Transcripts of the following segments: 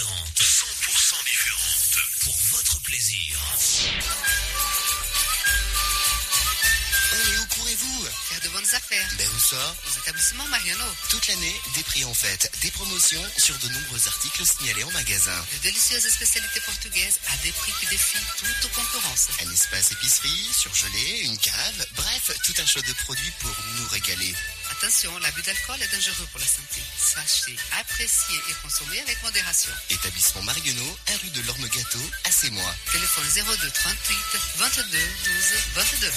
différentes. 100% différentes. Pour votre plaisir. On est où courez-vous? Faire de bonnes affaires. Ben où ça? Aux établissements Marionneau. Toute l'année, des prix en fête, des promotions sur de nombreux articles signalés en magasin. De délicieuses spécialités portugaises à des prix qui défient toute concurrence. Un espace épicerie, surgelé, une cave, bref, tout un choix de produits pour nous régaler. Attention, l'abus d'alcool est dangereux pour la santé. Sachez apprécier et consommer avec modération. Établissement Marionneau, 1 rue de l'Orme-Gâteau, à Sémois. Téléphone 02 38 22 12 22.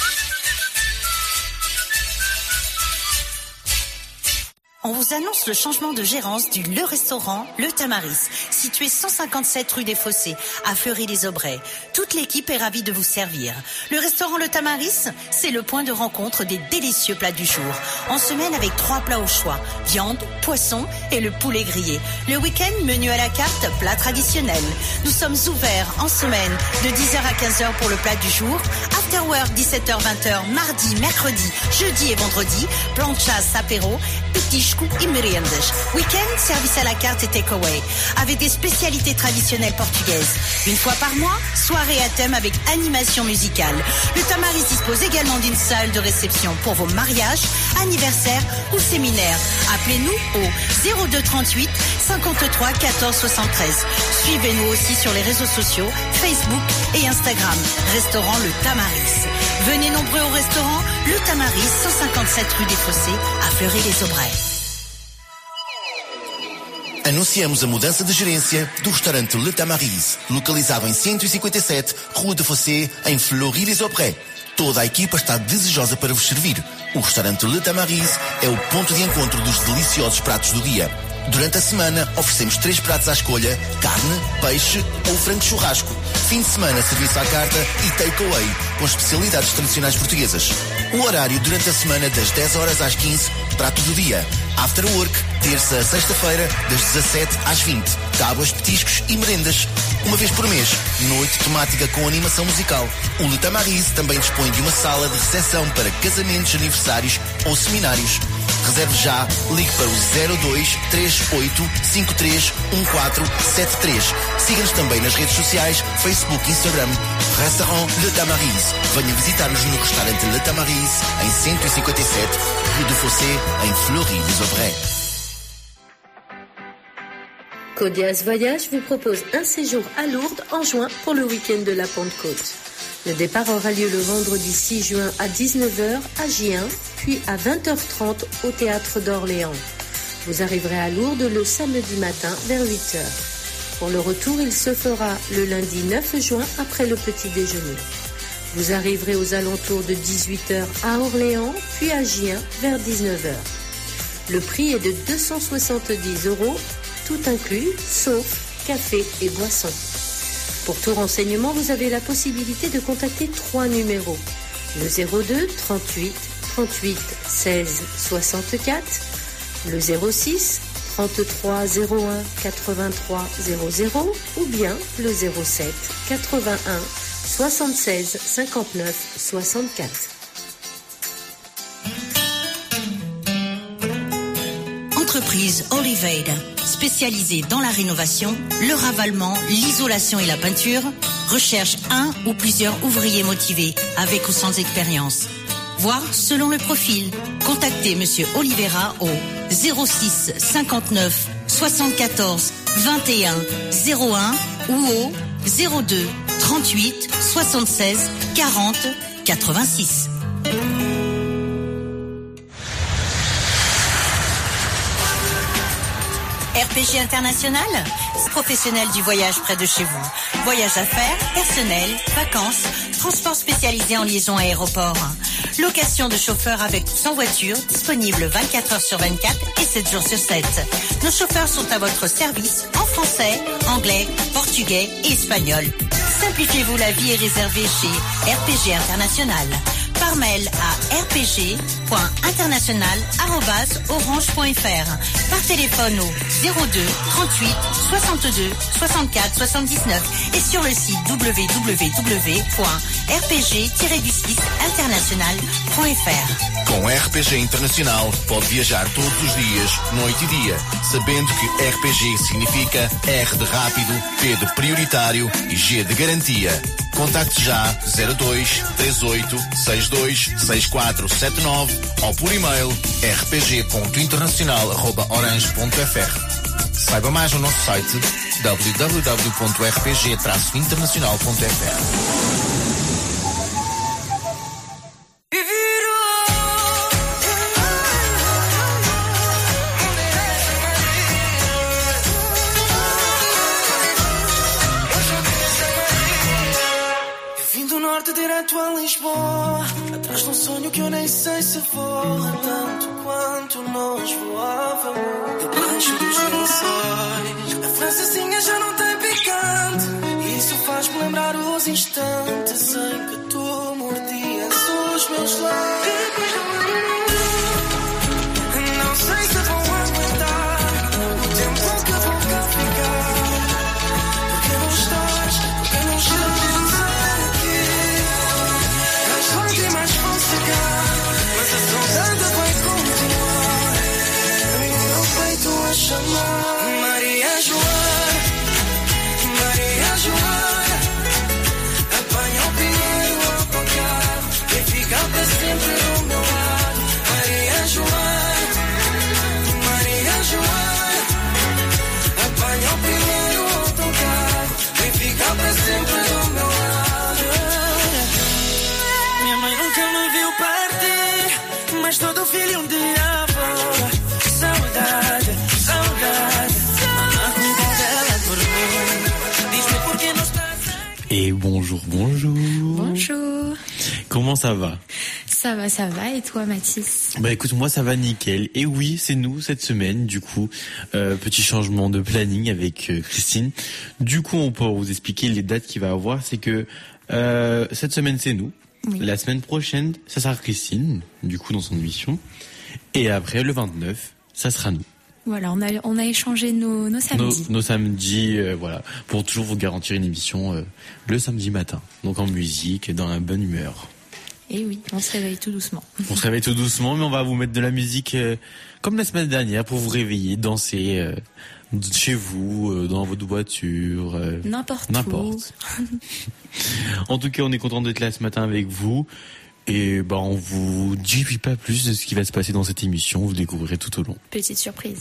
On vous annonce le changement de gérance du Le Restaurant Le Tamaris, situé 157 rue des Fossés, à Fleury-les-Aubrais. Toute l'équipe est ravie de vous servir. Le Restaurant Le Tamaris, c'est le point de rencontre des délicieux plats du jour. En semaine avec 3 plats au choix, viande, poisson et le poulet grillé. Le week-end, menu à la carte, plat traditionnel. Nous sommes ouverts en semaine de 10h à 15h pour le plat du jour. Afterwork 17h-20h, mardi, mercredi, jeudi et vendredi. Plan de chasse, apéro, petisco e meriendas. Week-end, service à la carte et takeaway. Avec des spécialités traditionnelles portugaises. Une fois par mois, soirée à thème avec animation musicale. Le Tamaris dispose également d'une salle de réception pour vos mariages, anniversaires ou séminaires. Appelez-nous au 02 38 53 14 73. Suivez-nous aussi sur les réseaux sociaux, Facebook et Instagram. Restaurant Le Tamaris. Venez nombreux au restaurant Le Tamaris, 157 rue des Fossés, à Fleury-les-Aubrais. Anunciamos a mudança de gerência do restaurante Le Tamaris, localizado em 157 Rua de Fossé, em Fleury-les-Aubrais. Toda a equipa está desejosa para vos servir. O restaurante Le Tamaris é o ponto de encontro dos deliciosos pratos do dia. Durante a semana, oferecemos 3 pratos à escolha: carne, peixe ou frango churrasco. Fim de semana, serviço à carta e takeaway, com especialidades tradicionais portuguesas. O horário durante a semana, das 10 horas às 15, prato do dia. After work, terça a sexta-feira, das 17 às 20. Tábuas, petiscos e merendas. Uma vez por mês, noite temática com animação musical. O Le Tamaris também dispõe de uma sala de recepção para casamentos, aniversários ou seminários. Reserve já, ligue para o 02 38 53 1473. Siga-nos também nas redes sociais, Facebook e Instagram. Restaurant Le Tamaris. Venha visitar-nos no restaurante Le Tamaris, em 157 Rue de Fossé, em Fleury-les-Aubrais. Codias Voyage vous propose un séjour à Lourdes en juin pour le week-end de la Pentecôte. Le départ aura lieu le vendredi 6 juin à 19h à Gien, puis à 20h30 au Théâtre d'Orléans. Vous arriverez à Lourdes le samedi matin vers 8h. Pour le retour, il se fera le lundi 9 juin après le petit déjeuner. Vous arriverez aux alentours de 18h à Orléans, puis à Gien vers 19h. Le prix est de 270 €, tout inclus, sauf café et boissons. Pour tout renseignement, vous avez la possibilité de contacter 3 numéros. Le 02 38 38 16 64, le 06 33 01 83 00 ou bien le 07 81 76 59 64. Entreprise Oliveira, spécialisée dans la rénovation, le ravalement, l'isolation et la peinture, recherche un ou plusieurs ouvriers motivés, avec ou sans expérience. Voir selon le profil. Contactez Monsieur Oliveira au 06 59 74 21 01 ou au 02 38 76 40 86. RPG International, professionnel du voyage près de chez vous. Voyage d'affaires, personnel, vacances, transport spécialisé en liaison aéroport. Location de chauffeurs avec ou sans voiture, disponible 24 heures sur 24 et 7 jours sur 7. Nos chauffeurs sont à votre service en français, anglais, portugais et espagnol. Simplifiez-vous la vie et réservez chez RPG International. par mail à rpg.international@orange.fr, par téléphone au 02 38 62 64 79 et sur le site www.rpg-international.fr. Com RPG Internacional, pode viajar todos os dias, noite e dia, sabendo que RPG significa R de rápido, P de prioritário e G de garantia. Contacte já 02 38 62 6479 ou por e-mail rpg.internacional@orange.fr. Saiba mais no nosso site www.rpg-internacional.fr. Direto a Lisboa, atrás de um sonho que eu nem sei se voa tanto quanto nós voávamos debaixo dos lençóis. A francesinha já não tem picante e isso faz-me lembrar os instantes em que tu mordias os meus lábios. Não sei se vou aguentar o tempo que vou cá ficar. Porque não estás lágrimas vão secar, mas a saudade vai continuar. No meu peito a chamar Maria Joana, Maria Joana. Apanha o primeiro autocarro e fica para sempre ao meu lado. Maria Joana, Maria Joana. Apanha o primeiro autocarro e fica para sempre ao meu lado. Mas todo filho um dia avó. Saudade, saudade. Mamãe cuida dela por mim. Diz-me por que não estás aqui. Et bonjour, bonjour. Bonjour. Comment ça va? Ça va. Et toi, Mathis? Bah écoute, moi ça va nickel. Et oui, c'est nous cette semaine. Du coup, petit changement de planning avec Christine. Du coup, on peut vous expliquer les dates qu'il va avoir. C'est que cette semaine, c'est nous. Oui. La semaine prochaine, ça sera Christine, du coup, dans son émission. Et après, le 29, ça sera nous. Voilà, on a échangé nos samedis. Nos samedis, voilà, pour toujours vous garantir une émission le samedi matin. Donc en musique, dans la bonne humeur. Et oui, on se réveille tout doucement. On se réveille tout doucement, mais on va vous mettre de la musique comme la semaine dernière pour vous réveiller, danser chez vous, dans votre voiture. N'importe. En tout cas, on est content d'être là ce matin avec vous. Et bah, on vous dit pas plus de ce qui va se passer dans cette émission. Vous découvrirez tout au long. Petite surprise.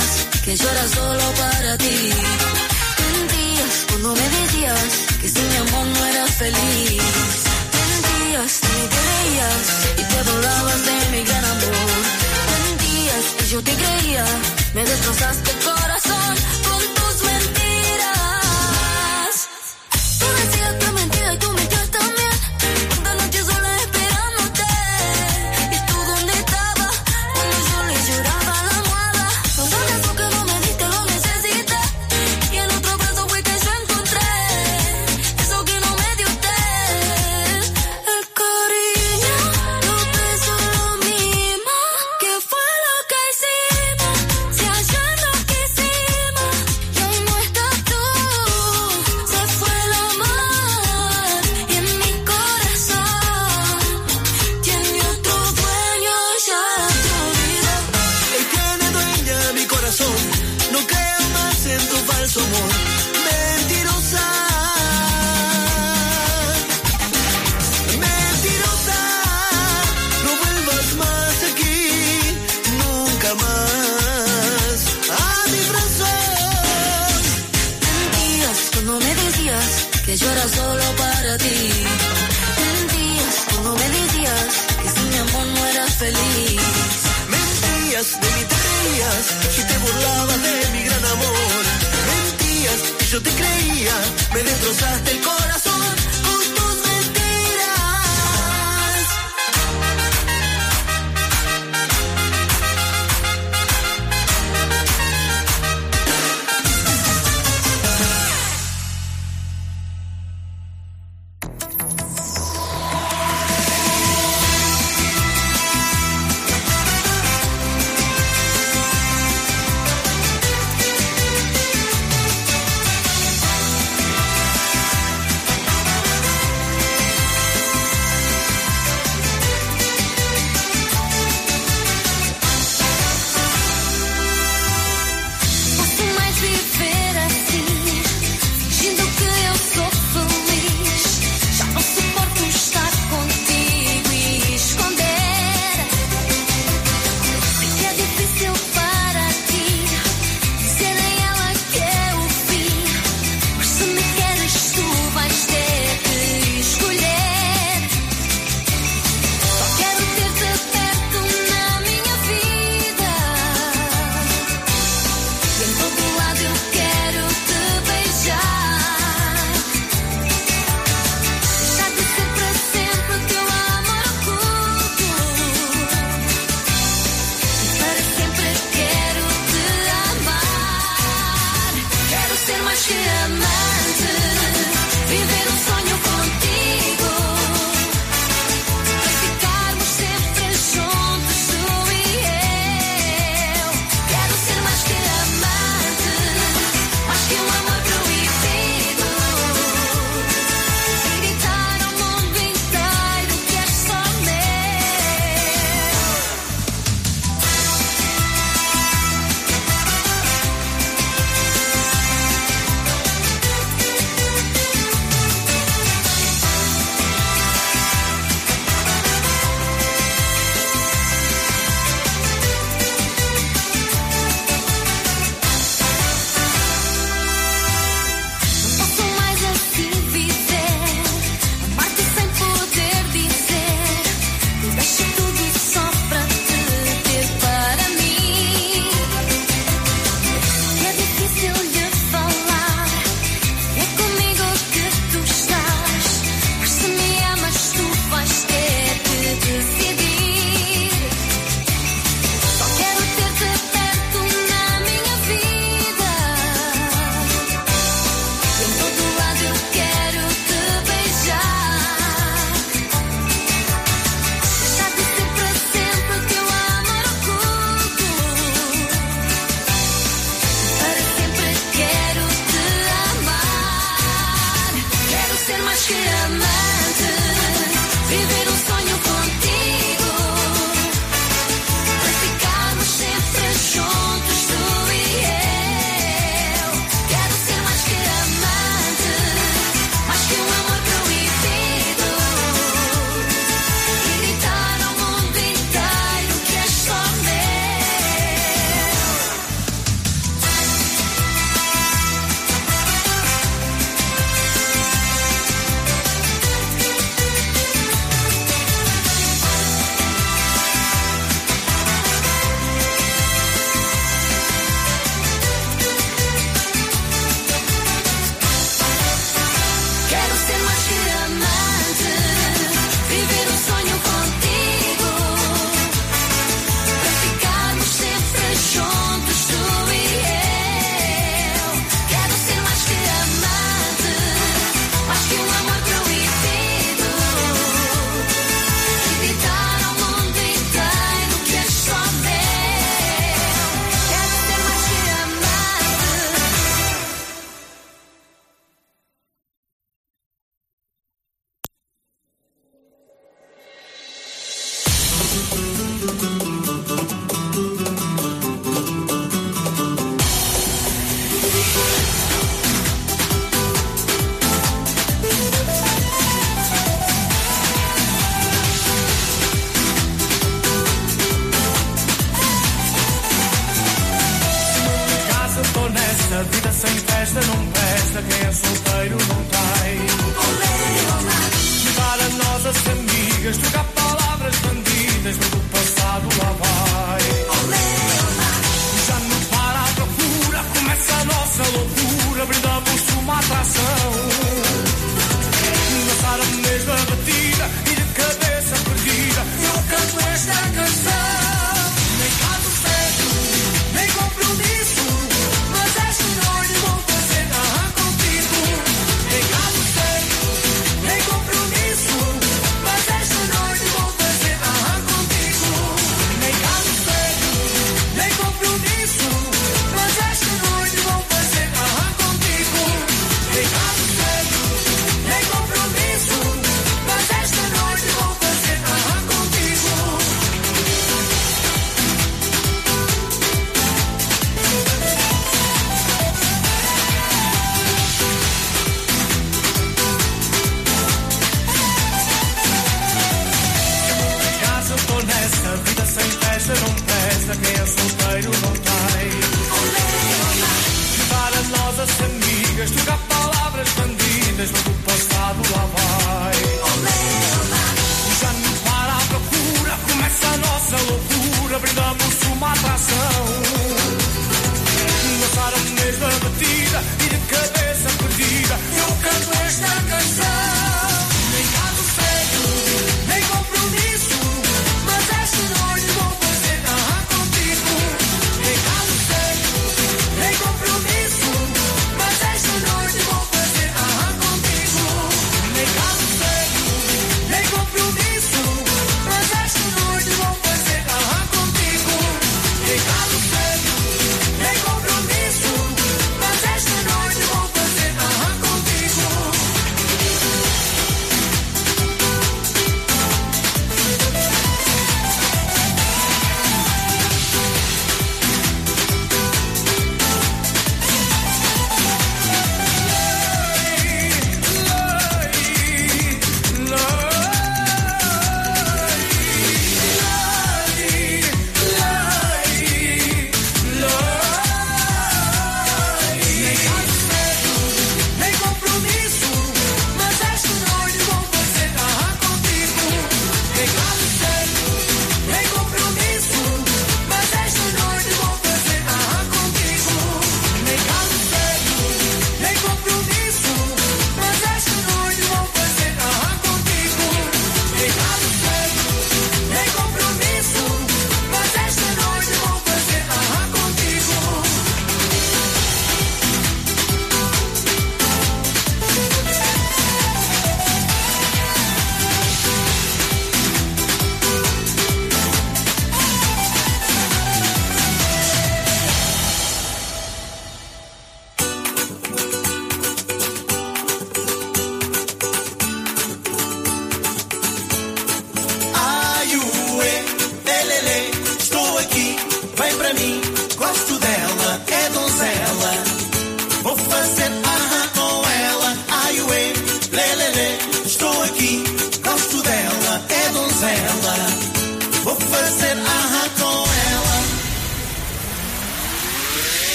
decías que yo era solo para ti. Mentías cuando me decías que sin mi amor no eras feliz. Mentías, ni te veías y te burlabas de mi gran amor. Mentías y yo te creía, me destrozaste el corazón con tus mentiras. Tú decías que mentía y tú mentías también. Cuántas noches sola esperándote. ¿Y tú dónde estabas cuando yo le lloraba la almohada? Cuando eso que no me diste lo necesité. Y en otro brazo fue que yo encontré eso que no me dio usted. El cariño, los besos, lo mismo. ¿Qué fue lo que hicimos? Si ayer nos quisimos y hoy no estás tú. Se fue el amor y en mi corazón tiene otro dueño, ya te olvidó. Él tiene dueña mi corazón. No creo más en tu falso amor. Mentirosa. Mentirosa. No vuelvas más aquí. Nunca más a mi brazos. Mentías cuando me decías que yo era solo para ti. Mentías cuando me decías que sin mi amor no eras feliz. Mentías, de mí te reías y te burlabas de mi gran amor. Mentías y yo te creía, me destrozaste el corazón con tus mentiras.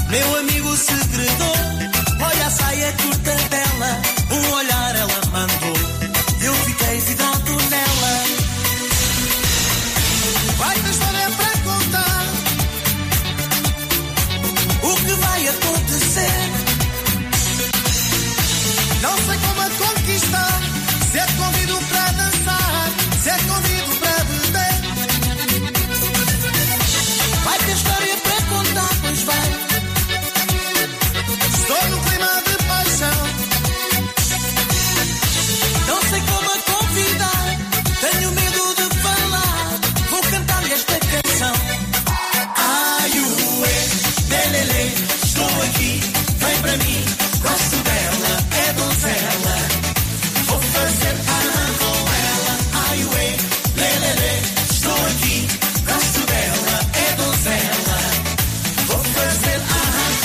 Meu amigo segredou, olha a saia curta dela, um olhar ela mandou, eu fiquei vidrado nela. Vai ter história para contar, o que vai acontecer. Não sei como a conquistar, se é convido para dançar, se é convido para beber. Vai ter história para contar, pois vai. Estou no clima de paixão, não sei como a convidar, tenho medo de falar, vou cantar-lhe esta canção. Ai, ué, lelele, estou aqui, vem para mim, gosto dela, é donzela, vou fazer com ela. Ai, ué, lelele, estou aqui, gosto dela, é donzela, vou fazer com ela.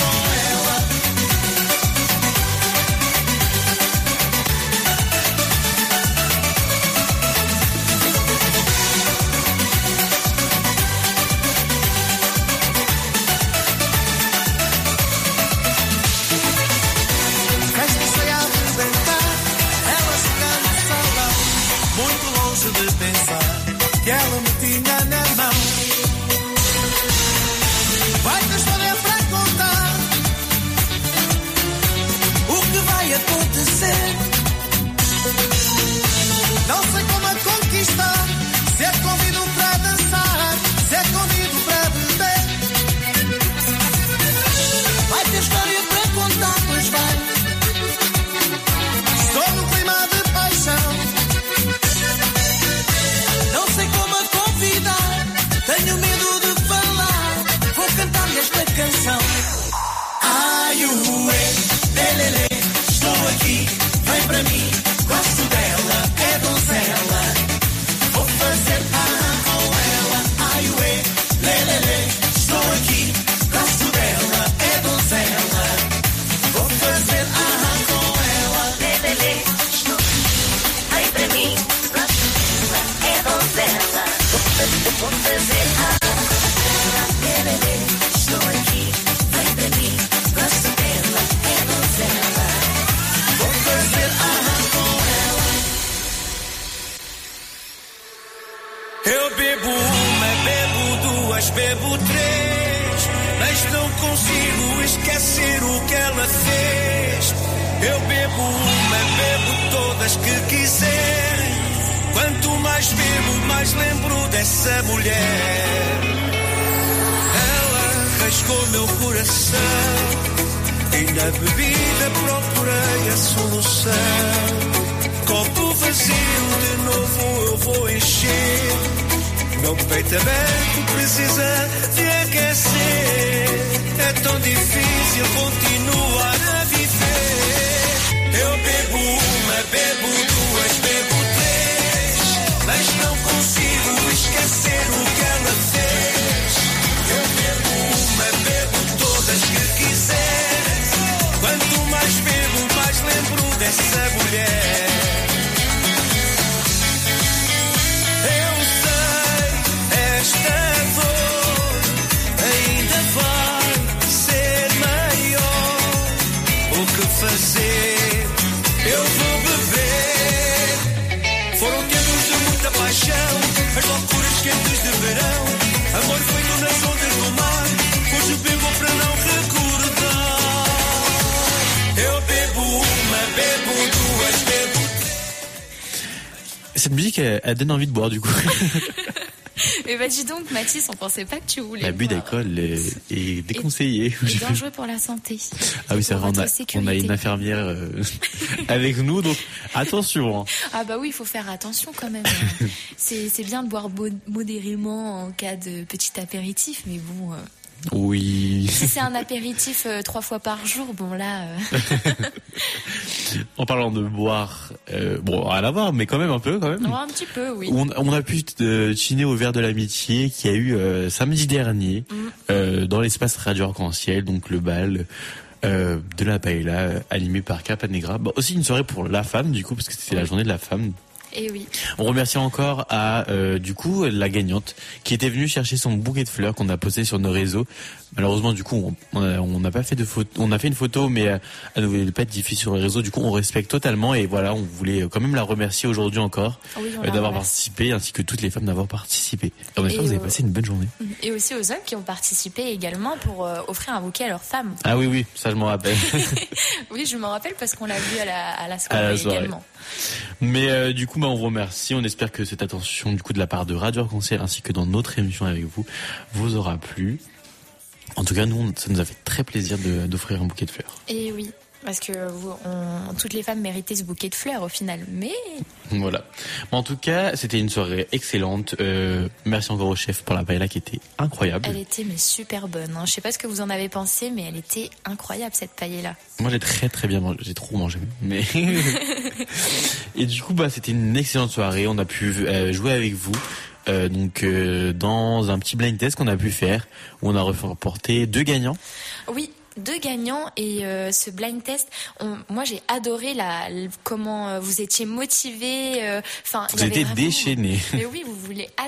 Que ela me tinha na mão. Vai ter história para contar, o que vai acontecer. Não sei como a conquistar, se é convido para dançar, se é convido para beber. Vai ter história para contar, pois vai. Estou no clima de paixão, não sei como a convidar, tenho medo de falar, vou cantar-lhe esta canção. Ai, ué, lelele, estou aqui, vem para mim, gosto dela, é donzela, vou fazer com ela. Ai, ué, lelele, estou aqui, gosto dela, é donzela, vou fazer com ela. Lelele, estou aqui, vem para mim, gosto dela, é donzela, vou fazer lelele, estou aqui, vem para mim, gosto dela, é donzela, vou fazer com ela. Eu bebo uma, bebo duas, bebo três, mas não consigo esquecer o que ela fez. Eu bebo uma, bebo todas que quiser. Quanto mais bebo, mais lembro dessa mulher. Ela rasgou meu coração e na bebida procurei a solução. Copo vazio, de novo eu vou encher. Meu peito aberto precisa de aquecer. É tão difícil continuar a viver. Eu bebo uma, bebo duas, bebo três, mas não consigo esquecer o que ela fez. Eu bebo uma, bebo todas que quiser. Quanto mais bebo, mais lembro dessa mulher. Eu sei, esta dor ainda vai ser maior. O que fazer? Eu vou beber. Foram tempos de muita paixão, as loucuras quentes de verão. Amor feito nas ondas do mar, hoje bebo para não recordar. Eu bebo uma, bebo duas, bebo. Cette musique, elle donne envie de boire du coup. Mais bah dis donc, Mathis, on pensait pas que tu voulais. L'abus d'alcool est déconseillé. Et dangereux pour la santé. Ah oui, c'est vrai, on a une infirmière avec nous, donc attention. Hein. Ah bah oui, il faut faire attention quand même. C'est bien de boire modérément en cas de petit apéritif, mais bon... Oui. Si c'est un apéritif 3 fois par jour, bon là... En parlant de boire, bon, rien à voir, mais quand même un peu, quand même. Oh, un petit peu, oui. On a pu chiner au verre de l'amitié qui a eu samedi dernier dans l'espace Radio Arc-en-Ciel, donc le bal de la paella animé par Capanegra. Bon, aussi une soirée pour la femme, du coup, parce que c'était la journée de la femme. Et oui. On remercie encore à du coup la gagnante qui était venue chercher son bouquet de fleurs qu'on a posté sur nos réseaux. Malheureusement, du coup, on n'a pas fait de photo. On a fait une photo, mais elle ne voulait pas être diffusée sur les réseaux. Du coup, on respecte totalement. Et voilà, on voulait quand même la remercier aujourd'hui encore d'avoir participé, ainsi que toutes les femmes d'avoir participé. Et on espère que vous avez passé une bonne journée. Et aussi aux hommes qui ont participé également pour offrir un bouquet à leurs femmes. Ah oui, ça je m'en rappelle. Oui, je m'en rappelle parce qu'on l'a vu à la soirée également. Mais du coup, on vous remercie. On espère que cette attention du coup de la part de Radio Arc-en-Ciel ainsi que dans notre émission avec vous aura plu. En tout cas, nous, ça nous a fait très plaisir d'offrir un bouquet de fleurs. Et oui, parce que toutes les femmes méritaient ce bouquet de fleurs au final. Mais voilà. Bon, en tout cas, c'était une soirée excellente. Merci encore au chef pour la paella qui était incroyable. Elle était super bonne. Je sais pas ce que vous en avez pensé, mais elle était incroyable cette paella. Moi, j'ai très très bien mangé. J'ai trop mangé. Mais et du coup, c'était une excellente soirée. On a pu jouer avec vous. Dans un petit blind test qu'on a pu faire où on a remporté 2 gagnants. Oui, 2 gagnants et ce blind test, moi j'ai adoré comment vous étiez motivés. Vous étiez déchaînés. Mais oui, vous voulez à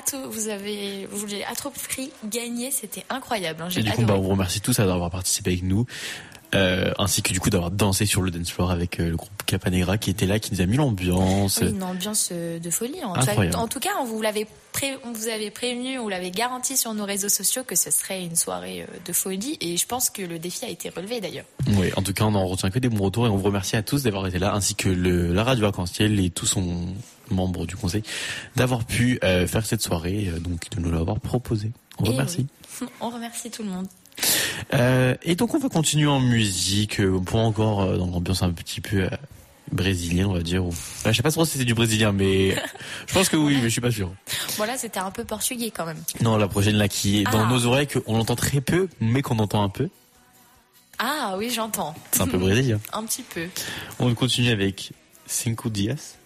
tout prix gagner, c'était incroyable. Et du coup, on vous remercie tous d'avoir participé avec nous. Ainsi que du coup d'avoir dansé sur le dance floor avec le groupe Capanegra qui était là, qui nous a mis l'ambiance. Oui, une ambiance de folie. En tout cas, on vous avait prévenu, on vous l'avait garanti sur nos réseaux sociaux que ce serait une soirée de folie et je pense que le défi a été relevé d'ailleurs. Oui, en tout cas, on en retient que des bons retours et on vous remercie à tous d'avoir été là, ainsi que la Radio Arc-en-Ciel et tous son membres du conseil d'avoir pu faire cette soirée, donc de nous l'avoir proposé. On vous remercie. Oui. On remercie tout le monde. Et donc on va continuer en musique pour encore dans l'ambiance un petit peu brésilienne, on va dire. Je sais pas trop si c'était du brésilien, mais je pense que oui, mais je suis pas sûr. Voilà, c'était un peu portugais quand même. Non, la prochaine là qui est dans nos oreilles, qu'on entend très peu, mais qu'on entend un peu. Ah oui, j'entends. C'est un peu brésilien. Un petit peu. On continue avec Cinco Dias.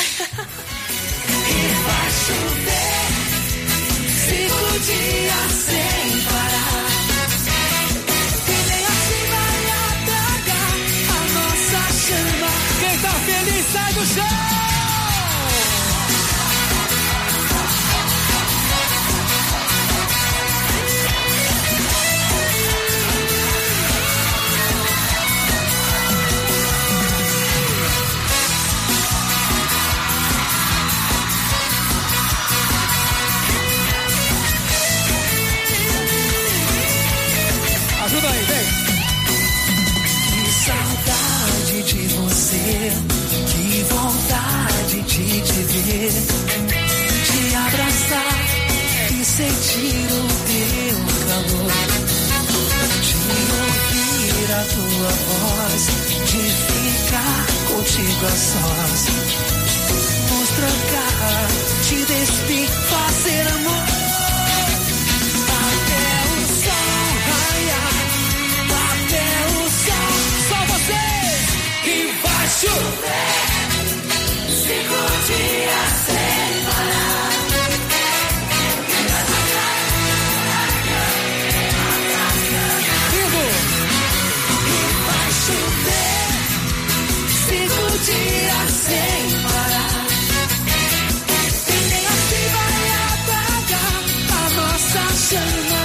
Quem tá feliz sai do chão! Ajuda aí, vem! Saudade de você, que vontade de te ver, te abraçar e sentir o teu calor, de ouvir a tua voz, de ficar contigo a sós, nos trancar, te despir, fazer amor até o sol raiar. E vai chover 5 dias sem parar. Lindo! E vai chover 5 dias sem parar. E nem assim vai apagar a nossa chama.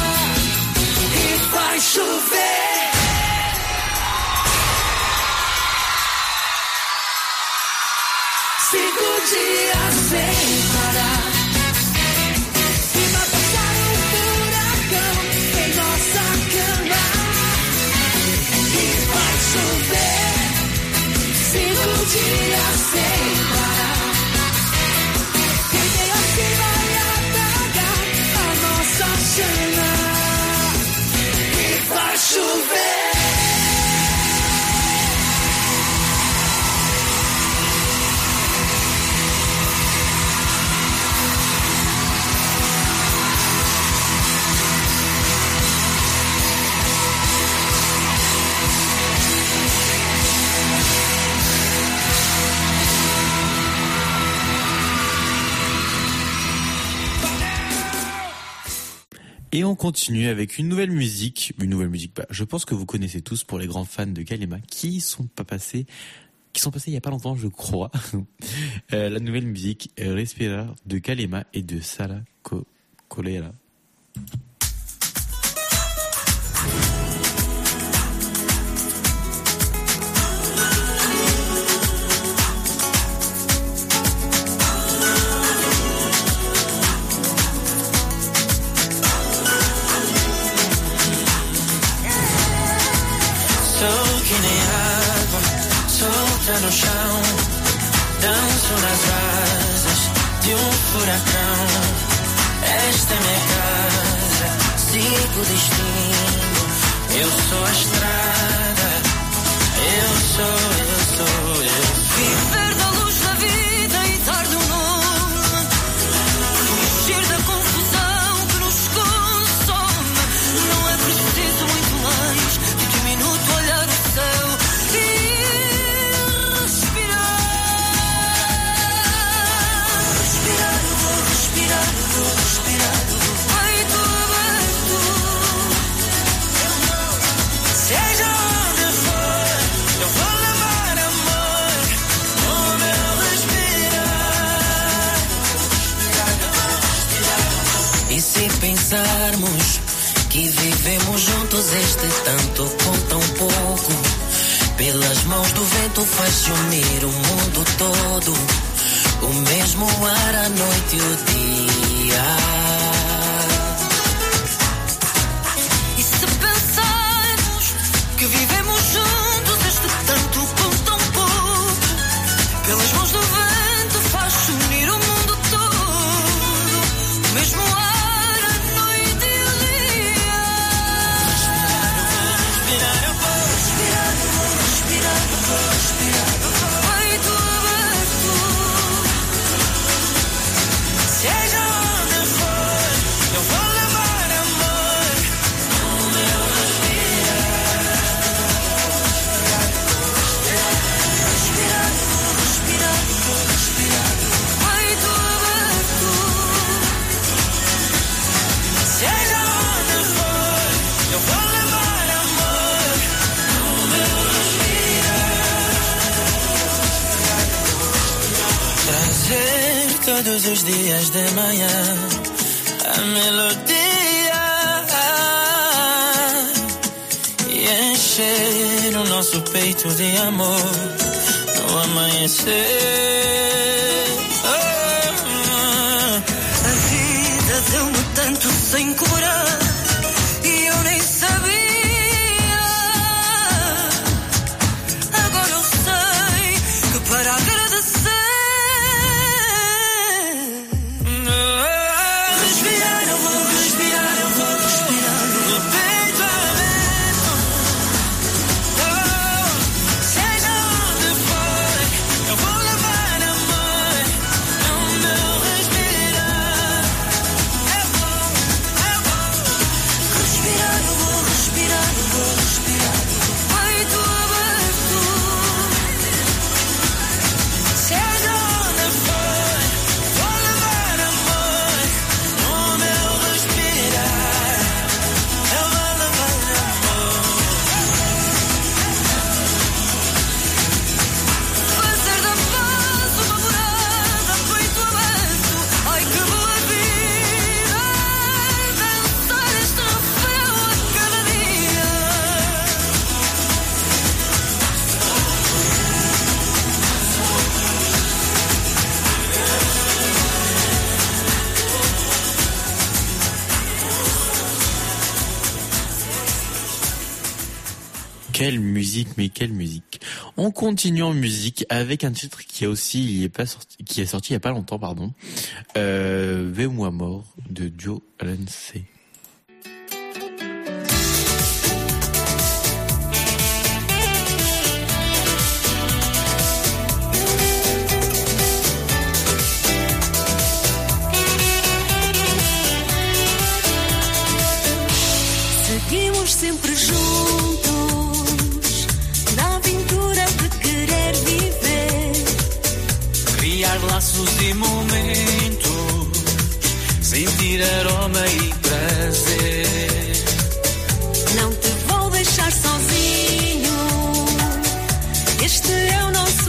E vai chover 5 dias sem parar. E vai passar um furacão em nossa cama. E vai chover 5 dias sem parar. E nem assim vai apagar a nossa chama. E vai chover. Et on continue avec une nouvelle musique. Je pense que vous connaissez tous pour les grands fans de Kalema qui sont pas passés qui sont passés il y a pas longtemps, je crois. La nouvelle musique Respirar de Kalema et de Sara Colera. Sou que nem água, solta no chão, danço nas asas de furacão. Esta é minha casa, sigo o destino. Eu sou a estrada, eu sou. Viver da luz da vida e dar do nome, fugir da confusão que nos consome. Não é preciso muito mais de que um minuto olhar o céu e respirar. Respirar, peito aberto. Seja onde for, eu vou levar amor no meu respirar. E se pensarmos que vivemos juntos este tanto com tão pouco, pelas mãos do vento faz-se unir o mundo todo, o mesmo ar, a noite e o dia. E se pensarmos que vivemos juntos este tanto com tão pouco, pelas mãos do vento faz-se unir o mundo todo, o mesmo ar, a noite e o dia. Respirar, eu vou respirar, eu vou respirar, eu vou respirar, eu vou peito aberto. Seja onde for, eu vou levar amor no meu respirar. Respirar, vou respirar, vou respirar, peito aberto. Seja onde for, eu vou levar amor no meu respirar. Trazer todos os dias de manhã a melodia e encher o nosso peito de amor no amanhecer. A vida deu-me tanto sem cobrar e eu nem sabia. Agora eu sei que para agradecer, respirar, eu vou respirar, eu vou respirar no peito aberto. Seja onde for, eu vou levar amor no meu respirar. Eu vou respirar, eu vou respirar, eu vou respirar peito aberto. Seja onde for, vou levar amor no meu respirar. Eu vou levar amor. Fazer da paz uma morada, peito aberto. Ai que boa vida, dançar este refrão a cada dia. Quelle musique, mais quelle musique. On continue en musique avec un titre qui est sorti il y a pas longtemps, pardon. Vemo Amor de Joe Lance. Seguimos sempre juntos na aventura de querer viver, criar laços e momentos, sentir aroma e prazer. Não te vou deixar sozinho, este é o nosso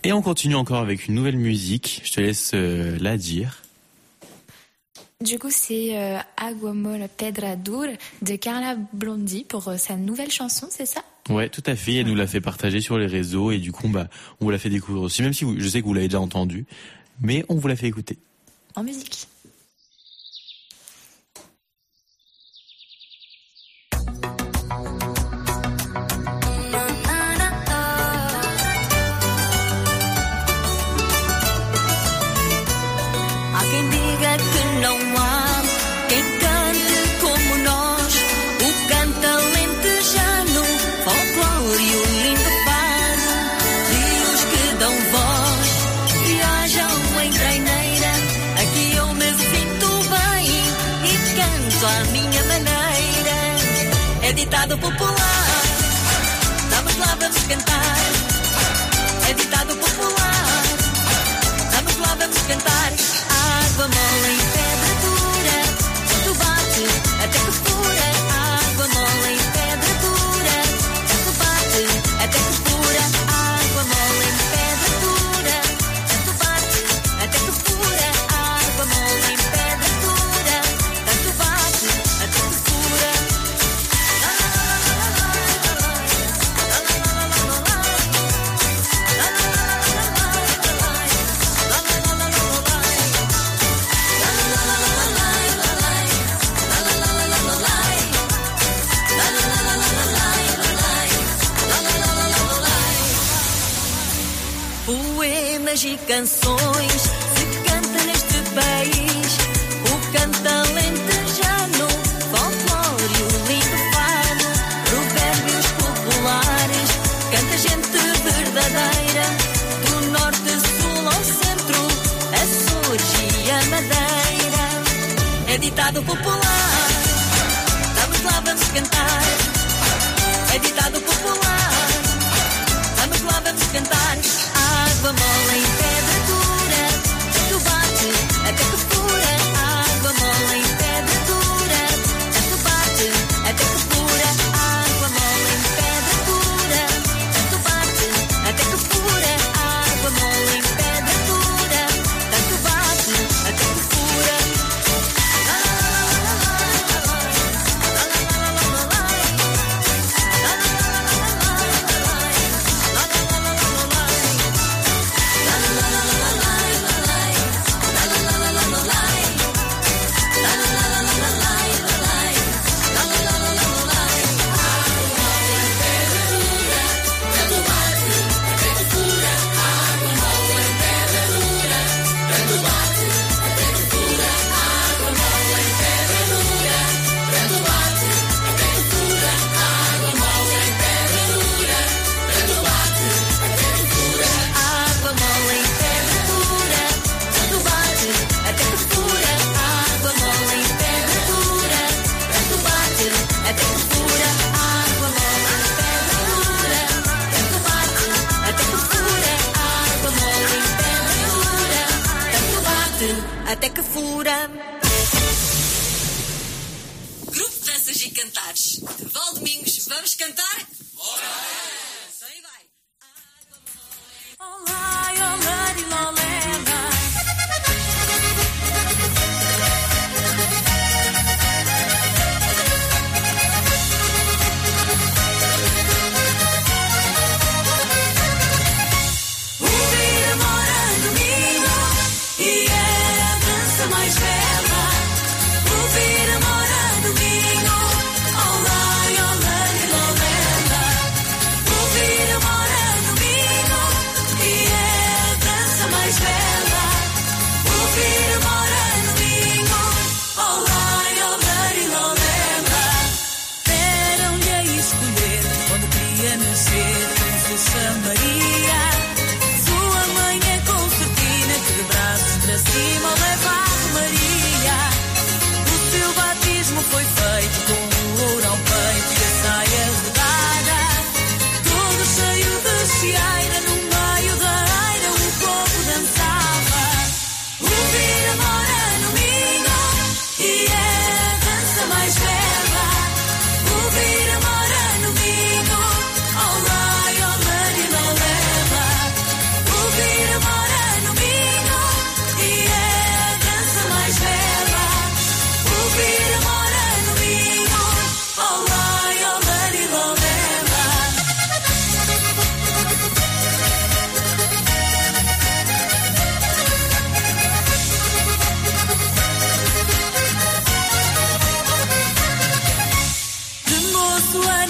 Et on continue encore avec une nouvelle musique. Je te laisse la dire. Du coup, c'est Agua Mole Pedra Dura de Carla Blondie pour sa nouvelle chanson, c'est ça? Ouais, tout à fait. Elle nous l'a fait partager sur les réseaux et du coup, on vous l'a fait découvrir aussi. Même si je sais que vous l'avez déjà entendu, mais on vous l'a fait écouter. En musique. Ditado popular, vamos lá, vamos cantar. É ditado popular, vamos lá, vamos cantar. Água mole em pedra dura, tu bate até que fura. Água mole em pedra dura, tu bate até que fura. Água mole em pedra dura, tu bate até que fura. Água mole em pedra dura, tu bate até que fura. Poemas e canções se canta neste país. O canto alentejano, folclore, o lindo fado, provérbios populares, canta gente verdadeira, do norte, sul ao centro, Açores e a Madeira. É ditado popular, vamos lá, vamos cantar. É ditado popular, vamos lá, vamos cantar. Água mole em pedra dura, tu bate até que fura. Água mole em pedra dura, tu bate até que fura. Água mole em pedra dura, tu bate até que fura. Água mole em pedra dura, tu bate até que fura. Até que fura. Grupo de Danças e Cantares de Valdomingos, vamos cantar? Bora! Só aí vai. Olá, olá, lolena. O dia mora domingo e é a dança mais bela. O dia mora domingo. Olá, olá, lolena. O dia mora domingo e é a dança mais bela. O dia mora domingo. Olá, olá, lolena. Deram-lhe a escolher quando queria nascer Princesa Maria. Sua mãe é concertina que de braços para cima leva a Maria. O seu batismo foi feito com o ouro ao peito e a saia rodada. Todo cheio de cieira, no meio da eira o povo dançava. O dia mora no Minho e é a dança mais bela. O dia mora no Minho. Olá, olá, lolena. O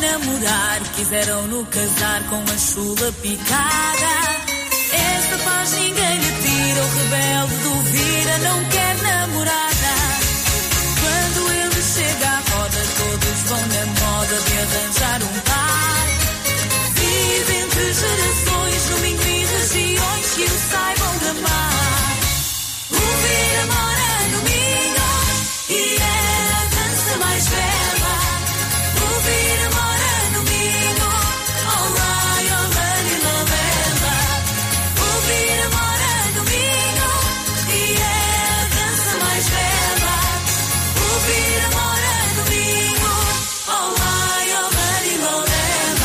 namorar, quiseram no casar com a chula picada. Esta paz ninguém lhe tira, o rebelde duvida, não quer namorada. Quando ele chega à roda, todos vão na moda de arranjar um par. Vive entre gerações, no Minho e regiões que o saibam amar. O Vira mora no Minho e é a dança mais bela. O Vira mora no Minho, olá, olá, lilolela. O Vira mora no Minho e é a dança mais bela. O Vira mora no Minho, olá, olá, lilolela.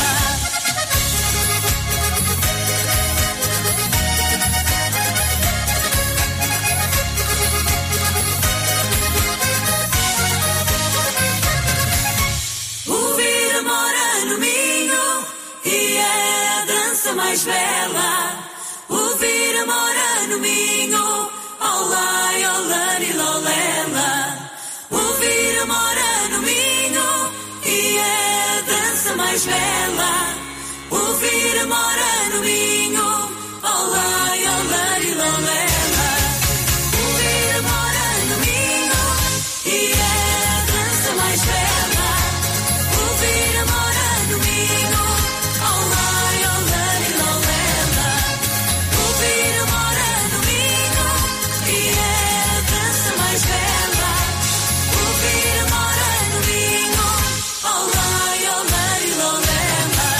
O Vira mora no Minho e é a dança mais bela. O Vira mora no Minho, olá, olá, lilolela. O Vira mora no Minho e é a dança mais bela. O Vira mora no Minho, olá, olá, lilolela. O Vira mora no Minho e é a dança mais bela. O Vira mora no Minho, olá, olá, lilolela. O Vira mora no Minho e é a dança mais bela. O Vira mora no Minho, olá, olá, lilolela.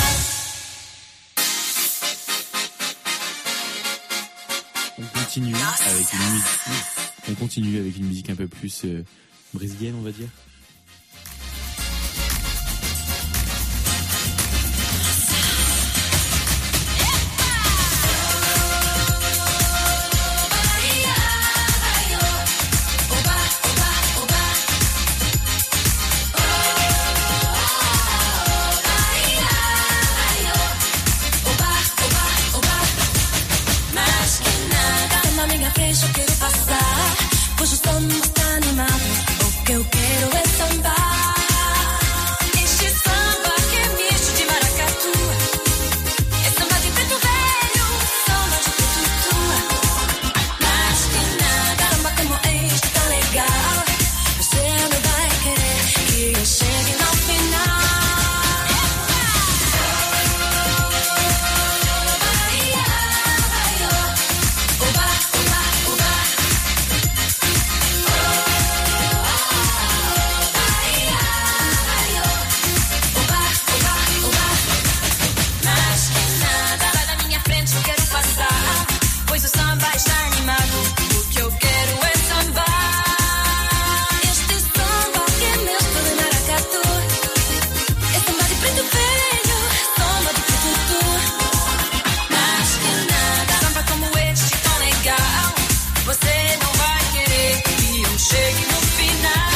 On continue avec une musique un peu plus brésilienne, on va dire. Mais que nada, na minha frente eu quero passar, pois o samba está animado. O que eu quero é sambar. Este samba que é misto de maracatu, é samba de preto velho, samba de tututu. Mais que nada, samba como este tão legal, você não vai querer que eu chegue no final. Mais que nada, sai da minha frente, eu quero passar, pois o samba está animado. O que eu quero é sambar. Este samba que é misto de maracatu, é samba de preto velho, samba de tututu. Mais que nada, samba como este tão legal, você não vai querer que eu chegue no final.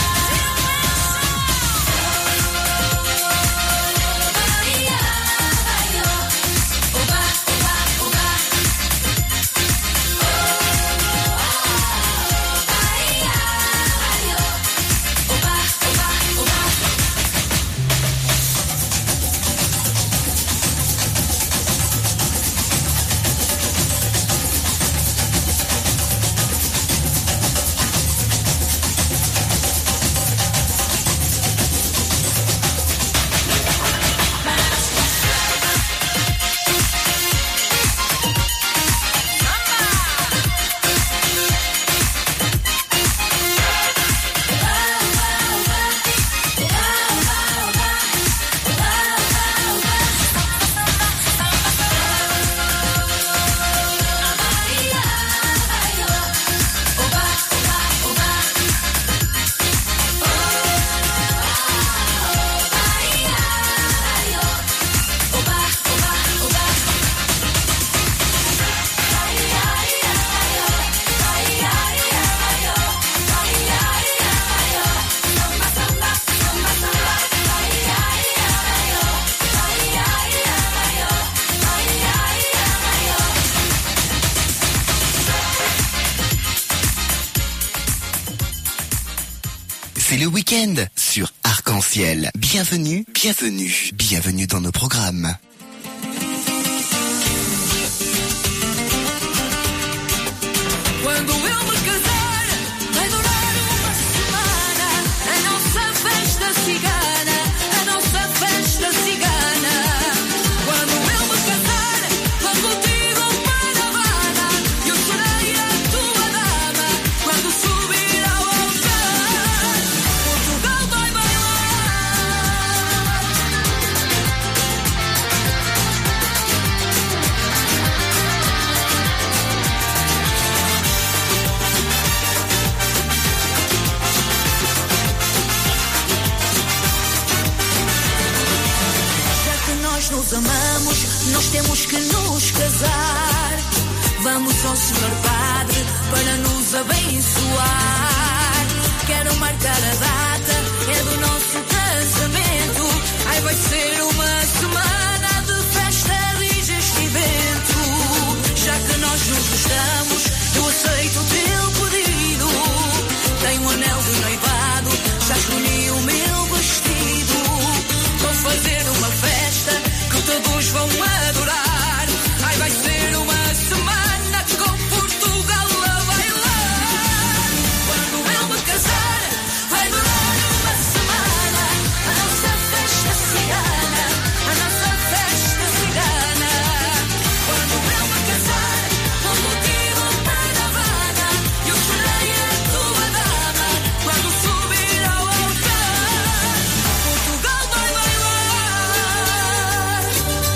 C'est le week-end sur Arte. Arc-en-Ciel. Bienvenue, bienvenue, bienvenue dans nos programmes. Quando eu me casar, vai durar uma semana. A nossa festa cigana, a nossa festa cigana. Quando eu me casar, vou contigo para a Habana. Eu serei a tua dama quando subir ao altar. Portugal vai nos amamos, nós temos que nos casar. Vamos ao Senhor Padre para nos abençoar. Quero marcar a data, é do nosso casamento. Ai, vai ser uma semana de festa, diz este evento. Já que nós nos gostamos, eu aceito o teu pedido. Tenho um anel de noivado, já escolhi o meu vestido. Vou fazer uma festa que todos vão adorar. Ai, vai ser uma semana com Portugal a bailar. Quando eu me casar, vai durar uma semana. A nossa festa cigana, a nossa festa cigana. Quando eu me casar, vou contigo para a Habana. Eu serei a tua dama quando subir ao altar. Portugal vai bailar.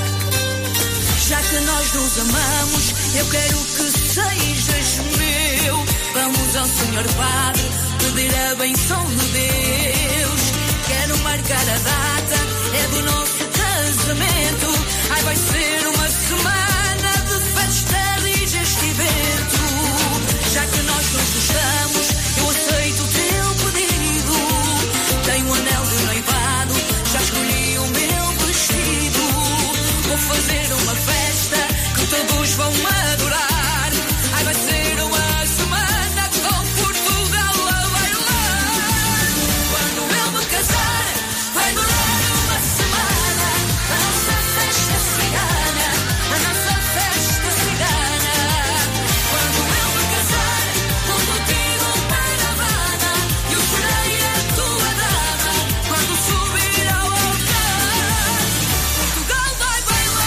Já que nós nos amamos, eu quero que sejas meu. Vamos ao Senhor Padre pedir a benção de Deus. Quero marcar a data, é do nosso casamento. Ai, vai ser uma semana de festa, diz este evento. Já que nós nos gostamos, eu aceito o teu pedido. Tenho um anel de noivado, já escolhi o meu vestido. Vou fazer uma festa que todos vão adorar. Ai, vai ser uma semana com Portugal a bailar. Quando eu me casar, vai durar uma semana. A nossa festa cigana, a nossa festa cigana. Quando eu me casar, vou contigo para a Habana. Eu serei a tua dama quando subir ao altar. Portugal vai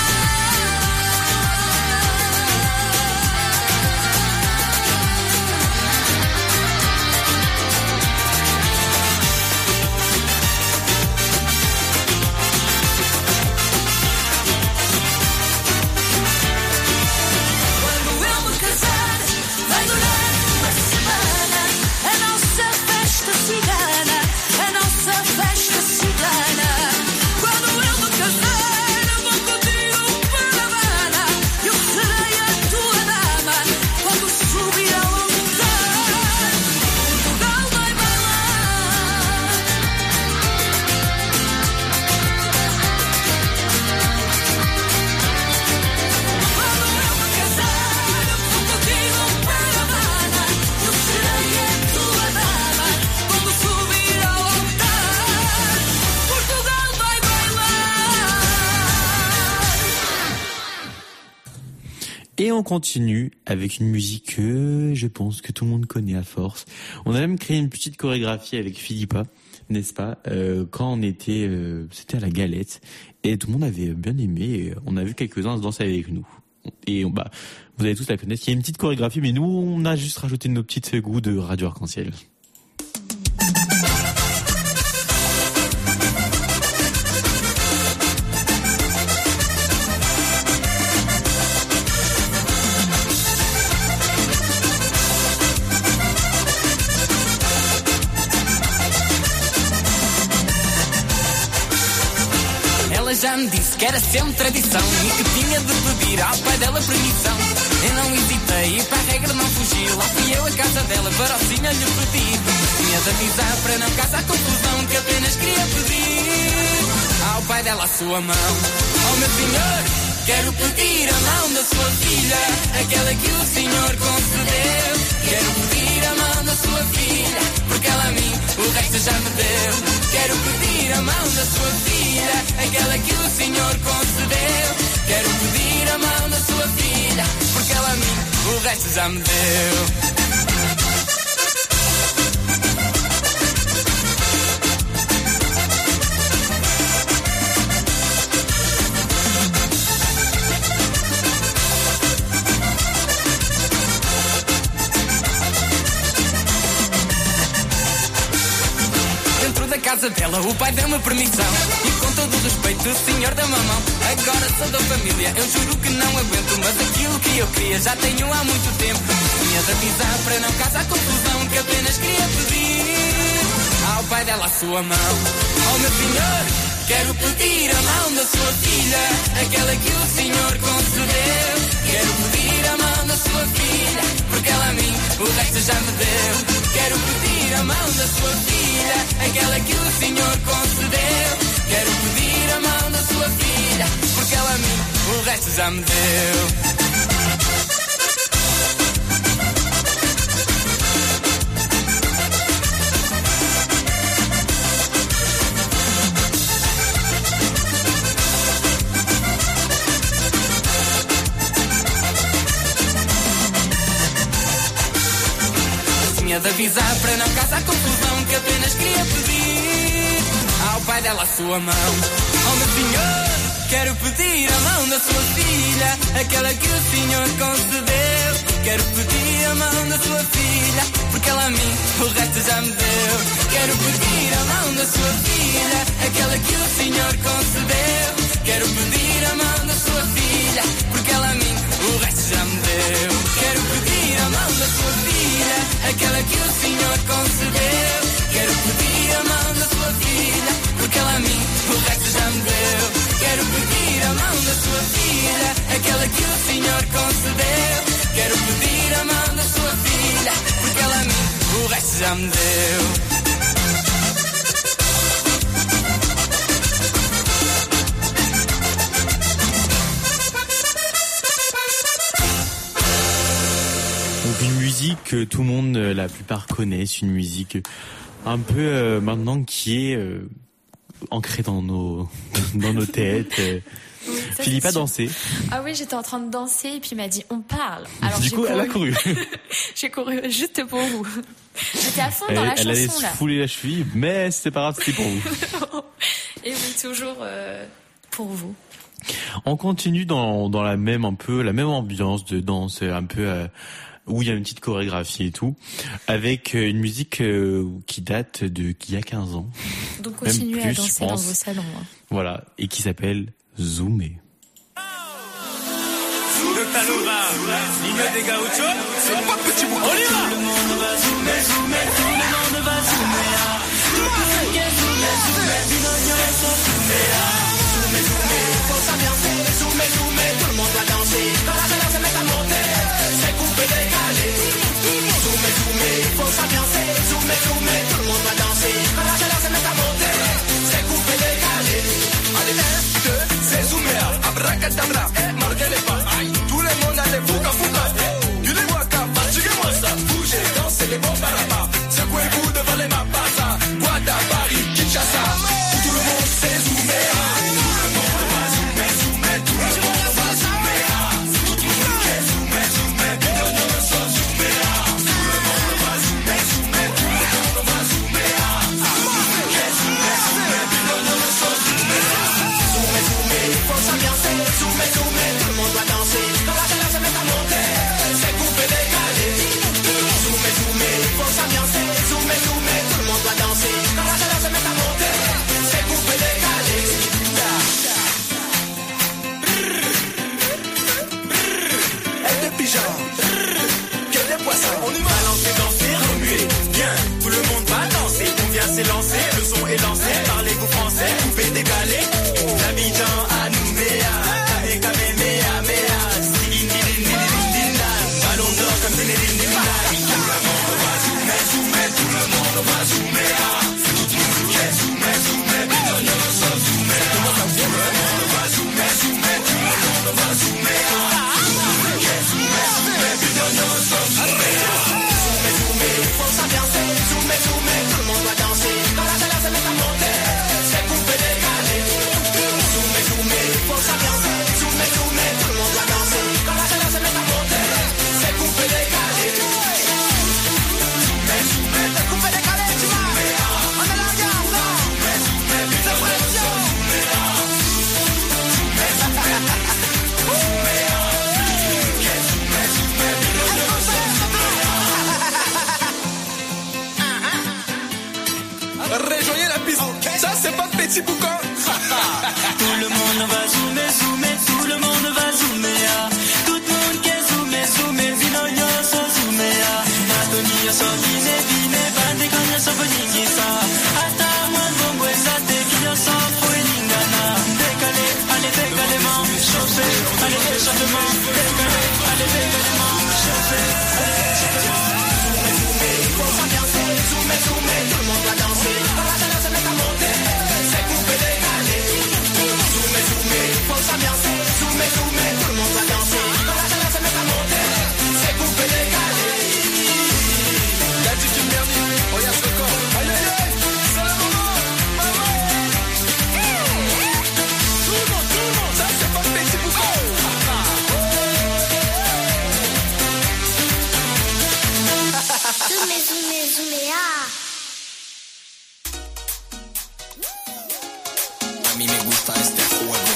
Quando eu me casar, vai durar uma semana. A nossa festa cigana, a nossa festa cigana. Quando eu me casar, vou contigo para a Habana. Eu serei a tua dama quando subir ao altar. Portugal vai bailar. Quando eu me casar, vou contigo para a Habana. Eu serei a tua dama quando subir ao altar. Portugal vai bailar. Et on continue avec une musique que je pense que tout le monde connaît à force. On a même créé une petite chorégraphie avec Philippa, n'est-ce pas, quand on était, c'était à la Galette, et tout le monde avait bien aimé, et on a vu quelques-uns se danser avec nous. Et vous allez tous la connaître. Il y a une petite chorégraphie, mais nous, on a juste rajouté nos petites goûts de Radio Arc-en-Ciel. Ela já me disse que era sempre tradição e que tinha de pedir ao pai dela permissão. Eu não hesitei e para a regra não fugi. Lá fui eu à casa dela para o senhor lhe pedir. Tinha de avisar para não causar confusão, que apenas queria pedir ao pai dela a sua mão. Oh meu senhor, quero pedir a mão da sua filha, aquela que o senhor concedeu. Quero pedir a mão da sua filha, porque ela a mim o resto já me deu. Quero pedir a mão da sua filha, aquela que o Senhor concedeu. Quero pedir a mão da sua filha, porque ela a mim o resto já me deu. Casa dela, o pai deu-me permissão e com todo o respeito, o senhor da mamão. Agora sou da família, eu juro que não aguento, mas aquilo que eu queria já tenho há muito tempo. Tinha de avisar para não causar confusão, que apenas queria pedir ao pai dela a sua mão. Oh meu senhor, quero pedir a mão da sua filha, aquela que o senhor concedeu. Quero pedir a mão da sua filha, porque ela a mim o resto já me deu. Quero pedir a mão da sua filha, aquela que o Senhor concedeu. Quero pedir a mão da sua filha, porque ela a mim o resto já me deu. De avisar para não causar confusão, que apenas queria pedir ao pai dela a sua mão. Oh meu senhor, quero pedir a mão da sua filha, aquela que o Senhor concedeu. Quero pedir a mão da sua filha, porque ela a mim o resto já me deu. Quero pedir a mão da sua filha, aquela que o Senhor concedeu. Quero pedir a mão da sua filha, porque ela a mim o resto já me deu. Quero pedir a mão da sua filha, aquela que o Senhor concedeu. Quero pedir a mão da sua filha, porque ela a mim o resto já me deu. Quero pedir a mão da sua filha, aquela que o Senhor concedeu. Quero pedir a mão da sua filha, porque ela a mim o resto já me deu. Une musique que tout le monde, la plupart connaissent, une musique un peu maintenant qui est ancrée dans nos têtes. Oui, Philippe a dansé. Ah oui, j'étais en train de danser et puis il m'a dit on parle. Alors du coup, elle a couru. J'ai couru juste pour vous. J'étais à fond dans la chanson là. Elle allait se fouler la cheville, mais c'est pas grave, c'était pour vous. Et oui, toujours pour vous. On continue dans la même ambiance de danse, un peu où il y a une petite chorégraphie et tout, avec une musique qui date d'il y a 15 ans. Donc continuez à danser dans vos salons. Hein. Voilà, et qui s'appelle Zoomé. Le Talora, l'île des Gauchos, c'est pas petit bouton. On y va. Tout le monde va zoomer, zoomer, tout le monde va zoomer. Tout le monde va zoomer, zoomer, zoomer, zoomer, faut s'ambiancer, zoomer, zoomer, tout le monde va danser. Quand la chaleur se met à monter, c'est coupé, décalé. Zoomer, zoomer, faut s'ambiancer, zoomer, zoomer, tout le monde va danser. Quand la chaleur se met à monter, c'est coupé, décalé. Allez, 1, 2, c'est zoomer, abracadabra, marquez les pas. Tout le monde a des fouca, fouca. Tu les vois qu'à fatiguez-moi ça. Bougez, dansez les bons barabas. Secouez-vous devant les mapasa. Guada, Paris, Kinshasa. Tout le monde c'est zoomer. Tout le monde va zoomer, zoomer. Tout le monde va zoomer. Tout le monde est zoomer, zoomer. Tout le monde va zoomer. Tout le monde va zoomer, zoomer. Tout le monde va zoomer. Tout le monde est zoomer, zoomer. Tout le monde va zoomer. Zoomer, zoomer. Faut s'ambiancer. Zoomer, zoomer. Tout le monde va danser. Quand la chaleur se met à monter, c'est coupé, décalé. Zoomer, zoomer. Faut s'ambiancer. Zoomer, zoomer. Tout le monde va danser. Quand la chaleur se met à monter, c'est coupé, décalé. Et des pigeons, que des poissons. On y va lancer, danser, remuer. Bien, tout le monde va danser. On vient s'élancer, le son est lancé. Parlez-vous français, coupé, décalé. L'Abidjan à Nouméa. Kame, kame, mea, mea. Sidin, ballon d'or comme Zinedine Zidane. Tout le monde va zoomer, zoomer. Tout le monde va zoomer. Tout le monde est zoomer, zoomer. Bidonio, so zoomer. Tout le monde va zoomer, zoomer. Tout le monde va zoomer. Tout le monde est zoomer, zoomer. Bidonio, so zoomer. Zoomer, zoomer. mí me gusta este juego.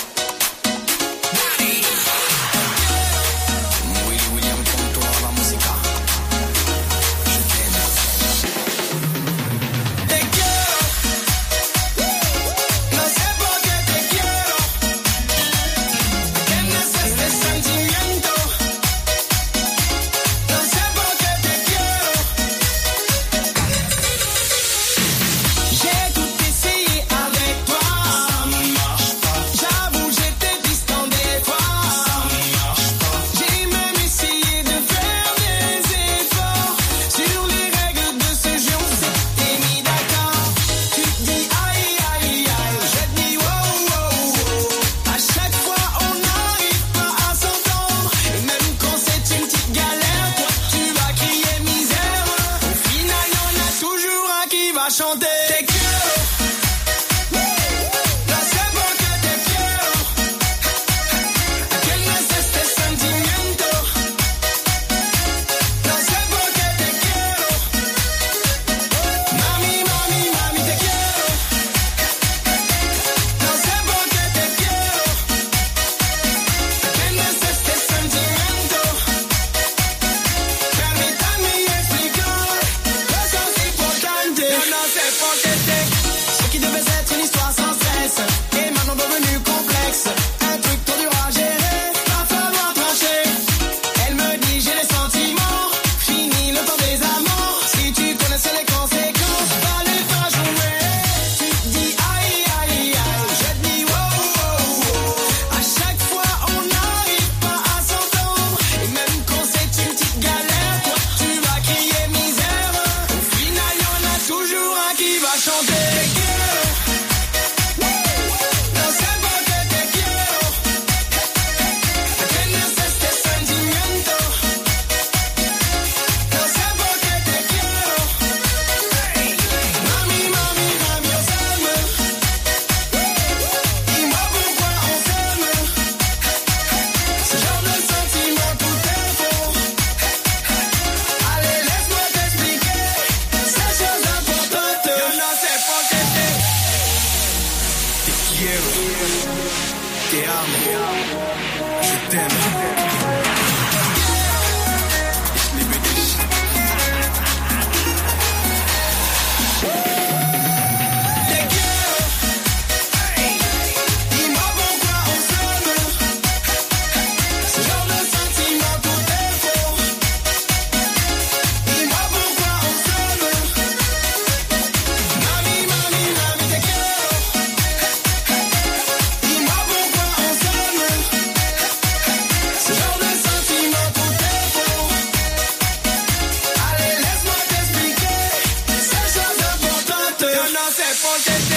Willy William con toda la música. Te quiero, no sé por qué te quiero. ¿Tienes este sentimiento? No sé por qué te quiero. J'ai tout essayé avec toi. J'avoue, j'étais distant des fois. J'ai même essayé de faire des efforts. Sur les règles de ce jeu, on s'était mis d'accord. Tu te dis aïe aïe aïe, je te dis wow wow wow. À chaque fois, on n'arrive pas à s'entendre. Et même quand c'est une petite galère, toi, tu vas crier misère. Au final, y en a toujours un qui va chanter. Te quiero. No sé por qué te quiero. ¿Tienes este sentimiento? No sé por qué te quiero. Mami, mami, mami, te quiero. No sé por qué te quiero. ¿Tienes este sentimiento? Permítame explicar cosas importantes. Yo no sé por qué te. Ce qui devait être une histoire sans stress est maintenant devenu complexe. Un truc trop dur à gérer, va falloir trancher. Elle me dit j'ai les sentiments, fini le temps des amants. Si tu connaissais les conséquences, fallait pas jouer. Tu te dis aïe aïe aïe, je te dis wow wow wow. À chaque fois on n'arrive pas à s'entendre. Et même quand c'est une petite galère, toi tu vas crier misère. Au final y en a toujours un qui va chanter. Te quiero. No sé por qué te quiero. Tienes este sentimiento. No sé por qué te quiero. Mami, mami, mami, on s'aime. Dis-moi pourquoi on s'aime. Ce genre de sentiment, tout est faux. Allez, laisse-moi t'expliquer ces choses importantes. Yo no sé por qué te quiero, te amo, je t'aime. Te quiero. Dis-moi pourquoi on s'aime. Ce genre de sentiment, tout est faux. Dis-moi pourquoi on s'aime. Mami, mami, mami, te quiero. Dis-moi pourquoi on s'aime. Ce genre de sentiment, tout est faux. Allez, laisse-moi t'expliquer ces choses importantes. Yo no sé por qué te.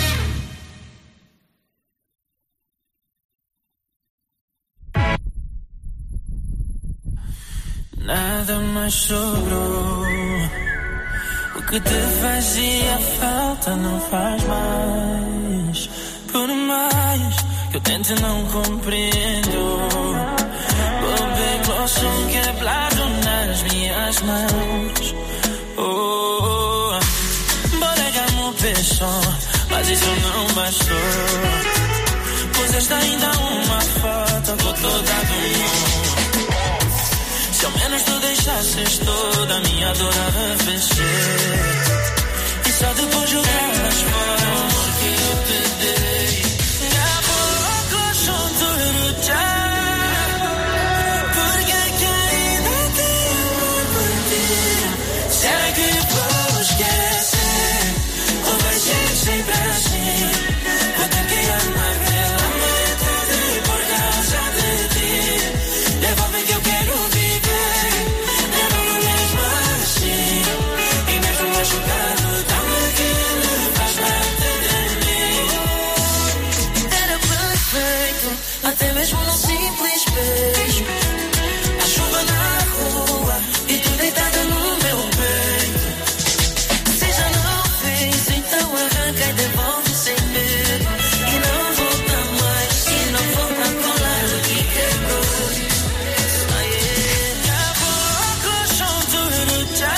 Nada mais sobrou. O que te fazia falta não faz mais. Por mais que eu tente não compreendo. Vou ver o som quebrado nas minhas mãos. Oh, borregamos o pecho, mas isso não bastou. Pois esta ainda uma foto com toda do mundo. Se ao menos tu deixasses toda a minha dor a arrefecer. E só depois jogaras fora o amor que eu te dei. A pouco junto já. Porque querida tenho amor por ti. Será que vou esquecer? Ou vai ser sempre assim? Vou ter que amar pela metade por causa de ti. Devolve que eu quero viver. Devolve mesmo assim. E mesmo machucado, dá-me aquilo que faz parte de mim. Era perfeito, até mesmo num simples beijo. A chuva na rua e tu deitada no meu peito. Se já não fez, então arranca e devolve sem medo. E não volta mais, e não volta a colar o que quebrou. A pouco junto já.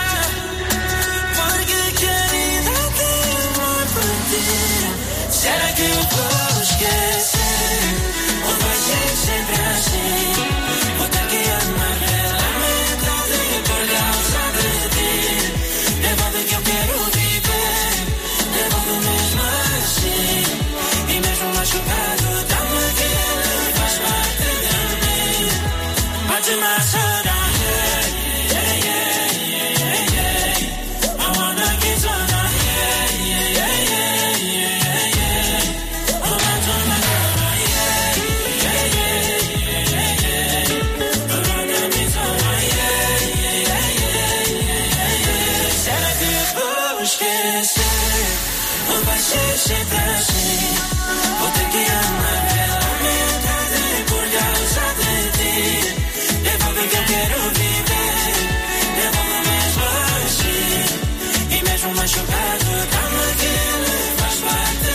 Porque querida tenho amor por ti. Será que eu vou esquecer? Ou vai ser sempre assim? Vou ter que amar lentamente por causa de ti. Devolve que eu quero viver, devolve mesmo assim. E mesmo machucado, dá-me aquele faz parte de mim. Bate mais saudade. Sempre assim, vou ter que amar pela metade por causa de ti. Devolve que eu quero viver, devolve mesmo assim. E mesmo machucado, dá-me aquilo, faz parte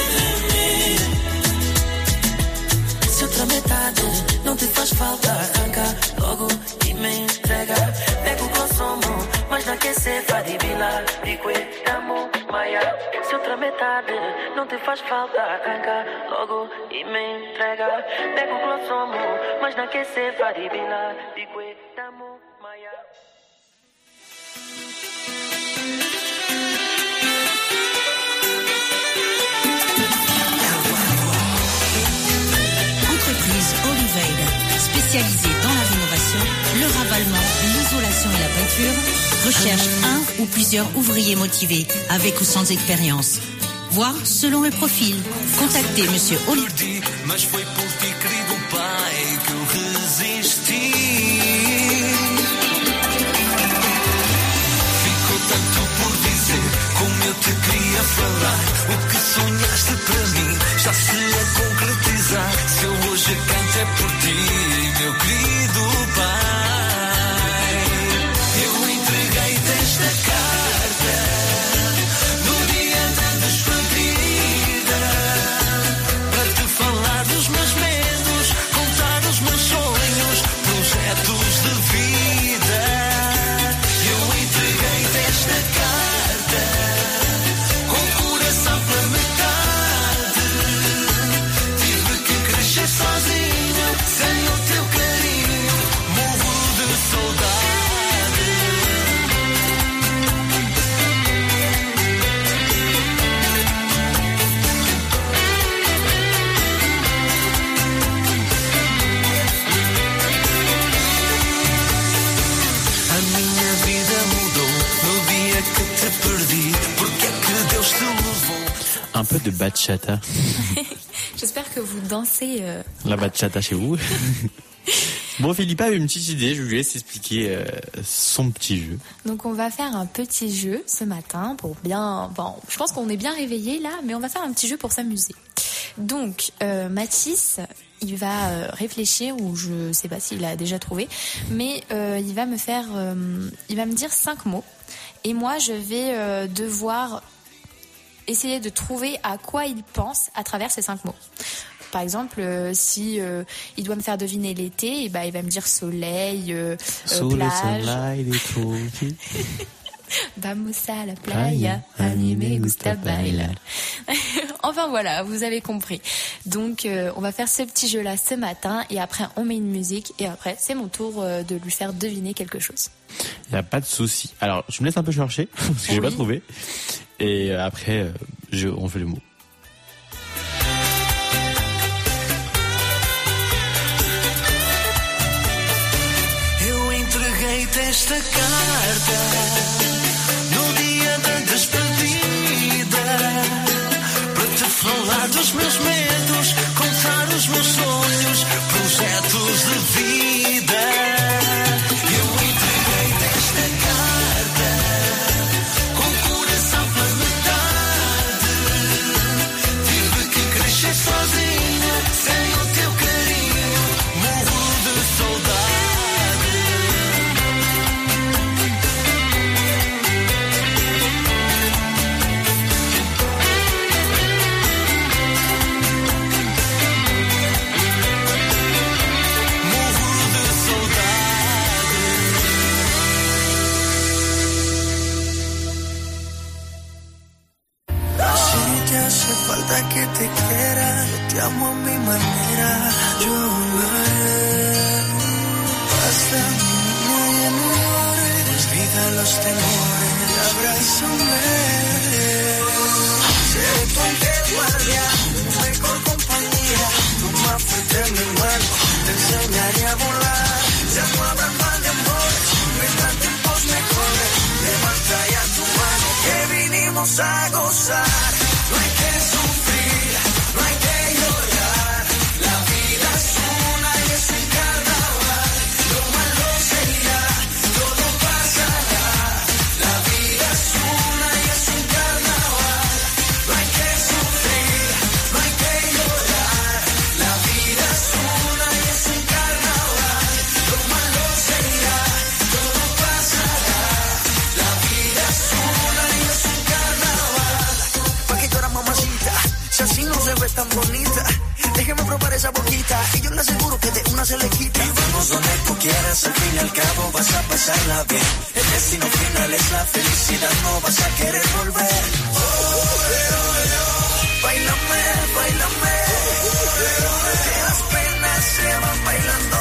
de mim. Se outra metade não te faz falta, arranca logo e me entrega. Pego o consumo, mas não quer ser fadibila, digo amo, maia. Se outra metade não te faz falta, arranca logo e me entrega. Pego o glossomo, mas não quer ser faribila. Digo amo, maia. Entreprise Oliveira, spécialisée dans la rénovation, le ravalement, l'isolation et la peinture, recherche un ou plusieurs ouvriers motivés, avec ou sans expérience. Voir selon le profil. Contactez Monsieur Olivier. Mas foi por ti, querido pai, que eu resisti. Ficou tanto por dizer, como eu te queria falar. O que sonhaste para mim já se ia concretizar. Se eu hoje canto é por ti, meu querido pai. Eu entreguei-te esta carta. Un peu de bachata. J'espère que vous dansez. La bachata chez vous. Bon, Philippa avait une petite idée, je lui laisse expliquer son petit jeu. Donc on va faire un petit jeu ce matin pour bien... Bon, je pense qu'on est bien réveillés là, mais on va faire un petit jeu pour s'amuser. Donc Mathis, il va réfléchir, ou je sais pas s'il a déjà trouvé, mais il va me dire 5 mots. Et moi je vais devoir essayer de trouver à quoi il pense à travers ces 5 mots. Par exemple, si il doit me faire deviner l'été, et ben il va me dire soleil, plage. Soleil, les Vamos a la playa, a mí me gusta bailar. Enfin voilà, vous avez compris. Donc on va faire ce petit jeu-là ce matin, et après on met une musique, et après c'est mon tour de lui faire deviner quelque chose. Il n'y a pas de souci. Alors, je me laisse un peu chercher, parce que j'ai pas trouvé. Et après, on fait le mot. Eu entreguei-te esta carta no dia da despedida, para te falar dos meus medos, contar os meus sonhos, projetos de vida. Eu entreguei-te esta carta com coração pela metade. Tive que crescer sozinho, sem o teu carinho, morro de saudade. que te quiera, yo te amo a mi manera. Yo volveré. Basta, niña, ya no llores. Olvida los temores, abrázame. Seré tu ángel guardián, tu mejor compañía. Toma fuerte mi mano, te enseñaré a volar. Ya no habrá mal de amores, vendrán tiempos mejores. Levanta ya tu mano, que vinimos a gozar. No hay que sufrir, no hay que llorar. La vida es una y es un carnaval. Lo malo se irá, todo pasará. La vida es una y es un carnaval. No hay que sufrir, no hay que llorar. La vida es una y es un carnaval. Lo malo se irá, todo pasará. La vida es una y es un carnaval. ¿Pa' qué lloras, mamacita? Si así no se ve tan bonita. Déjeme probar esa boquita y yo le aseguro que de una se le quita. Y vamos donde tú quieras, al fin y al cabo vas a pasarla bien. El destino final es la felicidad, no vas a querer volver. Báilame, báilame, que las penas se van bailando.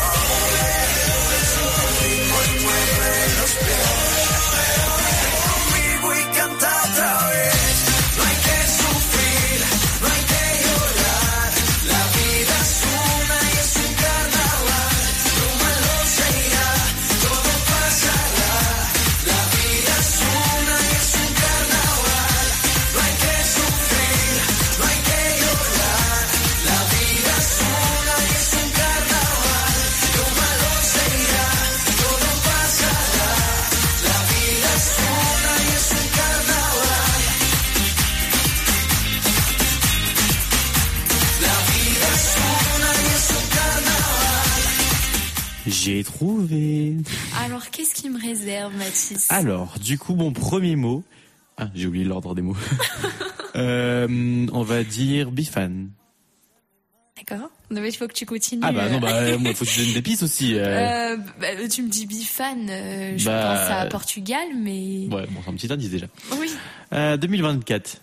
Hoy mueve los pies, conmigo y canta otra vez. No hay que sufrir, no hay que llorar. La vida es una y es un carnaval. Lo malo se irá, todo pasará. La vida es una y es un carnaval. No hay que sufrir, no hay que llorar. La vida es una y es un carnaval. Lo malo se irá, todo pasará. La vida es una y es un carnaval. La vida es una y es un carnaval. J'ai trouvé. Alors, qu'est-ce qu'il me réserve, Mathis? Alors, du coup, mon premier mot. Ah, j'ai oublié l'ordre des mots. On va dire bifan. D'accord. Non, mais il faut que tu continues. Ah bah non, bah moi, faut que tu donnes des pistes aussi. Tu me dis bifan, je Bah, pense à Portugal, mais... Ouais, bon, c'est un petit indice déjà. Oui. 2024.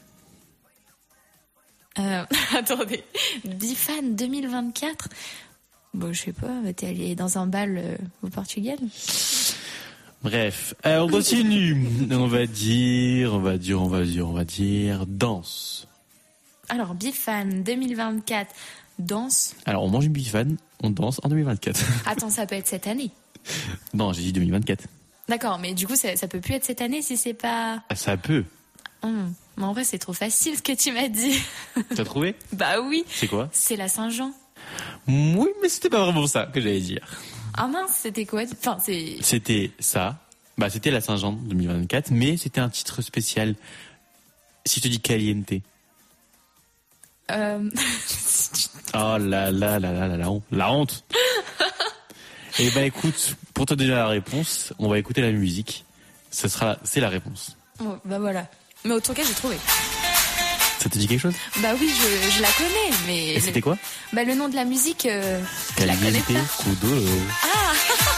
Attendez, Bifan 2024. Bon, je sais pas, t'es allé dans un bal au Portugal? Bref, on continue. On va dire danse. Alors, Bifan 2024, danse. Alors, on mange une bifane, on danse en 2024. Attends, ça peut être cette année. Non, j'ai dit 2024. D'accord, mais du coup, ça peut plus être cette année si c'est pas... Ah, ça peut. Mais en vrai, c'est trop facile ce que tu m'as dit. T'as trouvé? Bah oui. C'est quoi? C'est la Saint-Jean. Oui, mais c'était pas vraiment ça que j'allais dire. Ah mince, c'était quoi? Enfin, c'est... C'était ça. Bah, c'était la Saint-Jean 2024, mais c'était un titre spécial. Si je te dis caliente. Oh là là là là là, la honte. Eh ben écoute, pour te donner la réponse, on va écouter la musique. C'est la réponse. Bon, bah voilà. Mais au tout cas, j'ai trouvé. Ça te dit quelque chose? Bah oui, je la connais, mais... Et c'était quoi? Bah le nom de la musique, je la connais Caliente pas. Kuduro. Ah.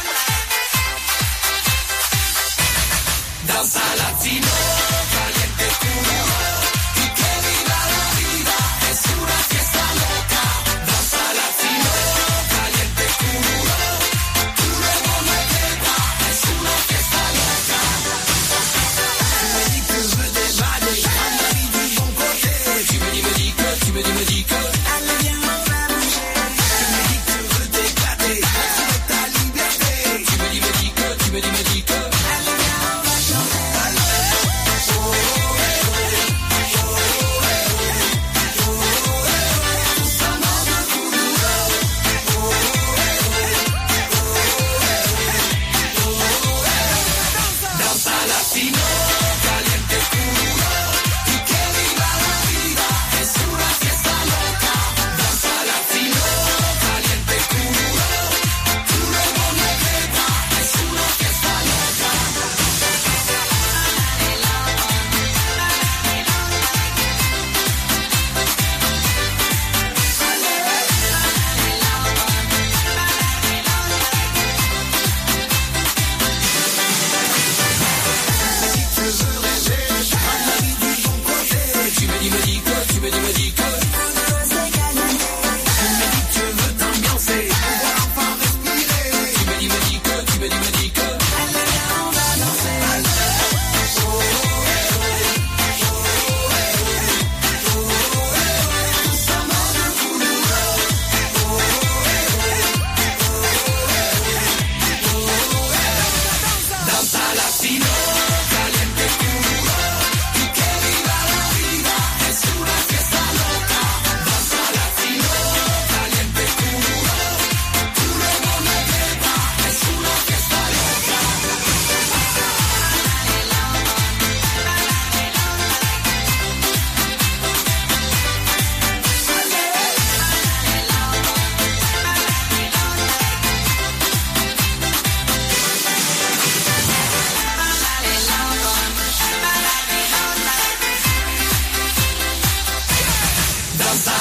Danza latino, caliente Kuduro. Y que viva la vida, es una fiesta loca. Danza latino, caliente Kuduro. Tu luego me queda, es una fiesta loca. Tu me dis que je veux dévaler, à la vie du bon côté. Tu me dis que, allez viens on va bouger. Tu me dis que je veux t'éclater, de ta liberté. Tu me dis que, allez viens on va chanter.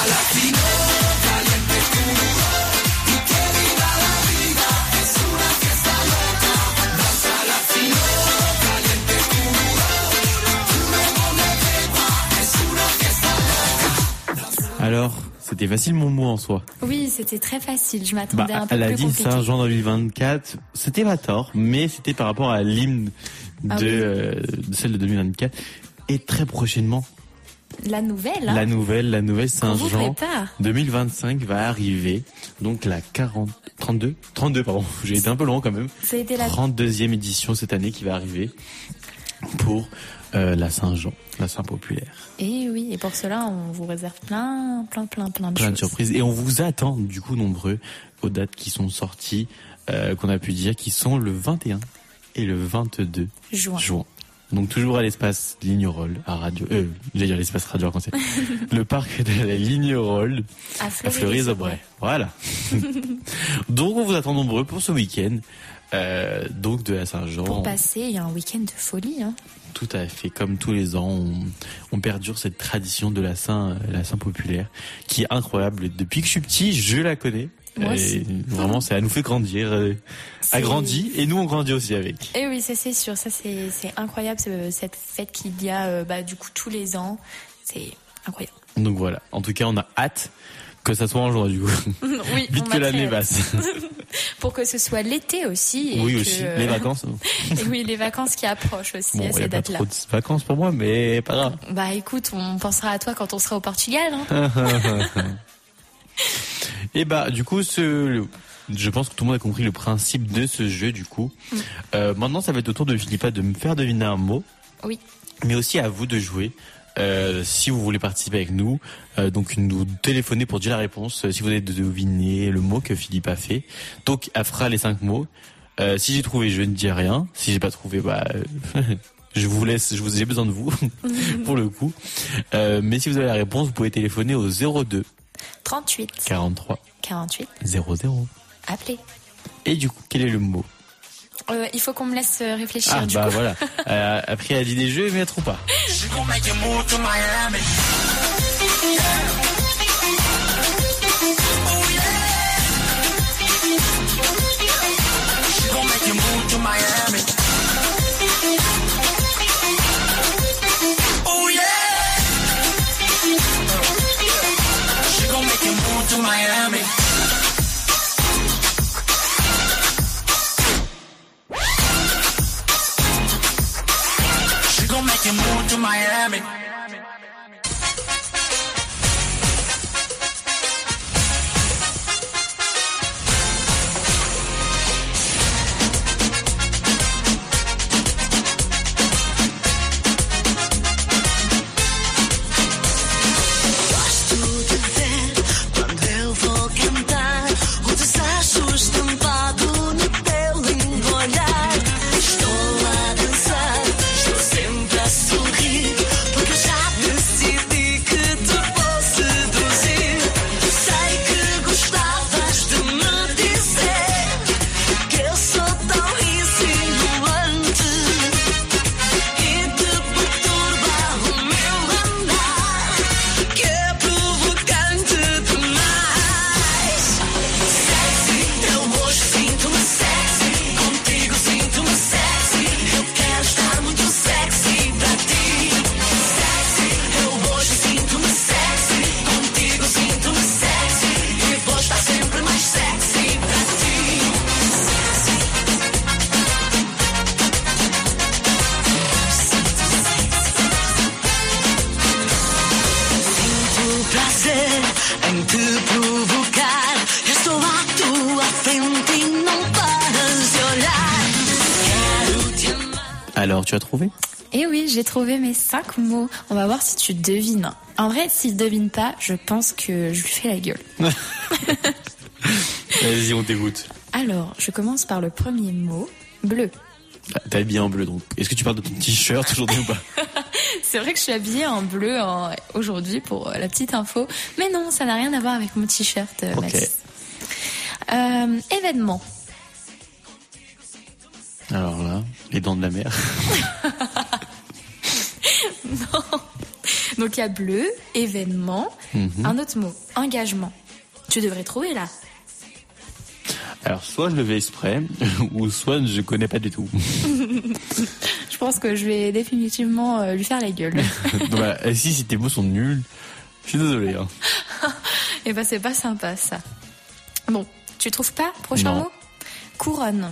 Alors, c'était facile mon mot en soi. Oui, c'était très facile. Je m'attendais un peu Elle a plus dit compliqué. Saint-Jean 2024. C'était pas tort, mais c'était par rapport à l'hymne de celle de 2024. Et très prochainement, La nouvelle, hein. la nouvelle On vous Saint-Jean prépare. 2025 va arriver. Donc la 32, pardon. J'ai été un peu loin quand même. Ça a été la 32e édition cette année qui va arriver pour la Saint-Jean, la Saint populaire. Et oui, et pour cela, on vous réserve plein de Plein de choses. surprises. Et on vous attend, du coup, nombreux aux dates qui sont sorties, qu'on a pu dire, qui sont le 21 et le 22 juin. Donc toujours à l'espace Lignerolles, à Radio, j'allais dire l'espace Radio Arc-en-Ciel. Le parc de la Lignerolles, À à Fleury-les-Aubrais. Voilà. Donc on vous attend nombreux pour ce week-end, donc de la Saint-Jean. Pour passer, il y a un week-end de folie, hein. Tout à fait, comme tous les ans, on perdure cette tradition de la Saint populaire, qui est incroyable. Depuis que je suis petit, je la connais. Moi Et aussi. vraiment, ça nous fait grandir, agrandit, et nous on grandit aussi avec. Et oui, ça c'est sûr, ça c'est incroyable cette fête qu'il y a du coup tous les ans, c'est incroyable. Donc voilà, en tout cas on a hâte que ça soit en juin du coup. Oui, Vite on que a l'année très hâte. passe. Pour que ce soit l'été aussi. Et Oui que, aussi, les vacances. Et oui, les vacances qui approchent aussi Bon, à il n'y a ces pas dates-là. trop de vacances pour moi, mais pas grave. Bah écoute, on pensera à toi quand on sera au Portugal. Hein. Et bah du coup je pense que tout le monde a compris le principe de ce jeu du coup. Maintenant ça va être au tour de Philippa de me faire deviner un mot. Oui. Mais aussi à vous de jouer. Si vous voulez participer avec nous, donc nous téléphoner pour dire la réponse. Si vous avez deviné le mot que Philippe a fait, donc elle fera les 5 mots. Si j'ai trouvé, je ne dis rien. Si j'ai pas trouvé, je vous laisse. J'ai besoin de vous pour le coup. Mais si vous avez la réponse, vous pouvez téléphoner au 02 38 43 48. 00. Appelez. Et du coup, quel est le mot? Il faut qu'on me laisse réfléchir Ah du bah coup. voilà. Après elle a dit des jeux, mais elle trouve pas. She gon' make you move to Miami. Oh yeah. She gon' make you move to Miami. Oh yeah. She gon' make you move to Miami. She gon' make you move to Miami. Gosto de ver quando eu vou cantar o desejo estampado no teu lindo olhar. Estou a dançar, estou sempre a sorrir, porque eu já decidi que te vou seduzir. Sei que gostavas de me dizer que eu sou tão insinuante e te perturba o meu andar, que é provocante demais. Sexy, eu hoje sinto-me sexy, contigo sinto-me sexy, eu quero estar muito sexy pra ti. Sexy, eu hoje sinto-me sexy, contigo sinto-me sexy, e vou estar sempre mais sexy pra ti. Sinto prazer em te provocar. Eu estou à tua frente e não paras de olhar. Quero te amar. Alors tu as trouvé? Et oui, j'ai trouvé mes 5 mots. On va voir si tu devines. En vrai, s'il devine pas, je pense que je lui fais la gueule. Vas-y, on t'écoute. Alors, je commence par le premier mot, bleu. T'es habillé en bleu donc. Est-ce que tu parles de ton t-shirt aujourd'hui ou pas? C'est vrai que je suis habillée en bleu aujourd'hui pour la petite info. Mais non, ça n'a rien à voir avec mon t-shirt, Ok. Mathis. Événement. Alors là, les dents de la mer. Non. Donc il y a bleu, événement, un autre mot, engagement. Tu devrais trouver là. Alors, soit je le fais exprès, ou soit je connais pas du tout. Je pense que je vais définitivement lui faire la gueule. Donc, bah, si tes mots sont nuls, je suis désolé. Hein. Et ben c'est pas sympa ça. Bon, tu trouves pas? Prochain Non. mot? Couronne.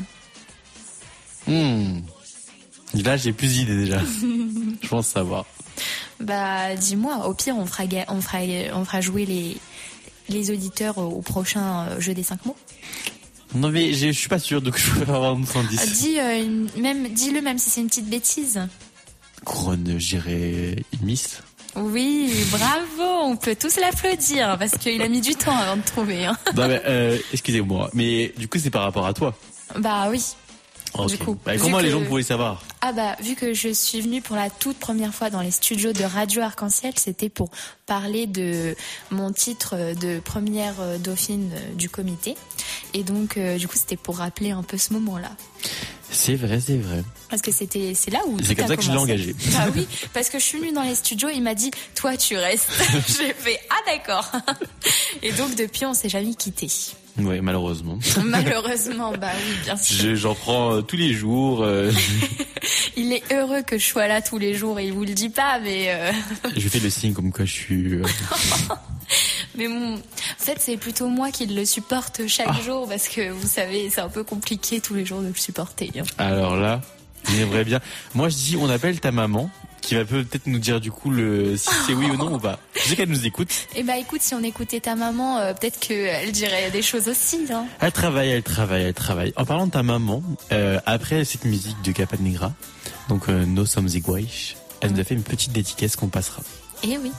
Là, j'ai plus d'idées déjà. Je pense savoir. Bah dis-moi, au pire on fera jouer les auditeurs au prochain jeu des 5 mots. Non mais je suis pas sûr, donc je préfère avoir un autre indice. Dis-le même si c'est une petite bêtise. Couronne, j'irais une miss. Oui, bravo, on peut tous l'applaudir parce qu'il a mis du temps avant de trouver. Hein. Non mais excusez-moi, mais du coup c'est par rapport à toi. Bah oui. Ok. Du coup, bah, comment les gens pouvaient savoir? Ah bah vu que je suis venue pour la toute première fois dans les studios de Radio Arc-en-Ciel, c'était pour parler de mon titre de première dauphine du comité. Et donc du coup c'était pour rappeler un peu ce moment-là. C'est vrai. Parce que c'est là où c'est comme ça que je l'ai engagé. Ah oui, parce que je suis venue dans les studios, il m'a dit toi tu restes. J'ai fait ah d'accord. Et donc depuis on s'est jamais quitté. Oui, malheureusement. Malheureusement, bah oui, bien sûr. J'en prends tous les jours. Il est heureux que je sois là tous les jours et il vous le dit pas, mais... Je fais le signe comme quoi je suis... Mais bon, en fait, c'est plutôt moi qui le supporte chaque jour parce que vous savez, c'est un peu compliqué tous les jours de le supporter. Hein. Alors là, j'aimerais bien... Moi, je dis, on appelle ta maman qui va peut-être nous dire du coup si c'est oui ou non ou pas. Je sais qu'elle nous écoute. Eh bah écoute, si on écoutait ta maman, peut-être qu'elle dirait des choses aussi. Hein. Elle travaille. En parlant de ta maman, après cette musique de Capanegra, donc Nós Somos Iguais, elle nous a fait une petite dédicace qu'on passera. Eh oui.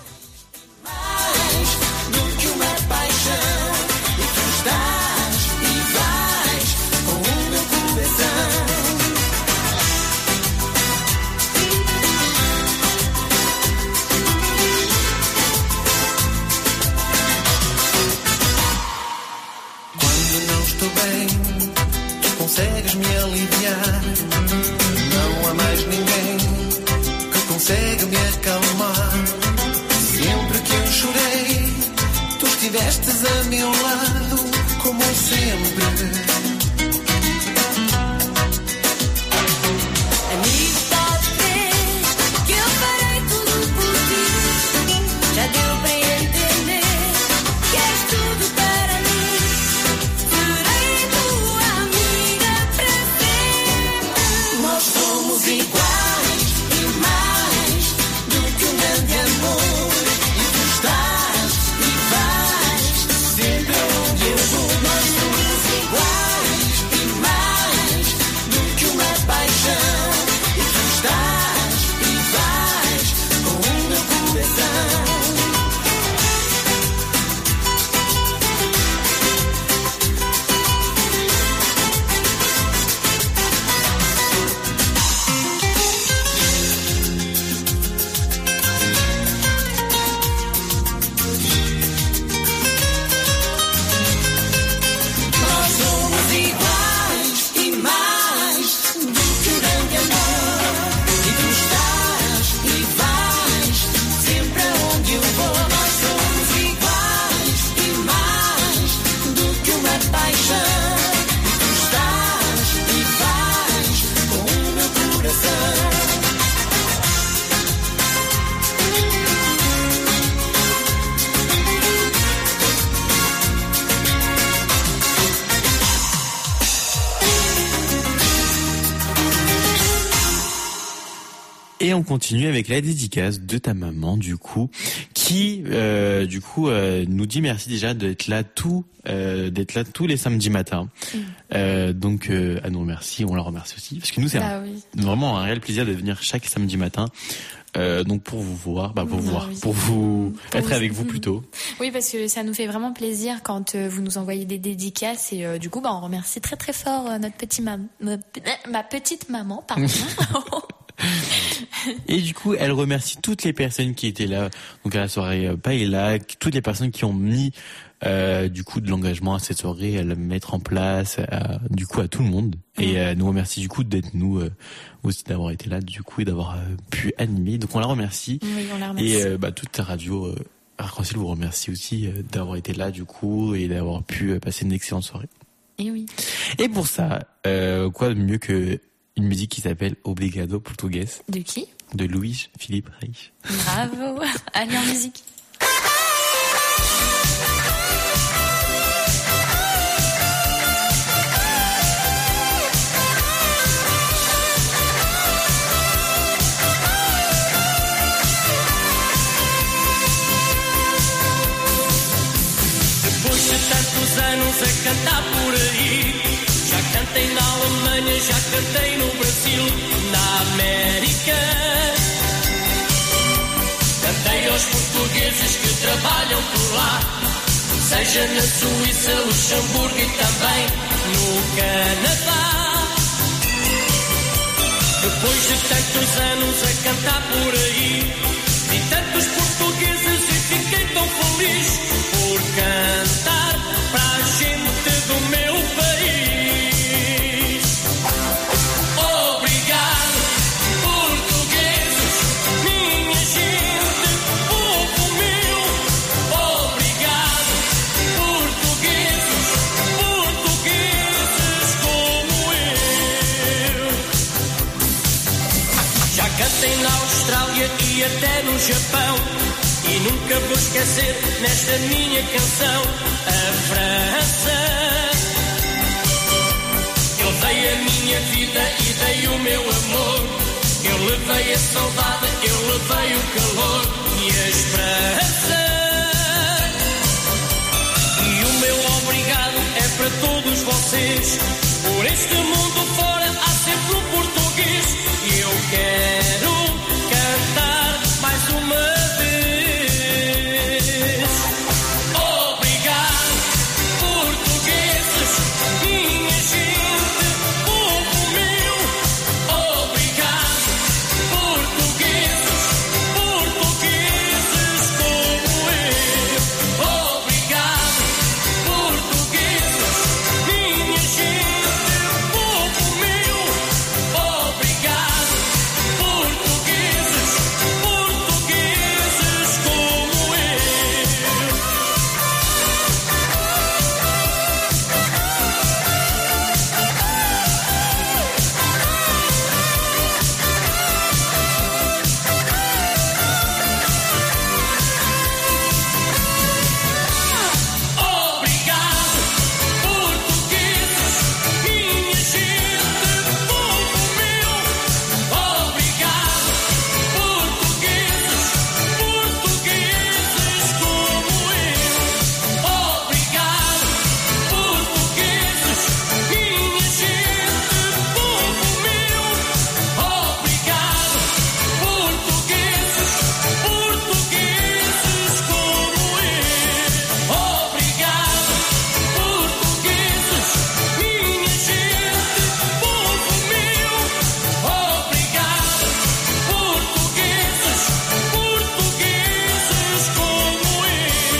Consegues me aliviar, não há mais ninguém que consegue me acalmar. Sempre que eu chorei, tu estivestes a meu lado, como sempre. Amigo, pode crer que eu farei tudo por ti. Já deu para entender que és tudo para mim. Nós somos iguais e mais do que um grande amor. E tu estás e vais sempre onde eu vou. Nós somos iguais e mais do que uma paixão. E tu estás e vais com o meu coração. Et on continue avec la dédicace de ta maman, du coup, qui, nous dit merci déjà d'être là tous les samedis matins. Donc, elle nous remercie, on la remercie aussi, parce que nous, c'est vraiment un réel plaisir de venir chaque samedi matin. Donc pour vous voir, pour être avec vous plutôt. Oui, parce que ça nous fait vraiment plaisir quand vous nous envoyez des dédicaces et du coup, on remercie très très fort ma petite maman, pardon. Et du coup, elle remercie toutes les personnes qui étaient là, donc à la soirée Paella, toutes les personnes qui ont mis du coup de l'engagement à cette soirée, à la mettre en place, du coup à tout le monde. Et nous remercie du coup d'être nous aussi, d'avoir été là du coup et d'avoir pu animer. Donc on la remercie. Oui, on la remercie. Et toute la radio Arc-en-Ciel vous remercie aussi d'avoir été là du coup et d'avoir pu passer une excellente soirée. Et oui. Et pour ça, quoi de mieux que une musique qui s'appelle Obrigado Português. De qui? De Luís Filipe Reis. Bravo. Allez, en musique. Depois de tantos anos a cantar por aí, já cantei na Alemanha, já cantei no Brasil, na América. Cantei aos portugueses que trabalham por lá, seja na Suíça, Luxemburgo e também no Canadá. Depois de tantos anos a cantar por aí, vi tantos portugueses e fiquei tão feliz por cantar para a gente do meu país. Obrigado, portugueses, minha gente, povo meu. Obrigado, portugueses, portugueses como eu. Já cantei na Austrália e até no Japão, e nunca vou esquecer nesta minha canção a França. Eu dei a minha vida e dei o meu amor, eu levei a saudade, eu levei o calor e a esperança. E o meu obrigado é para todos vocês. Por este mundo fora há sempre um português, e eu quero cantar mais uma vez. Obrigado, portugueses, minha gente, povo meu. Obrigado, portugueses, portugueses como eu. Obrigado, portugueses, minha gente, povo meu. Obrigado, portugueses, portugueses como eu. Obrigado, portugueses, minha gente, povo meu. Obrigado, portugueses, portugueses como eu. Obrigado, portugueses, minha gente, povo meu. Obrigado, portugueses, portugueses como eu. Obrigado, portugueses, minha gente, povo meu. Obrigado, portugueses, portugueses como eu.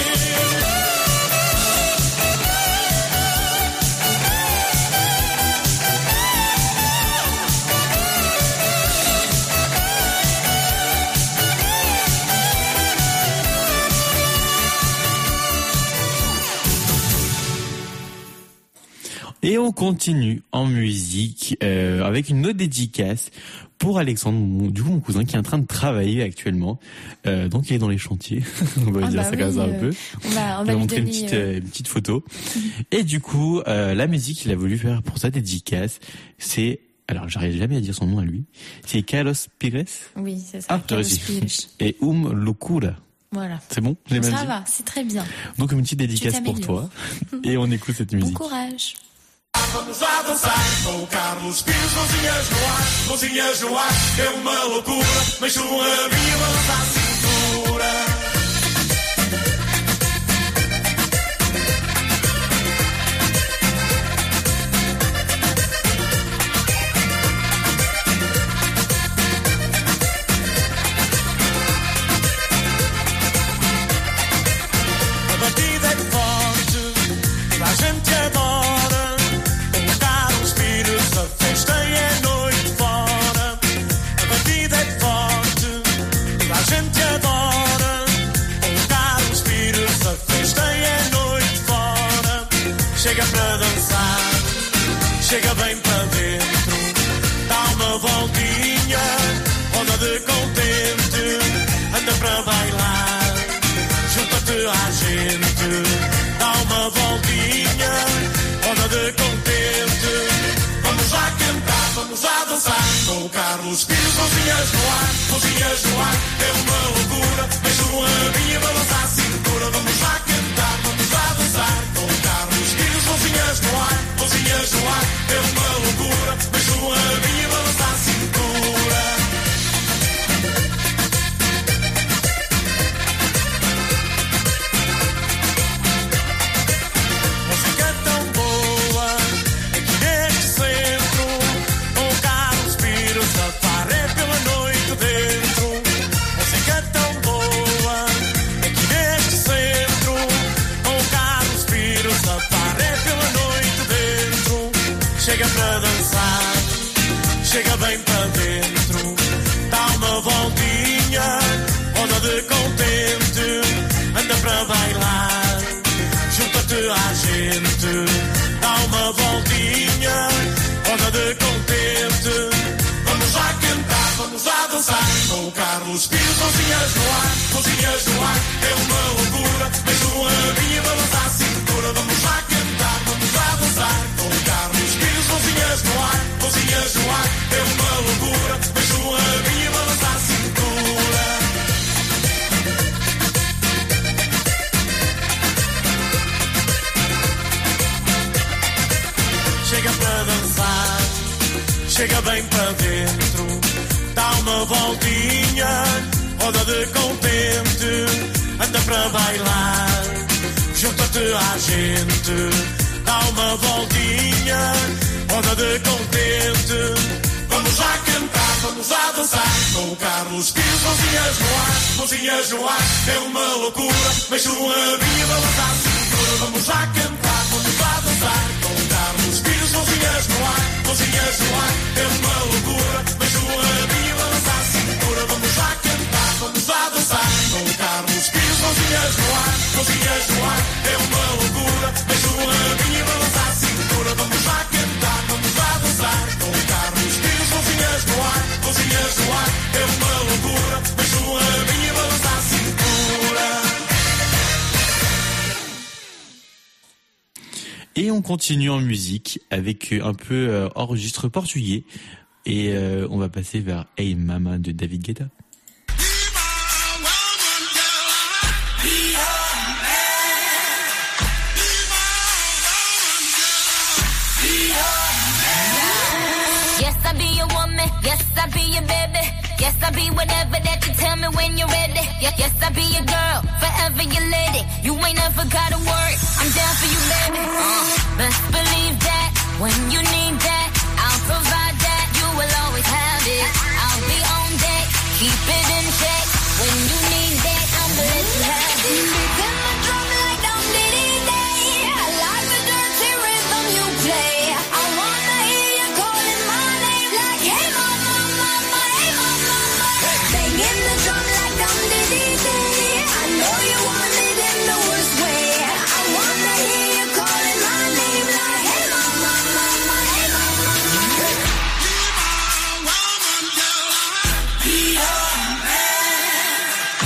Et on continue en musique avec une autre dédicace pour Alexandre, mon cousin qui est en train de travailler actuellement. Donc il est dans les chantiers, on va dire ça comme ça un peu. On va lui montrer une petite photo. Et du coup, la musique qu'il a voulu faire pour sa dédicace, c'est, alors j'arrive jamais à dire son nom à lui, c'est Carlos Pires. Oui, c'est ça. Ah, Carlos vas-y. Pires. Et Loucura. Voilà. C'est bon? J'ai même Ça dit. va, c'est très bien. Donc une petite dédicace pour toi. Et on écoute cette Bon musique. courage. Vamos lá dançar com o Carlos Pires, mãozinhas no ar, é uma loucura, mexe o rabinho, balança a cintura. chega para dançar, chega bem para dentro, dá uma voltinha, roda de contente, anda para bailar, junta-te à gente, dá uma voltinha, roda de contente, vamos lá cantar, vamos lá dançar, com o Carlos Pires, mãozinhas no ar, é uma loucura, deixa a minha balançar a cintura, vamos lá cantar, vamos lá dançar, com o Carlos Pires, mãozinhas no ar, é uma loucura, deixa a minha balançar a cintura. Música tão boa, aqui neste centro, com o Carlos Pires, a faré pela noite dentro. Música tão boa, aqui neste centro, com o Carlos Pires, a faré pela noite dentro. Chega para dançar, chega bem para dentro, dá uma voltinha, roda de contente, anda para bailar, junta-te à gente, dá uma voltinha, roda de contente, vamos lá cantar, vamos lá dançar, com o Carlos Pires, mãozinhas no ar, é uma loucura, deixa a minha balançar a cintura, vamos lá cantar, vamos lá dançar, com o Carlos Pires, mãozinhas no ar, é uma loucura, deixa a minha balançar a cintura. Chega para dançar, chega bem para dentro, dá uma voltinha, roda de contente, anda para bailar, junta-te à gente, dá uma voltinha, roda de contente, vamos lá cantar, vamos lá dançar, com o Carlos Pires, mãozinhas no ar, é uma loucura, deixa a minha balançar a cintura, vamos lá cantar, vamos lá dançar, com o Carlos Pires, mãozinhas no ar, é uma loucura, deixa a minha balançar a cintura, vamos lá cantar, vamos lá dançar, com o Carlos Pires, mãozinhas no ar, é uma loucura, deixa a minha balançar a cintura, vamos lá cantar, vamos lá dançar, com o Carlos Pires, mãozinhas no ar, é uma loucura, deixa a minha balançar a cintura. Et on continue en musique avec un peu enregistre portugais et on va passer vers Hey Mama de David Guetta. Yes, I be your woman. Yes, I be your baby. Yes, I be whatever that you tell me when you're ready. Yes, I be your girl, forever your lady. You ain't never gotta worry, I'm down for you, baby. Best believe that when you need that, I'll provide that. You will always have it. I'll be on deck, keep it in check. When you need that, I'ma let you have it. Beating my drum like Dum Diddy Day. I like the dirty rhythm you play. I wanna hear you calling my name like, hey mama, mama, hey mama, mama. Banging the drum like Dum Diddy Day. I know you want it in the worst way. I wanna hear you calling my name like, hey mama, mama, hey mama, mama. Be your man.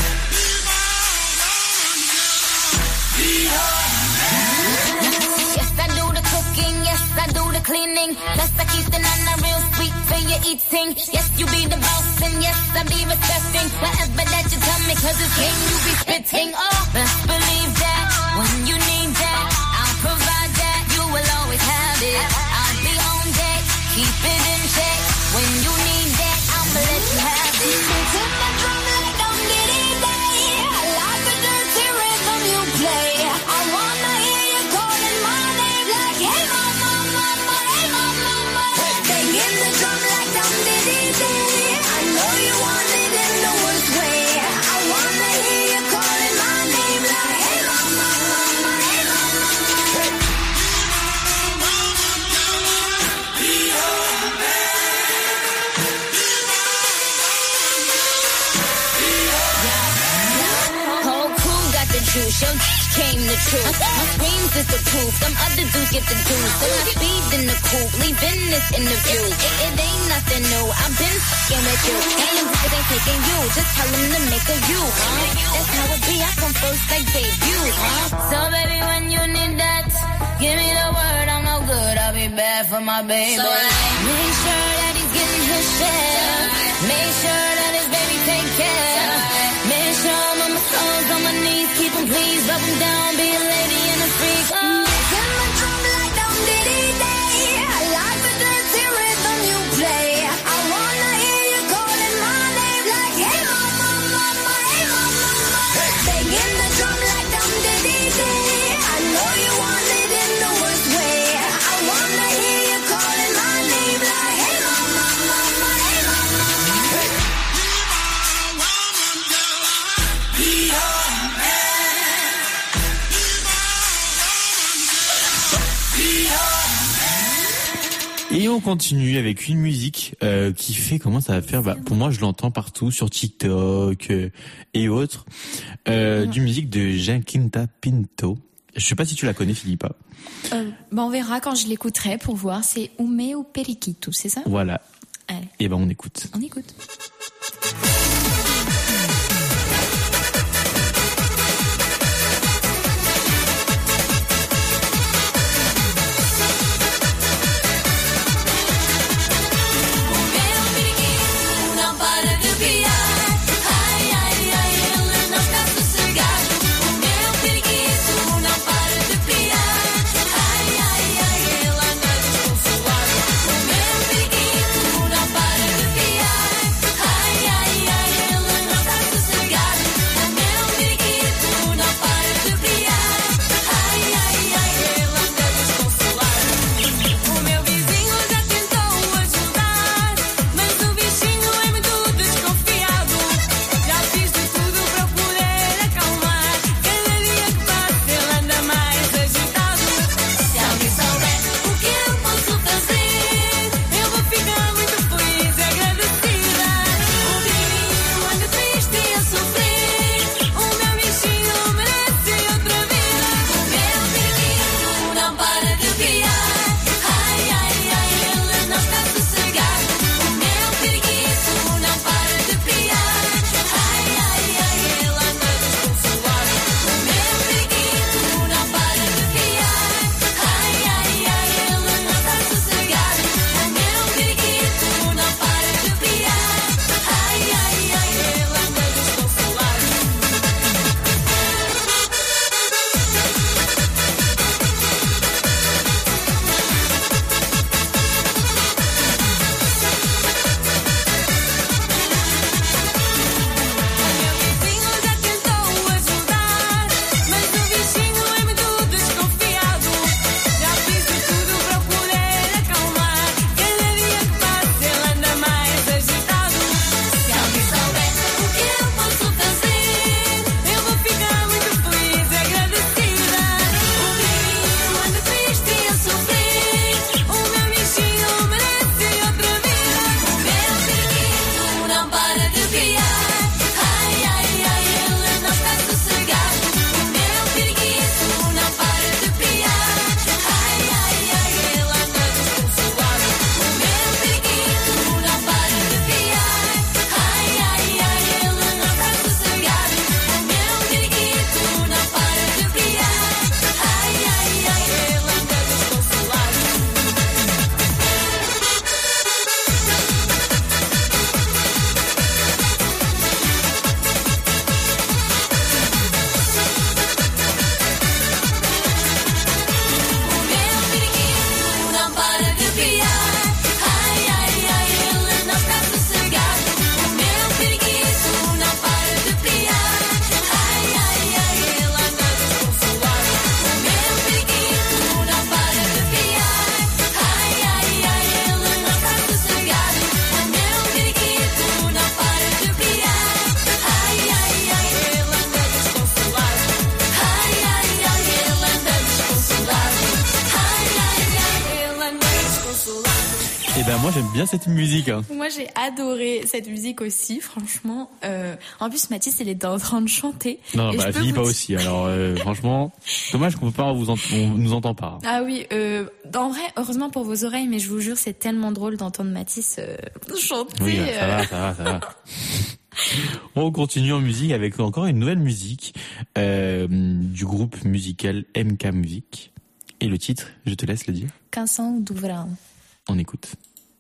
Be your man. Yes, I do the cooking. Yes, I do the cleaning. Plus, I keep the nana real sweet for your eating. Yes, you be the boss, and yes, I be respecting whatever that you tell me, 'cause it's game you be spitting. Oh, best believe that when you need that, I'll provide that. You will always have it. I'll be on deck, keep it in check. When you need that, I'ma let you have it. Beating my drum like Dum Diddy Day. I like the dirty rhythm you play. I wanna hear you calling my name like, hey mama, mama, hey mama, mama. Banging the drum like Dum Diddy Day. I know you want it in the worst way. I wanna hear you calling my name like, hey mama, mama, hey mama. truth. My screams is the proof. Them other dudes get the juice. So I speed in the coupe, leaving this interview. It ain't nothing new. I've been fucking with you. Ain't niggas ain't taking you. Just tell them to make a you, huh? That's how it be. I come first like debut, huh? So baby, when you need that, give me the word. I'm no good. I'll be bad for my baby. So make sure that he's getting his share. Make sure that his baby take care. Make sure I'm on my toes, on my knees. Keep him please, rub him down. Be a lady and a freak. Making my drum like Dum Diddy Day. I like the dirty rhythm you play. I wanna hear you calling my name like, hey mama, mama, hey mama, mama. Banging the drum like Dum Diddy Day. I know you want it in the worst way. I wanna hear you calling my name like, hey mama, mama, hey mama, mama. Et on continue avec une musique qui fait comment ça va faire. Pour moi, je l'entends partout sur TikTok et autres. Du musique de Jacinta Pinto. Je sais pas si tu la connais, Philippa. On verra quand je l'écouterai pour voir. C'est O Meu Periquito, c'est ça? Voilà. Allez. Et on écoute. On écoute. Não para de piar. Ai, ai, ai, ele não está sossegado. O meu periquito não para de piar. Ai, ai, ai, ele anda desconsolado. O meu periquito não para de piar. ben moi j'aime bien cette musique. Hein. Moi j'ai adoré cette musique aussi, franchement. En plus Mathis il était en train de chanter. Non, et bah Philippe pas aussi. Alors franchement, dommage qu'on peut pas on nous entend pas. Ah oui, en vrai, heureusement pour vos oreilles, mais je vous jure c'est tellement drôle d'entendre Mathis chanter. Oui, ça va. On continue en musique avec encore une nouvelle musique du groupe musical MK Music. Et le titre, je te laisse le dire. Canção do Verão. On écoute.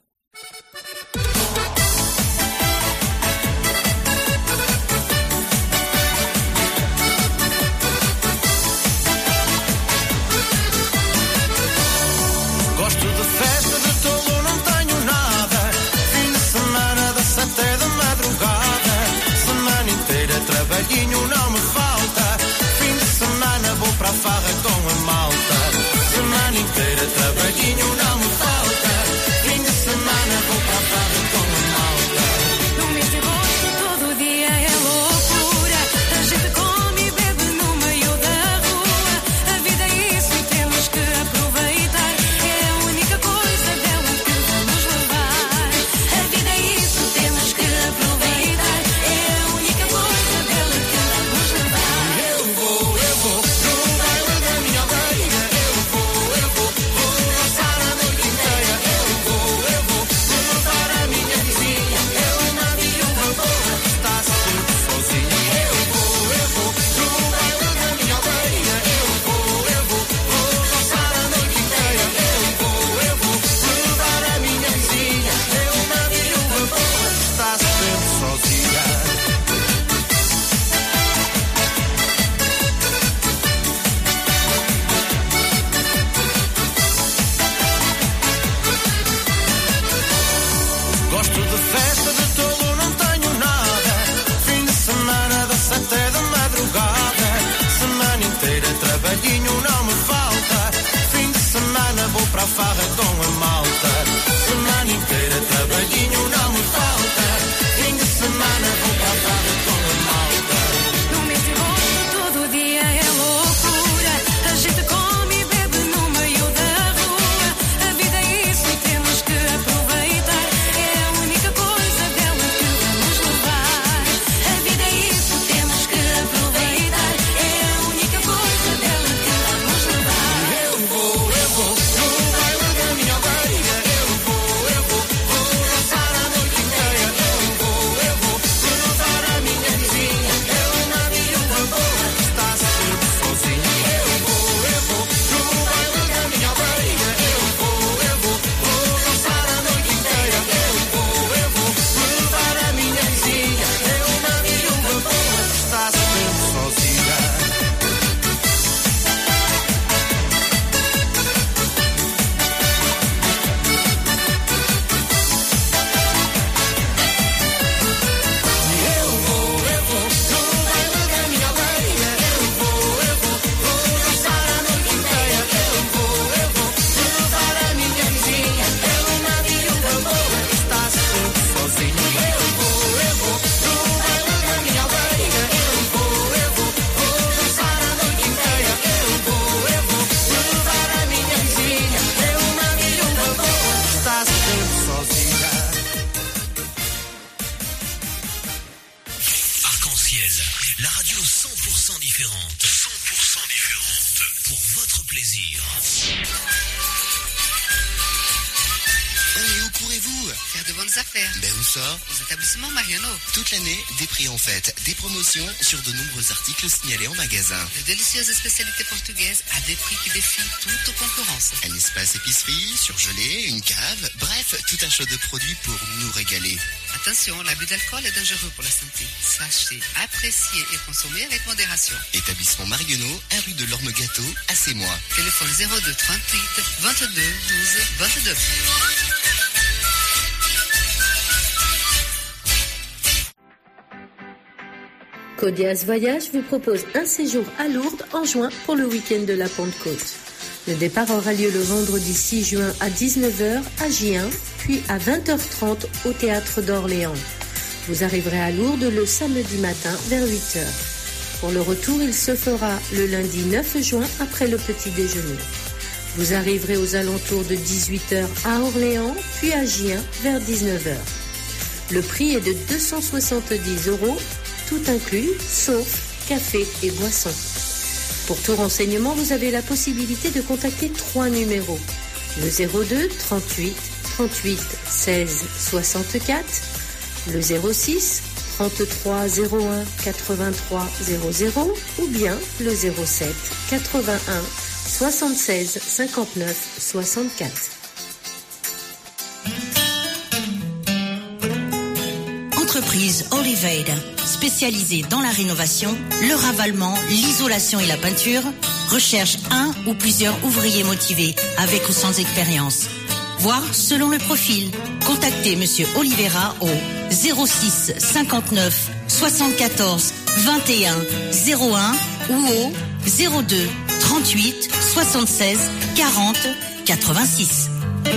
Gosto de festa, de tolo não tenho nada. Fim de semana das 7 da madrugada. Semana inteira trabalhinho não me falta. Fim de semana vou para a farra com a malta. Semana inteira trabalhinho não me falta. Fim de semana vou para a farra com a malta. No mês de agosto todo dia é loucura. A gente come e bebe no meio da rua. A vida é isso e temos que aproveitar. É a única coisa bela que vamos levar. A vida é isso, temos que aproveitar. É a única coisa bela que vamos levar. Eu vou no baile da minha aldeia. Vou dançar a noite inteira. Eu vou levar a minha vizinha. Ela não viu uma boa, está sempre sozinha. Eu vou no baile da minha aldeia. Vou dançar a noite inteira. Eu vou levar a minha vizinha. Ela não viu uma boa, está sempre sozinha. Gosto de festa, de tolo não tenho nada. Fim de semana das 7 da madrugada. Semana inteira trabalhinho não me falta. Fim de semana vou para a farra com a malta. Semana inteira trabalhinho não me falta. Fim de semana vou para a farra com a malta. No mês de agosto todo dia é loucura. A gente come e bebe no meio da rua. A vida é isso e temos que aproveitar. É a única coisa bela que vamos levar. A vida é isso, temos que aproveitar. É a única coisa bela que vamos levar. Eu vou no baile da minha aldeia. Eu vou dançar a noite inteira. Eu vou levar a minha vizinha. Ela não viu uma boa, está sempre sozinha. Eu vou no baile da minha aldeia. Eu vou dançar a noite inteira. Eu vou levar a minha vizinha. Ela não viu uma boa, está sempre sozinha. Eu vou no baile da minha aldeia. Eu vou dançar a noite inteira. Eu vou levar a minha vizinha. Ela não viu uma boa, está sempre sozinha. Eu vou no baile da minha aldeia. Eu vou dançar a noite inteira. Eu vou levar a minha vizinha. Ela não viu uma boa, está sempre sozinha. Arc-en-ciel, la radio 100% différente. 100% différente. Pour votre plaisir. Et où courez-vous? Faire de bonnes affaires. Ben où ça? Aux établissements Mariano. Toute l'année, des prix en fête, des promotions sur de nombreux articles signalés en magasin. De délicieuses spécialités portugaises à des prix qui défient toute concurrence. Un espace épicerie, surgelé, une cave, bref, tout un choix de produits pour nous régaler. Attention, l'abus d'alcool est dangereux pour la santé. Sachez apprécier et consommer avec modération. Établissement Marguenot, 1 rue de l'Orme-Gâteau, à Sémois. Téléphone 02 38 22 12 22. Codias Voyage vous propose un séjour à Lourdes en juin pour le week-end de la Pentecôte. Le départ aura lieu le vendredi 6 juin à 19h à Gien, puis à 20h30 au Théâtre d'Orléans. Vous arriverez à Lourdes le samedi matin vers 8h. Pour le retour, il se fera le lundi 9 juin après le petit déjeuner. Vous arriverez aux alentours de 18h à Orléans, puis à Gien vers 19h. Le prix est de 270 €, tout inclus, sauf café et boissons. Pour tout renseignement, vous avez la possibilité de contacter 3 numéros. Le 02 38 38 16 64, le 06 33 01 83 00 ou bien le 07 81 76 59 64. Entreprise Oliveira, spécialisée dans la rénovation, le ravalement, l'isolation et la peinture, recherche un ou plusieurs ouvriers motivés avec ou sans expérience. Voir selon le profil. Contactez Monsieur Oliveira au 06 59 74 21 01 ou au 02 38 76 40 86.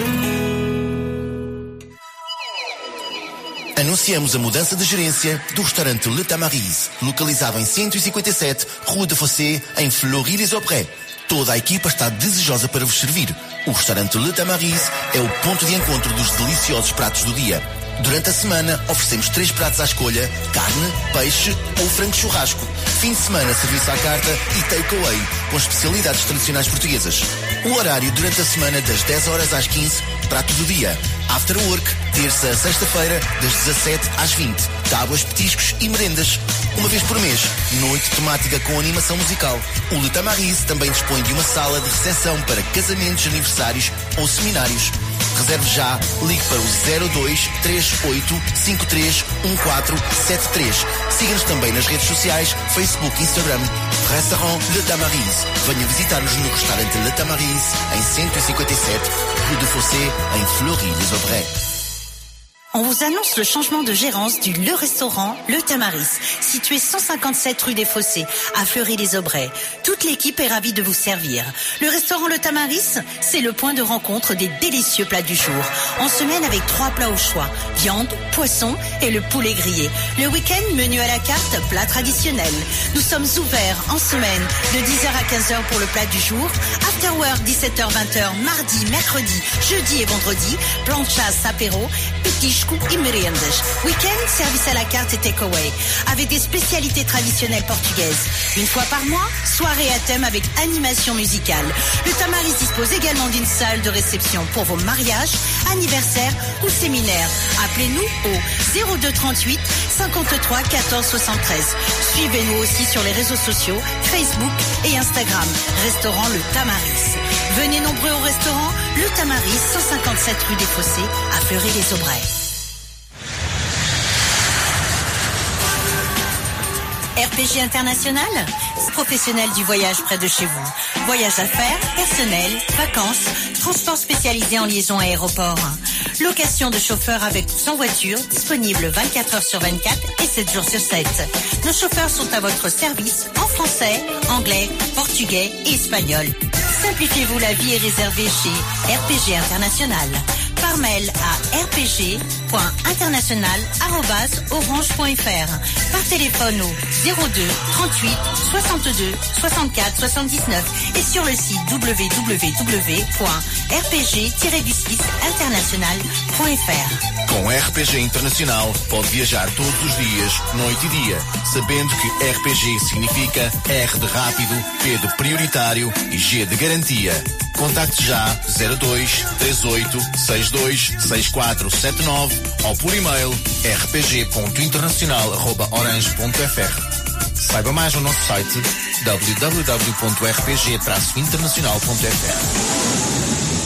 Anunciamos a mudança de gerência do restaurante Le Tamariz, localizado em 157 Rua de Fossé, em Fleury-les-Aubrais. Toda a equipa está desejosa para vos servir. O restaurante Le Tamariz é o ponto de encontro dos deliciosos pratos do dia. Durante a semana, oferecemos 3 pratos à escolha: carne, peixe ou frango churrasco. Fim de semana, serviço à carta e takeaway, com especialidades tradicionais portuguesas. O horário durante a semana, das 10 horas às 15, prato do dia. After work, terça a sexta-feira, das 17 às 20. Tábuas, petiscos e merendas. Uma vez por mês, noite temática com animação musical. O Le Tamariz também dispõe de uma sala de recepção para casamentos, aniversários ou seminários. Reserve já, ligue para o 02 38 53 1473. Siga-nos também nas redes sociais, Facebook e Instagram. Restaurant Le Tamariz. Venha visitar-nos no restaurante Le Tamariz, em 157 Rue de Fossé, em Fleury-les-Aubrais. On vous annonce le changement de gérance du Le Restaurant Le Tamariz, situé 157 rue des Fossés, à Fleury-les-Aubrais. Toute l'équipe est ravie de vous servir. Le Restaurant Le Tamariz, c'est le point de rencontre des délicieux plats du jour. En semaine avec 3 plats au choix, viande, poisson et le poulet grillé. Le week-end, menu à la carte, plat traditionnel. Nous sommes ouverts en semaine de 10h à 15h pour le plat du jour. After work, 17h-20h, mardi, mercredi, jeudi et vendredi. Plan de chasse, apéro, petit et merendas. Week-end, service à la carte et takeaway, avec des spécialités traditionnelles portugaises. Une fois par mois, soirée à thème avec animation musicale. Le Tamariz dispose également d'une salle de réception pour vos mariages, anniversaires ou séminaires. Appelez-nous au 02 38 53 14 73. Suivez-nous aussi sur les réseaux sociaux, Facebook et Instagram. Restaurant Le Tamariz. Venez nombreux au restaurant Le Tamariz, 157 rue des Fossés, à Fleury-les-Aubrais. RPG International, professionnel du voyage près de chez vous. Voyage d'affaires, personnel, vacances, transport spécialisé en liaison aéroport. Location de chauffeurs avec ou sans voiture, disponible 24 heures sur 24 et 7 jours sur 7. Nos chauffeurs sont à votre service en français, anglais, portugais et espagnol. Simplifiez-vous la vie et réservez chez RPG International. Par mail à rpg.international@orange.fr. Par téléphone au 02 38 62 64 79 et sur le site www.rpg-international.fr. Com RPG Internacional pode viajar todos os dias, noite e dia, sabendo que RPG significa R de rápido, P de prioritário e G de garantia. Contacte já 02 38 62 6479 ou por e-mail rpg.internacional@orange.fr. Saiba mais no nosso site www.rpg-internacional.fr.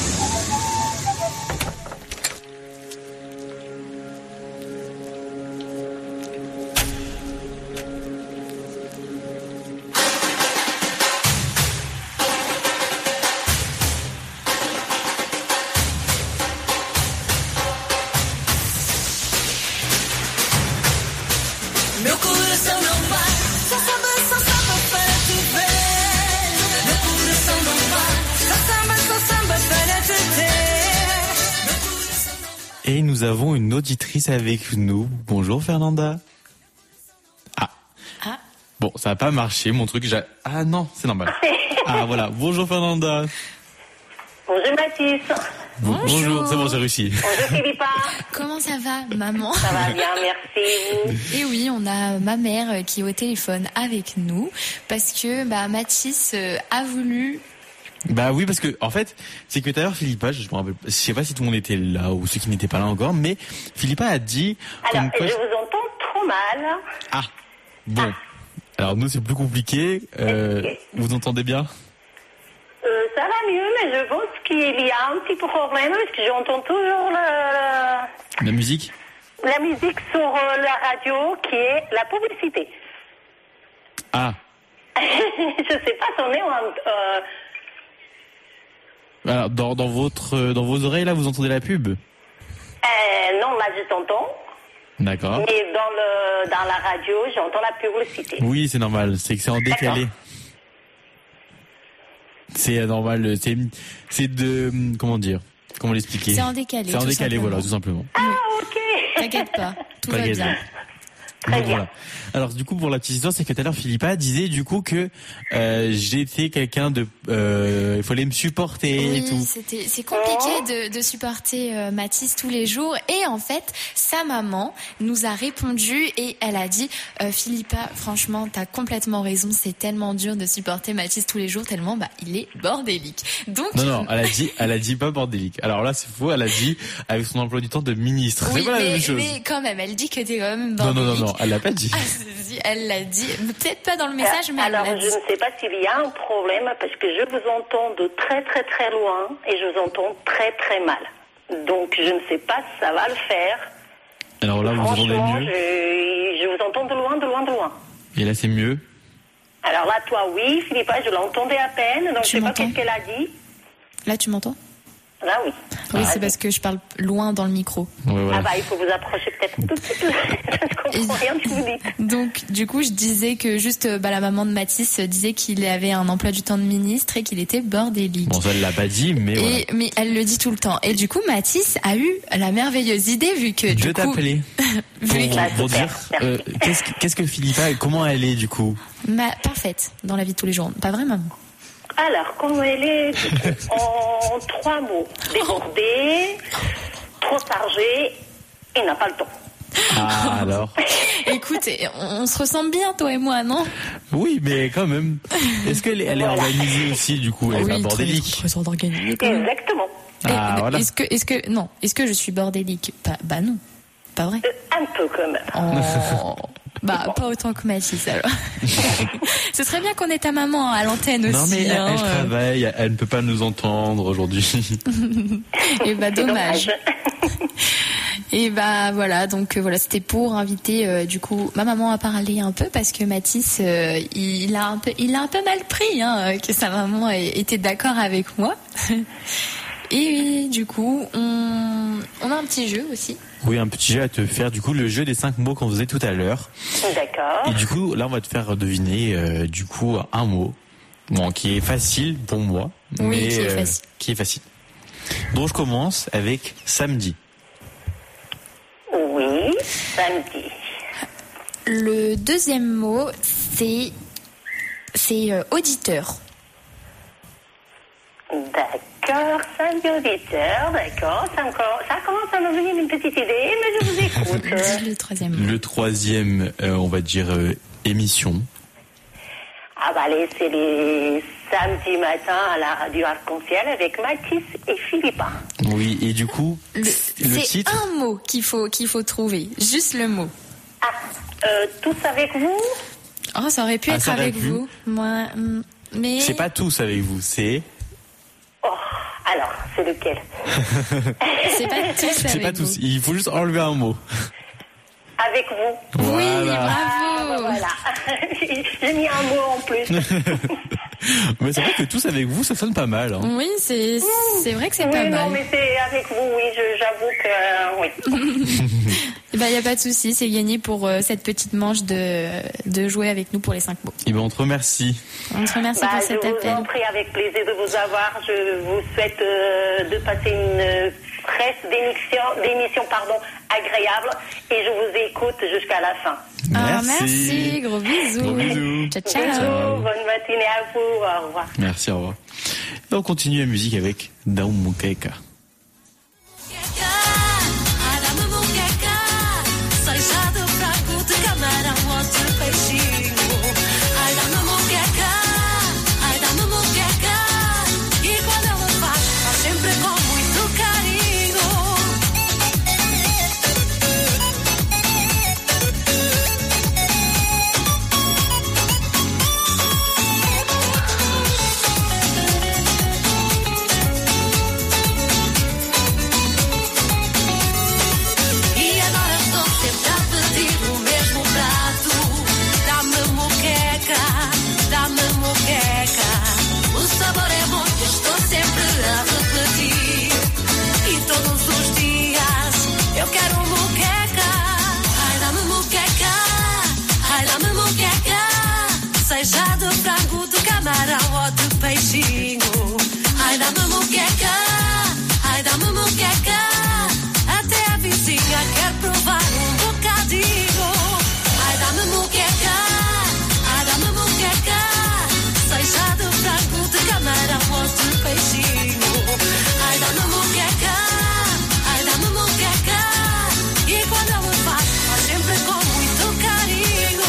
Meu coração não vai, só samba para te ver. Meu coração não vai, só samba para te ter. Meu coração não vai. Et nous avons une auditrice avec nous. Bonjour Fernanda. Ah. Bon, ça n'a pas marché, mon truc. Ah non, c'est normal. Ah voilà, bonjour Fernanda. Bonjour Mathis. Bonjour, c'est bon, j'ai réussi. Bonjour Philippa. Comment ça va, maman? Ça va bien, merci. Vous? Et oui, on a ma mère qui est au téléphone avec nous parce que Mathis a voulu. Bah oui, parce que en fait, c'est que tout à l'heure Philippa, je me rappelle, je sais pas si tout le monde était là ou ceux qui n'étaient pas là encore, mais Philippa a dit. Alors, je vous entends trop mal. Ah, bon. Alors nous c'est plus compliqué. Vous entendez bien? Ça va mieux, mais je pense qu'il y a un petit problème parce que j'entends toujours La musique? La musique sur la radio qui est la publicité. Ah. Je sais pas si on est Alors dans vos oreilles là, vous entendez la pub? non, là je t'entends. D'accord. Et dans la radio, j'entends la publicité. Oui, c'est normal. C'est que c'est en décalé. D'accord. C'est normal. C'est de comment dire? Comment l'expliquer? C'est en décalé. C'est en décalé, voilà, tout simplement. Ah, ok. T'inquiète pas, tout va T'inquiète bien. Donc, voilà. Alors du coup pour la petite histoire, c'est que tout à l'heure Philippa disait du coup que j'étais quelqu'un de il fallait me supporter et tout. C'est compliqué de supporter Mathis tous les jours et en fait sa maman nous a répondu et elle a dit Philippa, franchement t'as complètement raison, c'est tellement dur de supporter Mathis tous les jours tellement il est bordélique. Donc Non, elle a dit pas bordélique. Alors là c'est faux, elle a dit avec son emploi du temps de ministre. Oui, c'est pas la même chose. Mais quand même, elle dit que t'es quand même bordélique. Non, elle l'a pas dit. Ah, si, elle l'a dit, peut-être pas dans le message, mais alors, elle l'a dit. je ne sais pas s'il y a un problème parce que je vous entends de très très très loin et je vous entends très très mal. Donc, je ne sais pas si ça va le faire. Alors là, vous entendez mieux? Je vous entends de loin, de loin, de loin. Et là, c'est mieux? Alors là, toi, oui, Philippa, je l'entendais à peine, donc je sais pas qu'est-ce qu'elle a dit. Là, tu m'entends? Là, oui. Oui, c'est parce que je parle loin dans le micro. Ouais. Ah il faut vous approcher peut-être tout petit peu. Je comprends rien que vous dites. Donc, du coup, je disais que juste la maman de Mathis disait qu'il avait un emploi du temps de ministre et qu'il était bordélique. Bon, ça, elle l'a pas dit, mais voilà. Mais elle le dit tout le temps. Et du coup, Mathis a eu la merveilleuse idée vu que de t'appeler pour dire qu'est-ce que Philippa, comment elle est du coup? Parfaite dans la vie de tous les jours. Pas vraiment. Alors, comment elle est en 3 mots. Débordée, trop chargée et n'a pas le temps. Ah, alors. Écoute, on se ressemble bien, toi et moi, non? Oui, mais quand même. Est-ce qu'elle est organisée aussi, du coup? Elle est pas bordélique? Très organisée. Exactement. Ah, voilà. Est-ce que je suis bordélique? Bah non. Pas vrai. Un peu quand même. Oh. Pas autant que Mathis, alors. Ce serait bien qu'on ait ta maman à l'antenne aussi. Non, mais elle travaille, elle ne peut pas nous entendre aujourd'hui. Et dommage. Et voilà, donc voilà, c'était pour inviter du coup ma maman à parler un peu parce que Mathis il a un peu mal pris que sa maman était d'accord avec moi. Et du coup, on a un petit jeu aussi. Oui, un petit jeu à te faire, du coup, le jeu des 5 mots qu'on faisait tout à l'heure. D'accord. Et du coup, là, on va te faire deviner, du coup, un mot. Bon, qui est facile pour moi. Oui, mais qui est facile. Donc, je commence avec samedi. Oui, samedi. Le deuxième mot, c'est auditeur. D'accord, samedi auditeur, d'accord. Ça commence à me venir une petite idée, mais je vous écoute. Le troisième mot. Le troisième, on va dire émission. Allez, c'est les samedis matins à la radio Arc-en-Ciel avec Mathis et Philippa. Oui, et du coup, le titre. C'est un mot qu'il faut trouver, juste le mot. Tous avec vous? Oh, ça aurait pu être avec vous. Moi, mais. C'est pas tous avec vous, c'est. Oh, alors, c'est lequel? C'est pas tous avec C'est pas tous. Il faut juste enlever un mot. Avec vous. Voilà. Oui, bravo. Voilà. J'ai mis un mot en plus. Mais c'est vrai que tous avec vous, ça sonne pas mal. Hein. Oui, c'est vrai que c'est pas mal. Non, mais c'est avec vous, oui, j'avoue que oui. Il n'y a pas de souci, c'est gagné pour cette petite manche de jouer avec nous pour les 5 mots. Et on te remercie. On te remercie pour cet appel. Je vous en prie, avec plaisir de vous avoir. Je vous souhaite de passer une fraîche d'émission agréable et je vous écoute jusqu'à la fin. Merci, gros bisous. Gros bisous. Ciao, ciao. Bisous, bonne matinée à vous, au revoir. Merci, au revoir. Et on continue la musique avec Dá Muqueca. Seja de frango, de camarão ou de peixinho. Ai, dá-me moqueca, ai, dá-me moqueca. Até a vizinha quer provar um bocadinho. Ai, dá-me moqueca, ai, dá-me moqueca. Seja de frango, de camarão ou de peixinho. Ai, dá-me moqueca, ai, dá-me moqueca. E quando ela faz sempre com muito carinho.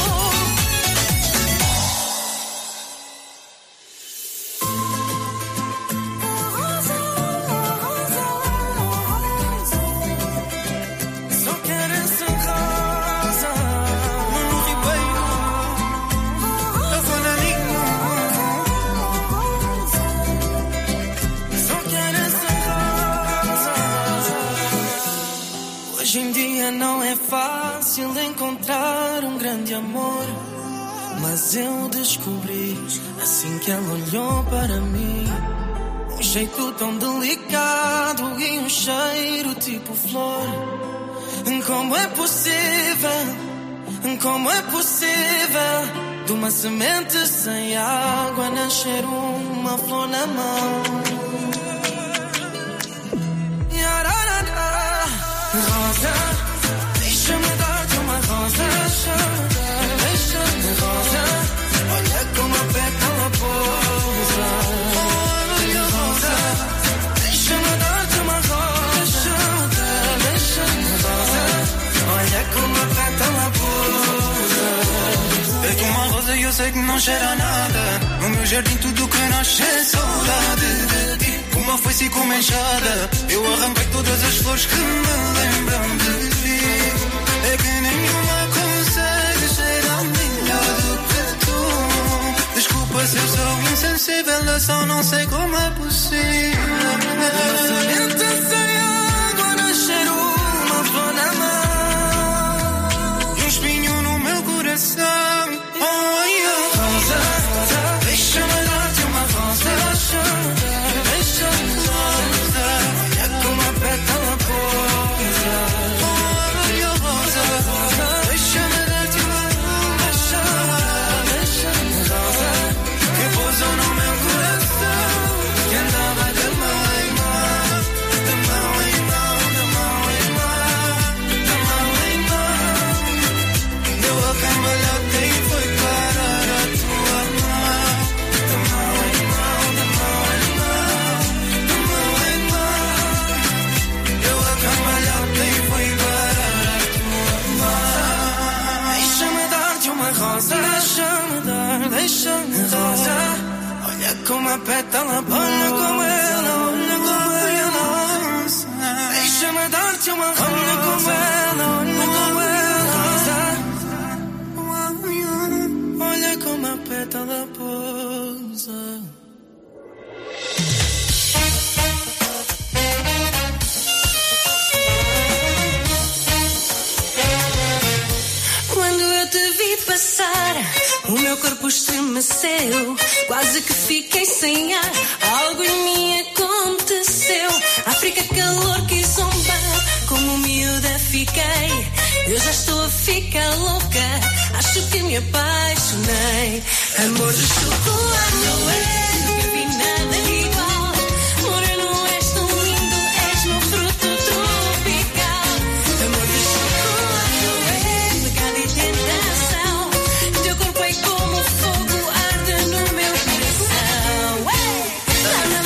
Hoje em dia não é fácil encontrar um grande amor, mas eu descobri assim que ela olhou para mim. Um jeito tão delicado e um cheiro tipo flor. Como é possível, como é possível de uma semente sem água nascer uma flor na mão? Rosa, deixa-me dar-te uma rosa. Deixa-me rosa, olha como a pétala pousa. Rosa, deixa-me dar-te uma rosa. Deixa-me rosa, olha como a pétala pousa. É uma rosa e eu sei que não cheira a nada. No meu jardim tudo que nasce é saudade de ti. Uma foice como enxada, eu arranquei todas as flores que me lembram de ti. É que nenhuma consegue cheirar melhor do que tu. Desculpa se eu sou insensível, eu só não sei como é possível. Semente sem água nascer uma flor na mão. E um espinho no meu coração. Oh, yeah. Rosa, deixa-me dar-te uma rosa. Olha como a pétala pousa. Olha rosa, deixa-me dar-te uma rosa. Deixa-me rosa, que pousou no meu coração. Que andava de mão em mão, de mão em mão, de mão em mão, de mão em mão. Deu a cambalhota e foi parar a tua mão. De mão em mão, de mão em mão, de mão em mão. Deu a cambalhota e foi parar a tua mão. Deixa-me dar-te uma rosa. Deixa-me rosa. Olha como a pétala, olha como ela, olha como ela. Deixa-me dar-te uma rosa. Olha como ela, olha como ela. Olha como a pétala pousa. Quando eu te vi passar, o meu corpo estremeceu. Quase que fiquei sem ar, algo em mim aconteceu. África, calor que zombar, como miúda fiquei. Eu já estou a ficar louca, acho que me apaixonei. Amor de chocolate, não é? Nunca vi nada igual. Moreno, és tão lindo, és meu fruto tropical. Amor de chocolate, não é? Pecado e tentação. Teu corpo é como fogo, arde no meu coração. Ué!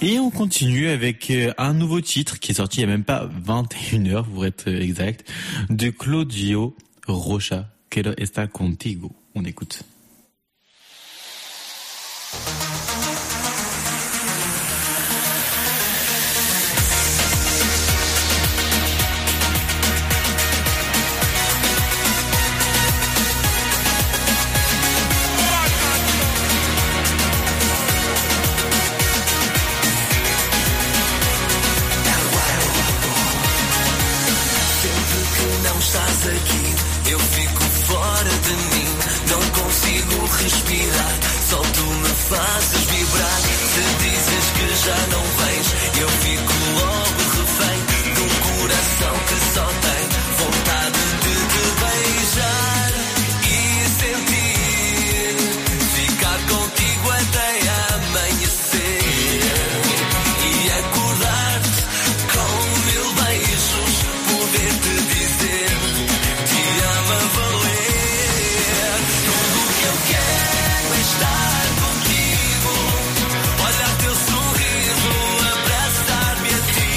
Et on continue avec un nouveau titre qui est sorti il y a même pas 21h pour être exact, de Claudio Rocha, Quiero estar contigo. On écoute. Estás aqui, eu fico fora de mim, não consigo respirar, só tu me fazes vibrar. Se dizes que já não vens, eu fico logo refém de um coração que só tem vontade de te beijar e sentir, ficar contigo até amanhecer e acordar-te com 1000 beijos, poder-te dizer a valer. Tudo que eu quero é estar contigo, olhar teu sorriso, abraçar-me a ti.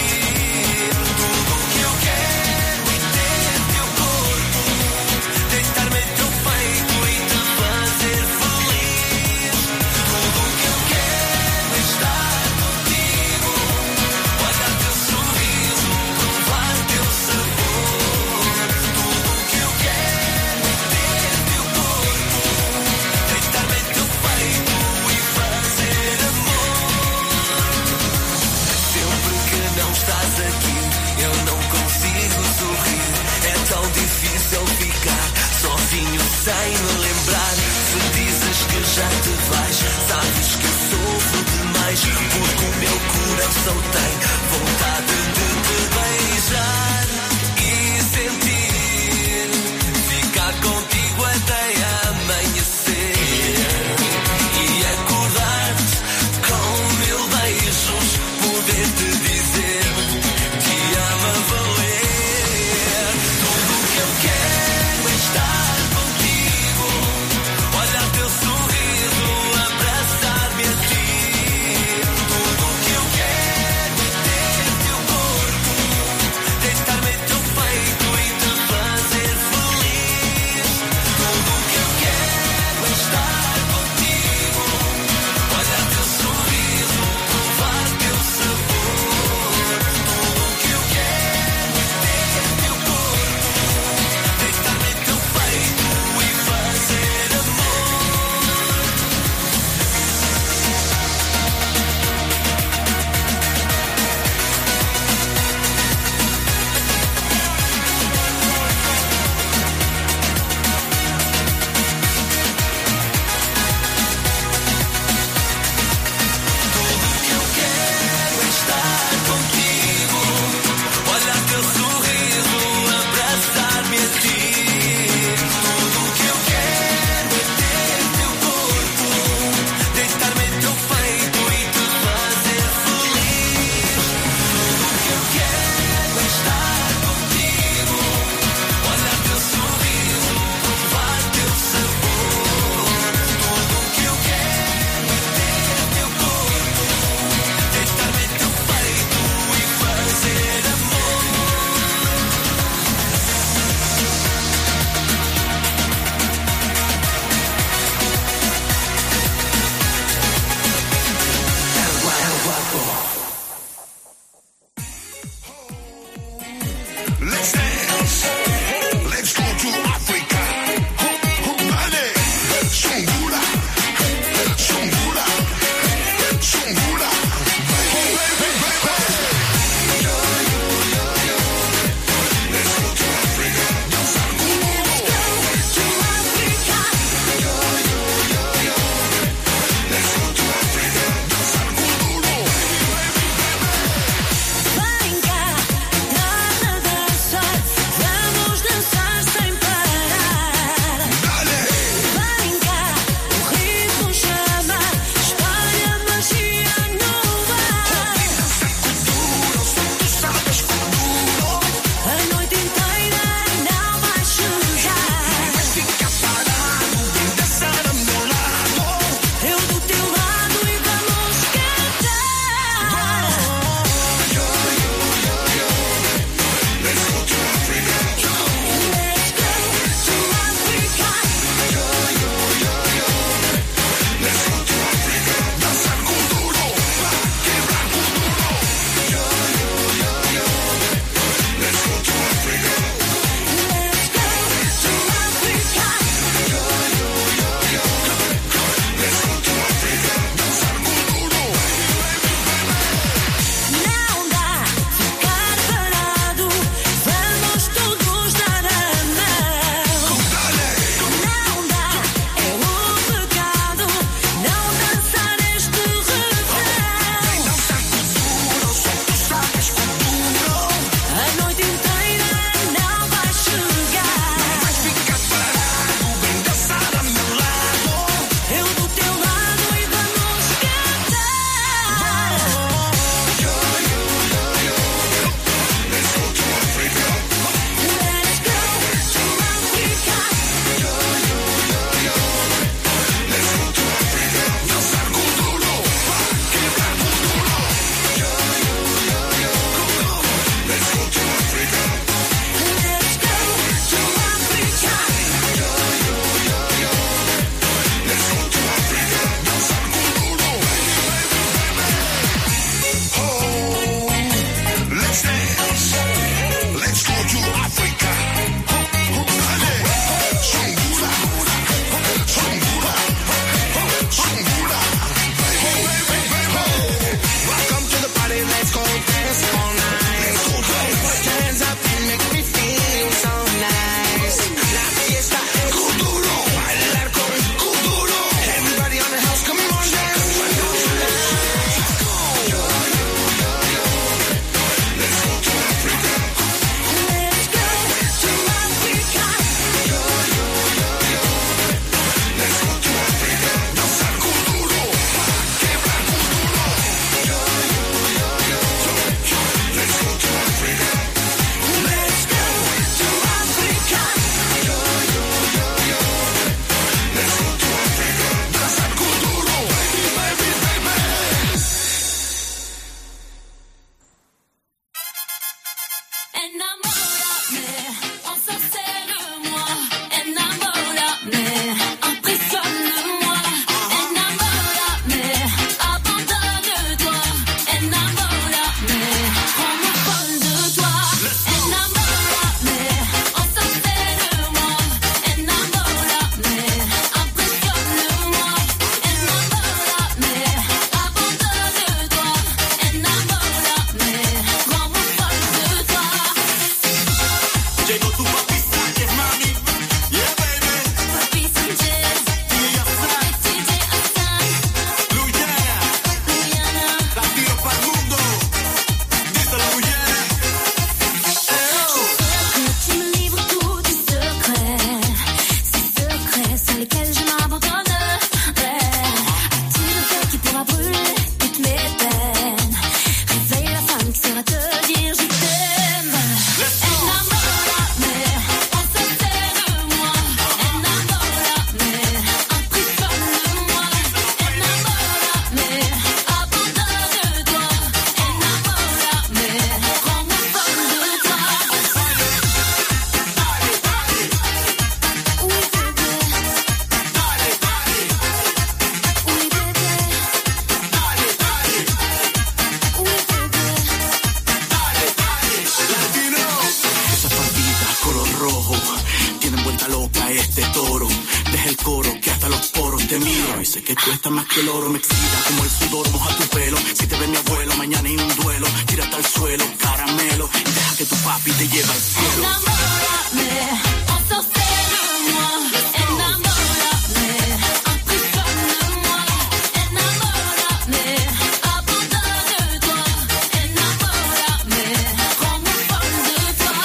que tú estás más que el oro. Me excita como el sudor, moja tu pelo. Si te ve mi abuelo, mañana hay un duelo. Tírate al suelo, caramelo, y deja que tu papi te lleve al cielo. Enamórame, on s'en sait de moi. Enamórame, impressionne-moi. Enamórame, abandonne de toi. Enamórame, rends-moi folle de toi.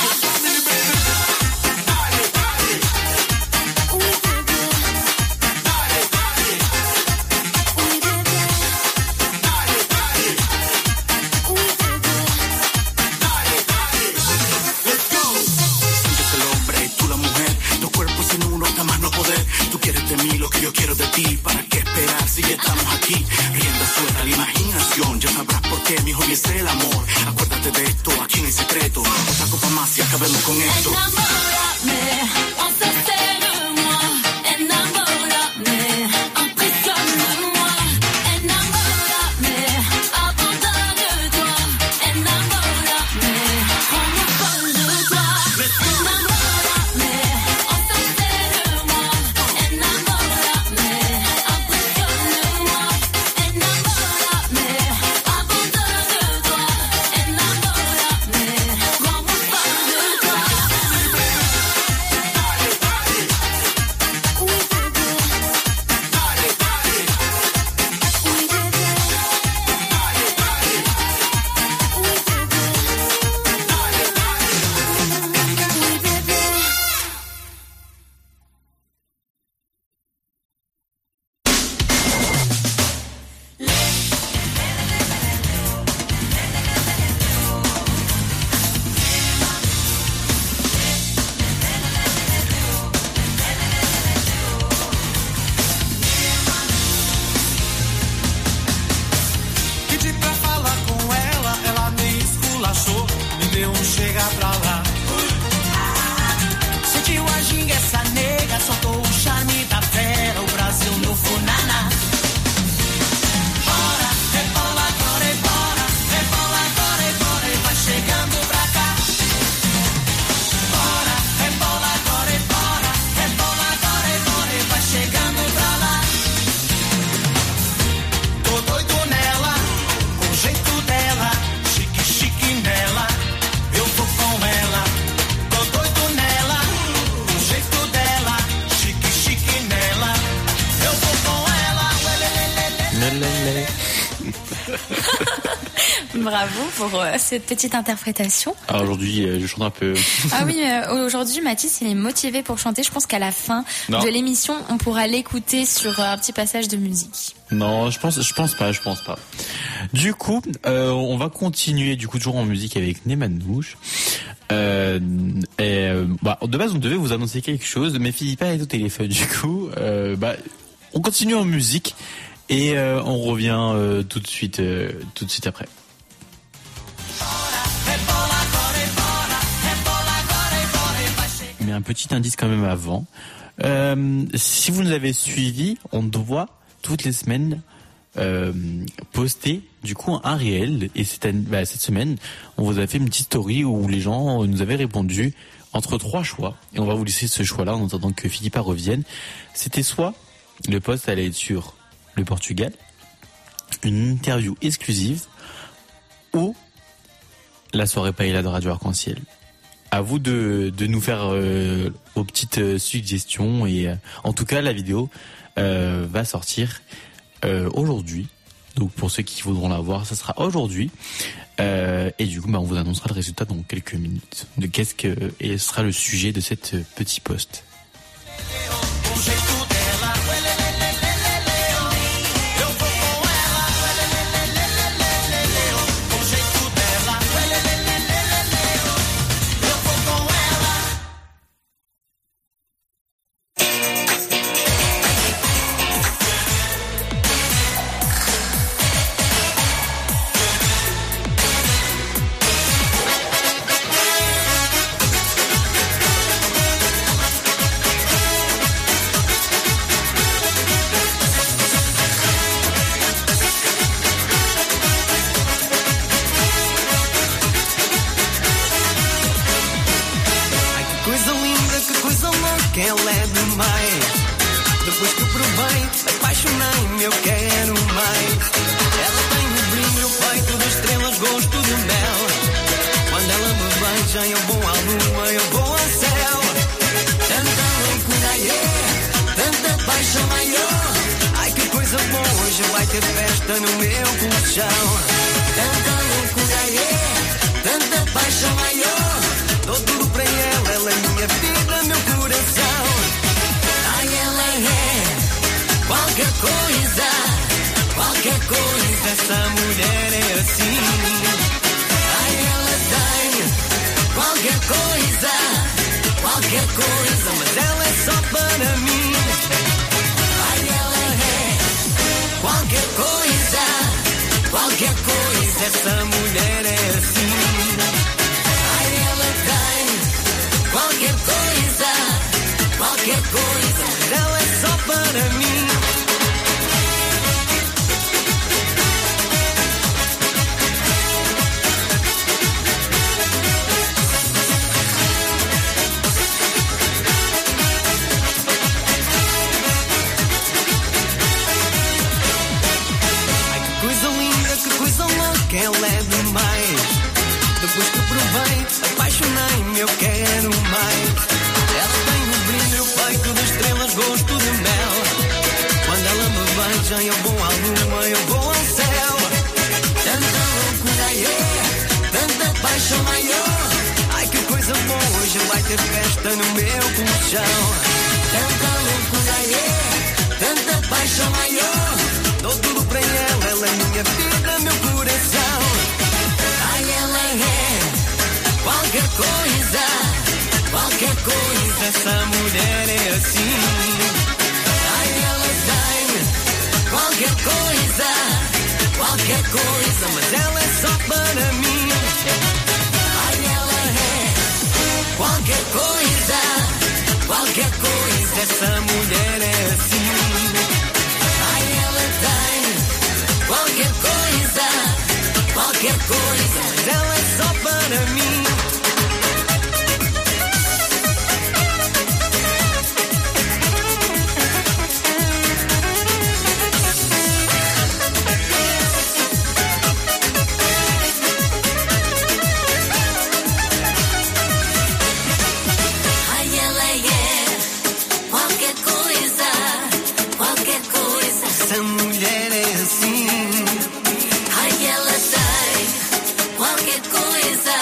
Oui, bébé. Oui, bébé. Oui, bébé. Sientes el hombre, tú la mujer. Dos cuerpos en uno, hasta más no poder. Tú quieres de mí lo que yo quiero de ti. ¿Para qué esperar si ya estamos aquí? Rienda suelta la imaginación. Ya sabrás por qué, mijo, y es el amor. Acuérdate de esto, aquí en secreto. Otra copa más y acabemos con esto. Enamórame, on se sait de moi. Enamórame, impressionne-moi. Enamórame, abandonne de toi. Enamórame, rends-moi folle de toi. Enamórame, on se sait de moi. Enamórame, impressionne-moi. Enamórame, abandonne de toi. Enamórame, rends-moi folle de toi. Oui, bébé. Oui, bébé. Oui, bébé. Pedi pra falar com ela, ela me esculachou, me deu chega pra lá. Sentiu a ginga, essa nega, soltou o charme da fera, o Brasil no funaná. Bora, rebola agora e bora, rebola agora e bora e vai chegando pra cá. Bora, rebola agora e bora, rebola agora e bora e vai chegando pra lá. Tô doido nela, com o jeito dela, chique, chique nela, eu vou com ela. Tô doido nela, com o jeito dela, chique, chique nela, eu vou com ela. Lelele. Bravo pour cette petite interprétation. Alors aujourd'hui, je chante un peu. Ah oui, aujourd'hui, Mathis, il est motivé pour chanter. Je pense qu'à la fin Non. de l'émission, on pourra l'écouter sur un petit passage de musique. Non, je pense pas. Du coup, on va continuer du coup toujours en musique avec Nemanouche. De base, on devait vous annoncer quelque chose, mais Philippa est au téléphone. Du coup, on continue en musique et on revient tout de suite après. Mais un petit indice quand même avant. Si vous nous avez suivis, on doit toutes les semaines poster du coup un réel. Et cette semaine, on vous a fait une petite story où les gens nous avaient répondu entre 3 choix. Et on va vous laisser ce choix-là en attendant que Philippa revienne. C'était soit le post allait être sur le Portugal, une interview exclusive ou la soirée paella de Radio Arc-en-Ciel. À vous de nous faire vos petites suggestions et en tout cas la vidéo va sortir aujourd'hui. Donc pour ceux qui voudront la voir, ça sera aujourd'hui. Et du coup, on vous annoncera le résultat dans quelques minutes. De et ce sera le sujet de cette petit post. apaixonei-me, eu quero mais. Ela tem o brilho feito de estrelas, gosto de mel. Quando ela me beija, eu vou à lua, eu vou ao céu. Tanta loucura, tanta paixão maior. Ai, que coisa boa, hoje vai ter festa no meu colchão. Tanta loucura, tanta paixão maior. Dou tudo pra ela é minha vida, meu coração. Ai, ela é qualquer coisa, essa mulher é assim. Ai, ela tem qualquer coisa, mas ela é só para mim. Ai, ela é qualquer coisa, essa mulher é assim. Ai, ela tem qualquer coisa, mas ela é só para mim. Ela é demais. Depois que provei, apaixonei-me, eu quero mais. Ela tem o brilho feito de estrelas, gosto de mel. Quando ela me beija, eu vou à lua, eu vou ao céu. Tanta loucura, tanta paixão maior. Ai, que coisa boa, hoje vai ter festa no meu colchão. Tanta loucura, tanta paixão maior. Dou tudo pra ela é minha vida, meu coração. Ai, ela é qualquer coisa, essa mulher é assim. Ai, ela tem qualquer coisa, mas ela é só para mim. Ai, ela é qualquer coisa, essa mulher é assim. Ai, ela tem qualquer coisa, mas ela é só para mim. Ai, ela é qualquer coisa, essa mulher é assim. ai, ela tem qualquer coisa,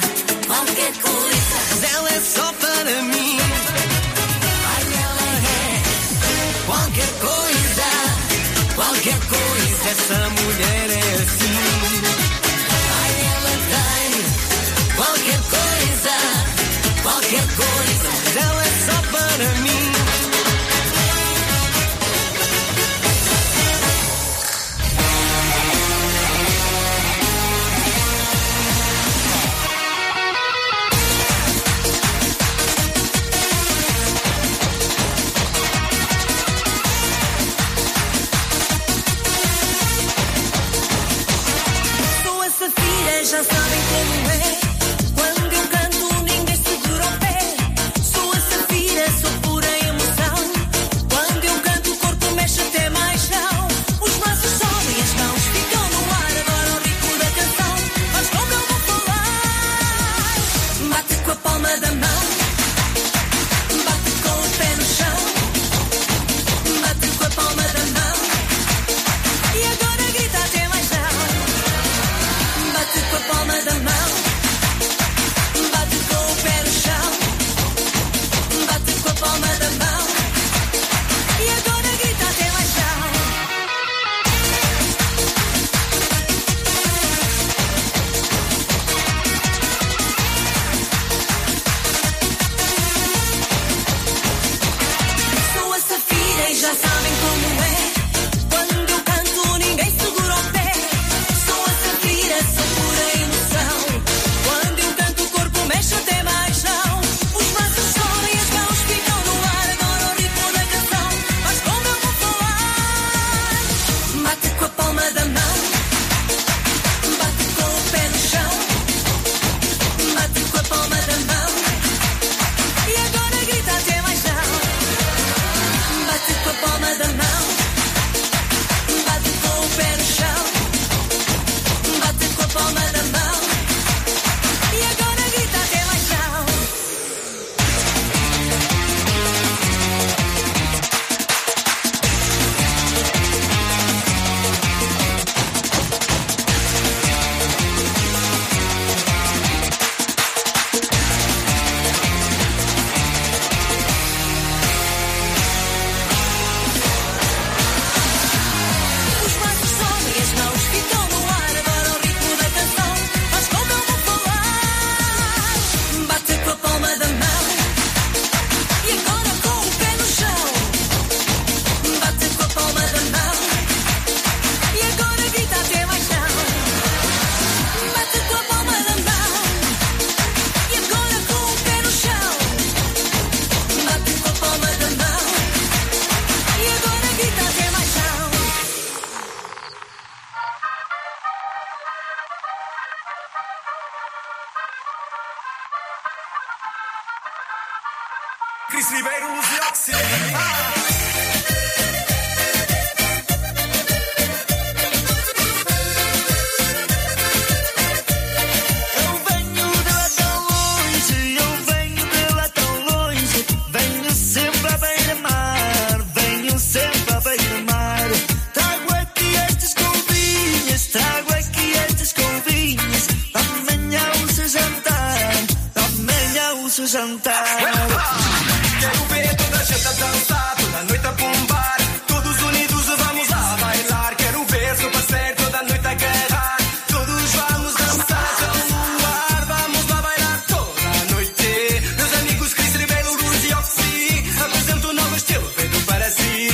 Mas ela é só para mim. ai, ela é Qualquer coisa, essa mulher é assim. ai, ela tem Qualquer coisa, mas ela é só para mim. Sou a Safira, já sabem como é. Quando eu canto, ninguém segura o pé. Sou a Safira, sou pura emoção. Quando eu canto, o corpo mexe até mais chão. Os braços sobem, as mãos ficam no ar. Adoro o ritmo da canção, mas como eu vou falar? Bate com a palma da mão, bate com o pé no chão, bate com a palma da mão. E agora grita até mais alto. Bate com a palma da mão, Cris Ribeiro, Luz e Oxi. Jantar. Quero ver toda a gente a dançar, toda a noite a bombar. Todos unidos vamos a bailar. Quero ver seu parceiro toda a noite a agarrar. Todos vamos dançar com o ar. Vamos lá bailar toda a noite. Meus amigos Cris Ribeiro, Luz e Oxi, apresento um novo estilo feito para si.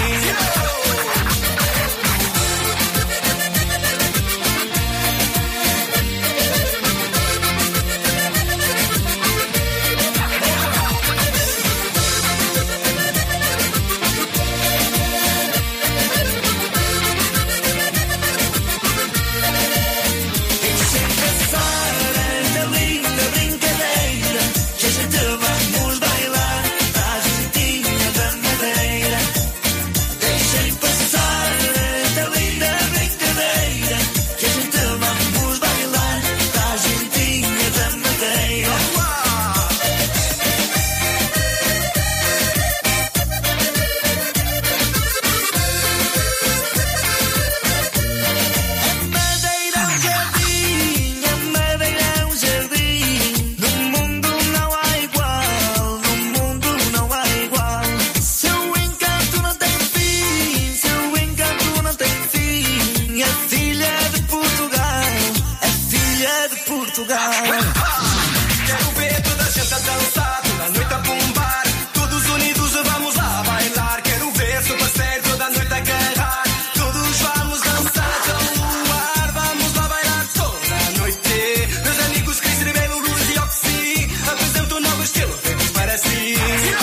Quero ver toda a gente a dançar, toda a noite a bombar. Todos unidos vamos a bailar. Quero ver seu parceiro toda a noite a agarrar. Todos vamos dançar com o ar. Vamos lá bailar toda a noite. Meus amigos Cris Ribeiro, Luz e Oxi, apresento um novo estilo feito para si.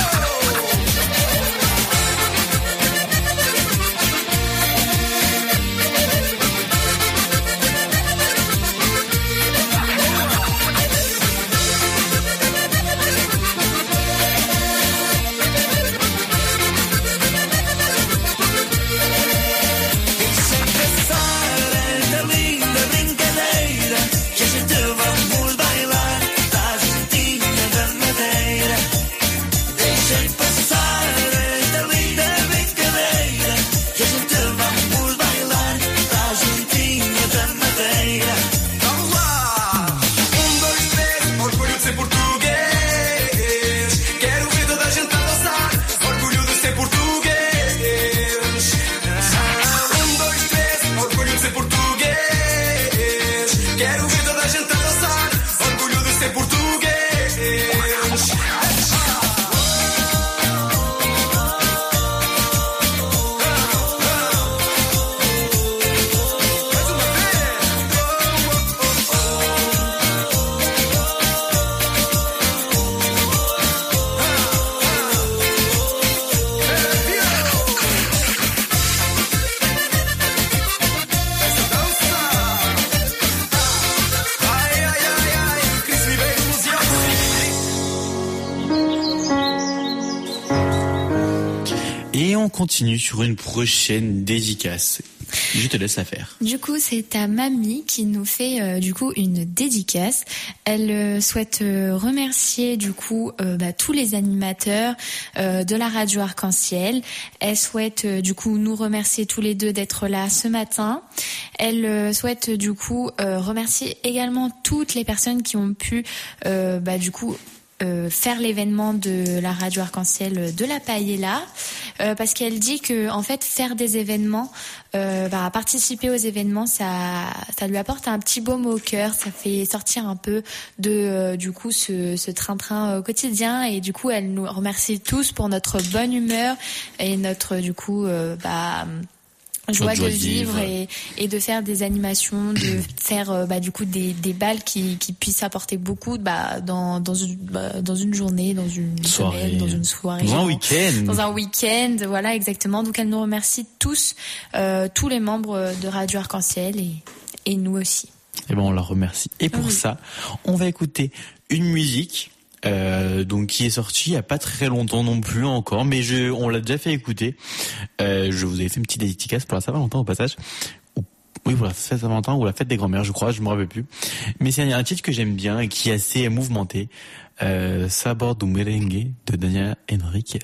On continue sur une prochaine dédicace. Je te laisse la faire. Du coup, c'est ta mamie qui nous fait du coup une dédicace. Elle souhaite remercier du coup tous les animateurs de la radio Arc-en-Ciel. Elle souhaite du coup nous remercier tous les deux d'être là ce matin. Elle souhaite du coup remercier également toutes les personnes qui ont pu du coup faire l'événement de la radio Arc-en-Ciel de la Paella, parce qu'elle dit que en fait faire des événements, participer aux événements, ça lui apporte un petit baume au cœur, ça fait sortir un peu de du coup ce train-train quotidien, et du coup elle nous remercie tous pour notre bonne humeur et notre du coup joie de vivre et de faire des animations, de faire du coup des balles qui puissent apporter beaucoup dans une journée, dans une semaine, dans une soirée, dans un week-end, voilà exactement. Donc elle nous remercie tous les membres de Radio Arc-en-Ciel et nous aussi. Et on la remercie. Et pour ça, on va écouter une musique donc qui est sorti il y a pas très longtemps non plus encore, mais on l'a déjà fait écouter. Je vous avais fait une petite dédicace pour la Saint-Valentin au passage. Oui, voilà, c'est Saint-Valentin ou la fête des grand-mères, je crois, je me rappelle plus. Mais c'est un titre que j'aime bien et qui est assez mouvementé. Sabor do Merengue de Daniela Enriquez.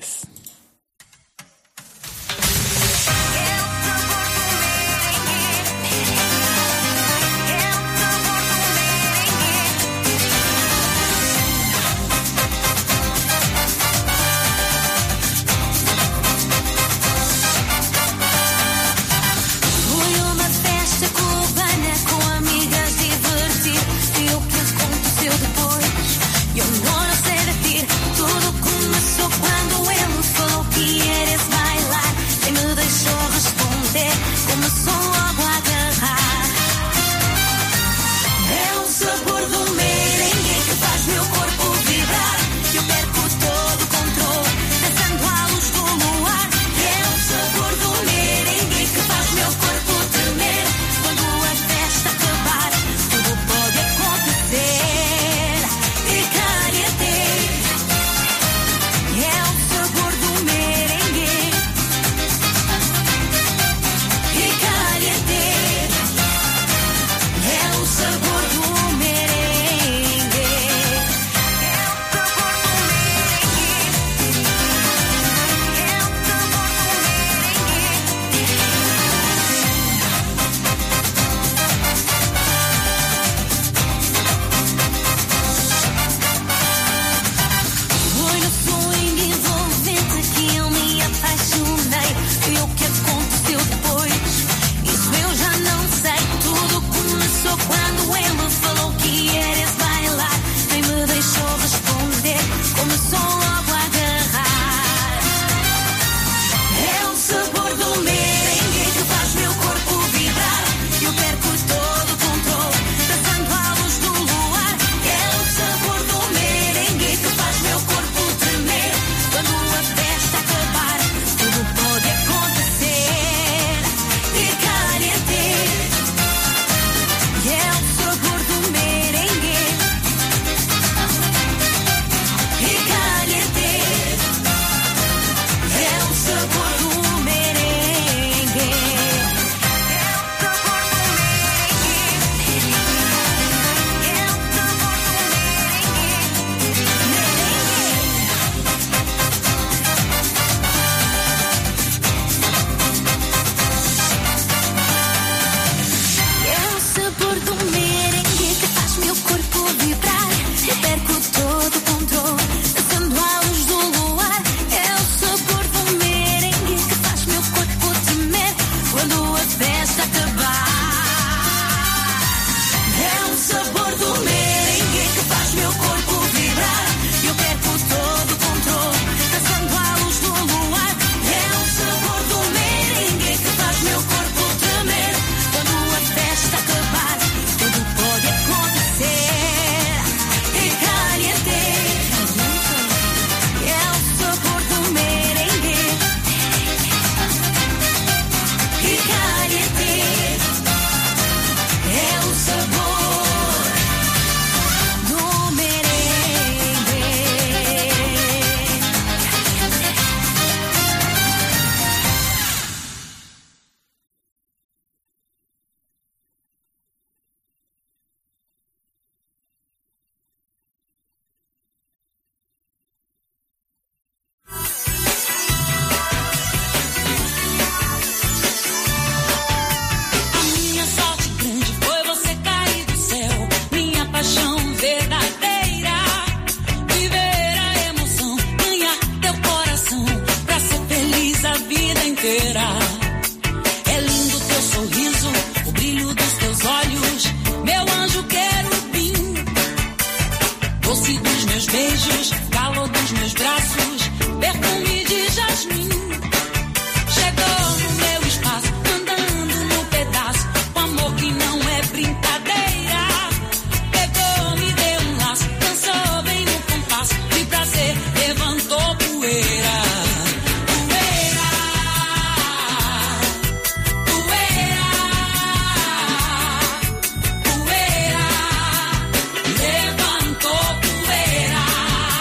Levantou poeira.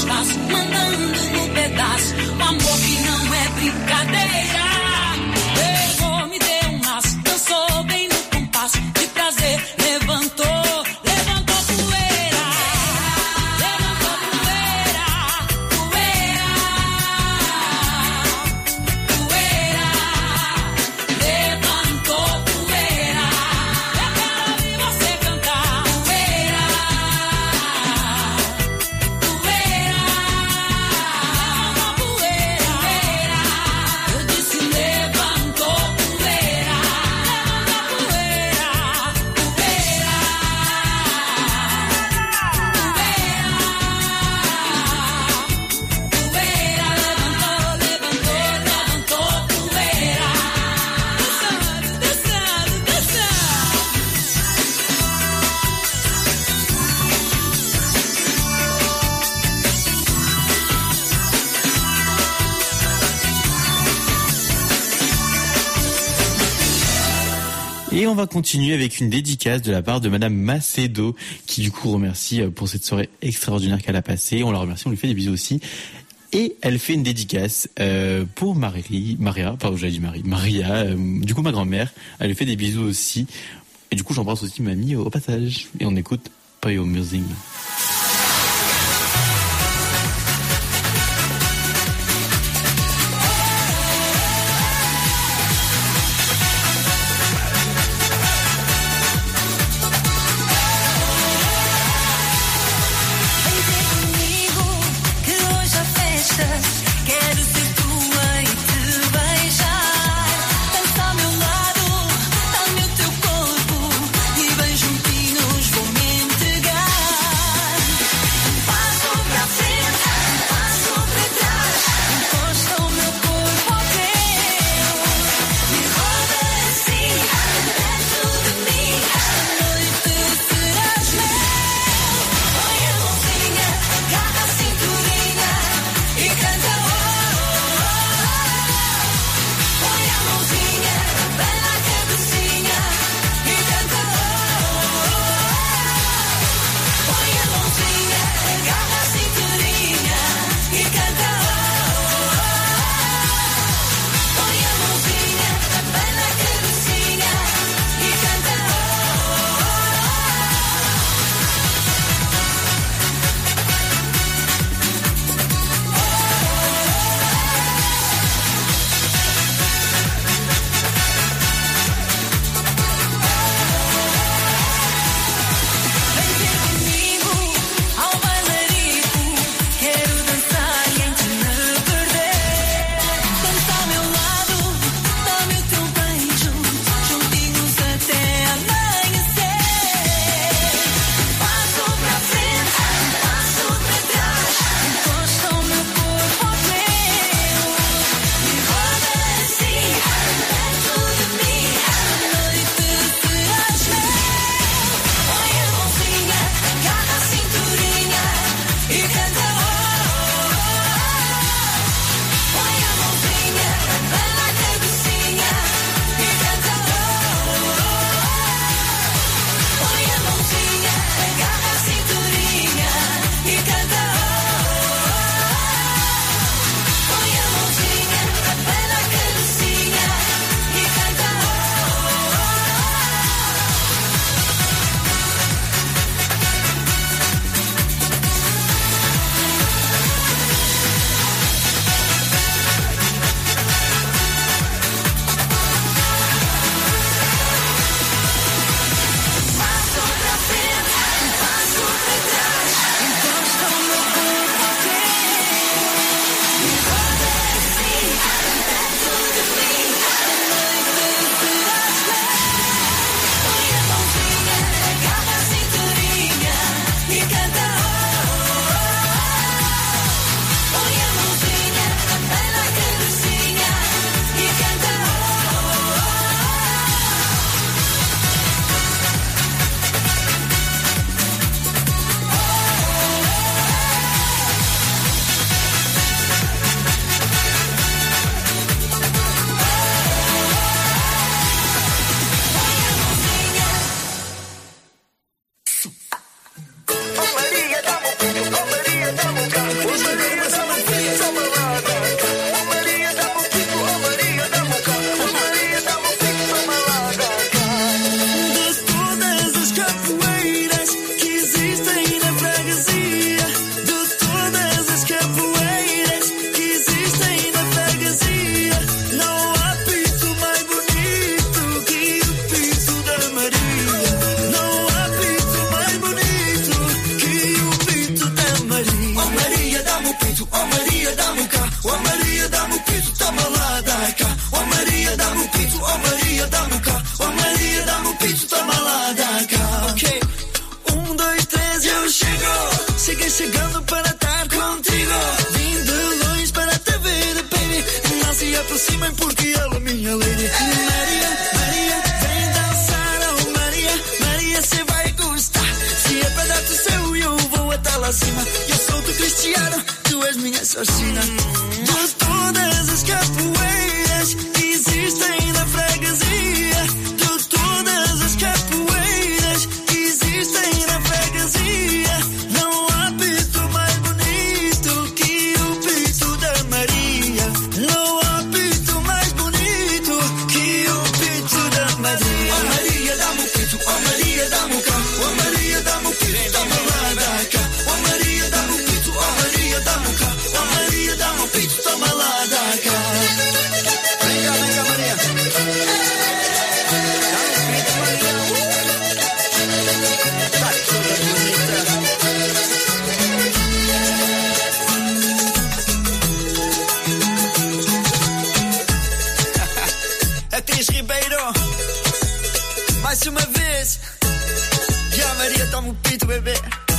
estás mandando no pedaço. Um amor que não é brincadeira. Pegou, me deu um laço, dançou bem no compasso de prazer. Levantou poeira. Levantou poeira. Poeira. Poeira. Levantou poeira. Eu quero ouvir você cantar. Poeira. Poeira. Levantou poeira. Eu disse levantou poeira. Levantou poeira. Poeira. Levantou poeira. Dançando. Et on va continuer avec une dédicace de la part de Madame Macedo, qui du coup remercie pour cette soirée extraordinaire qu'elle a passée. On la remercie, on lui fait des bisous aussi. Et elle fait une dédicace pour Maria, du coup ma grand-mère. Elle lui fait des bisous aussi. Et du coup j'embrasse aussi mamie au passage. Et on écoute Payo Music. Vem ter comigo, que hoje a festa. Quero ser tua e te beijar. Dança ao meu lado, dá-me o teu corpo. E bem juntinhos vou me entregar. para cima porque ela é minha lady. Maria, Maria, vem dançar, oh Maria, Maria, cê vai gostar. Se é pra dar-te o céu, eu vou até lá cima. Eu sou do Cristiano, tu és minha assassina. De todas as capoeiras que existem na freguesia, de todas as capoeiras que existem na freguesia, não há pito mais bonito que o pito da Maria. Não há pito mais bonito que o pito da Maria. Oh Maria, dá-me o pito, oh Maria, dá-me o cá, oh Maria, dá-me o pito, toma lá da cá. Oh Maria, dá-me o pito, oh Maria, dá-me o cá, oh Maria, dá-me o pito, toma lá da cá. Vem cá, Maria. Atriz Ribeiro, mais uma vez. E a Maria, dá-me o pito, bebê.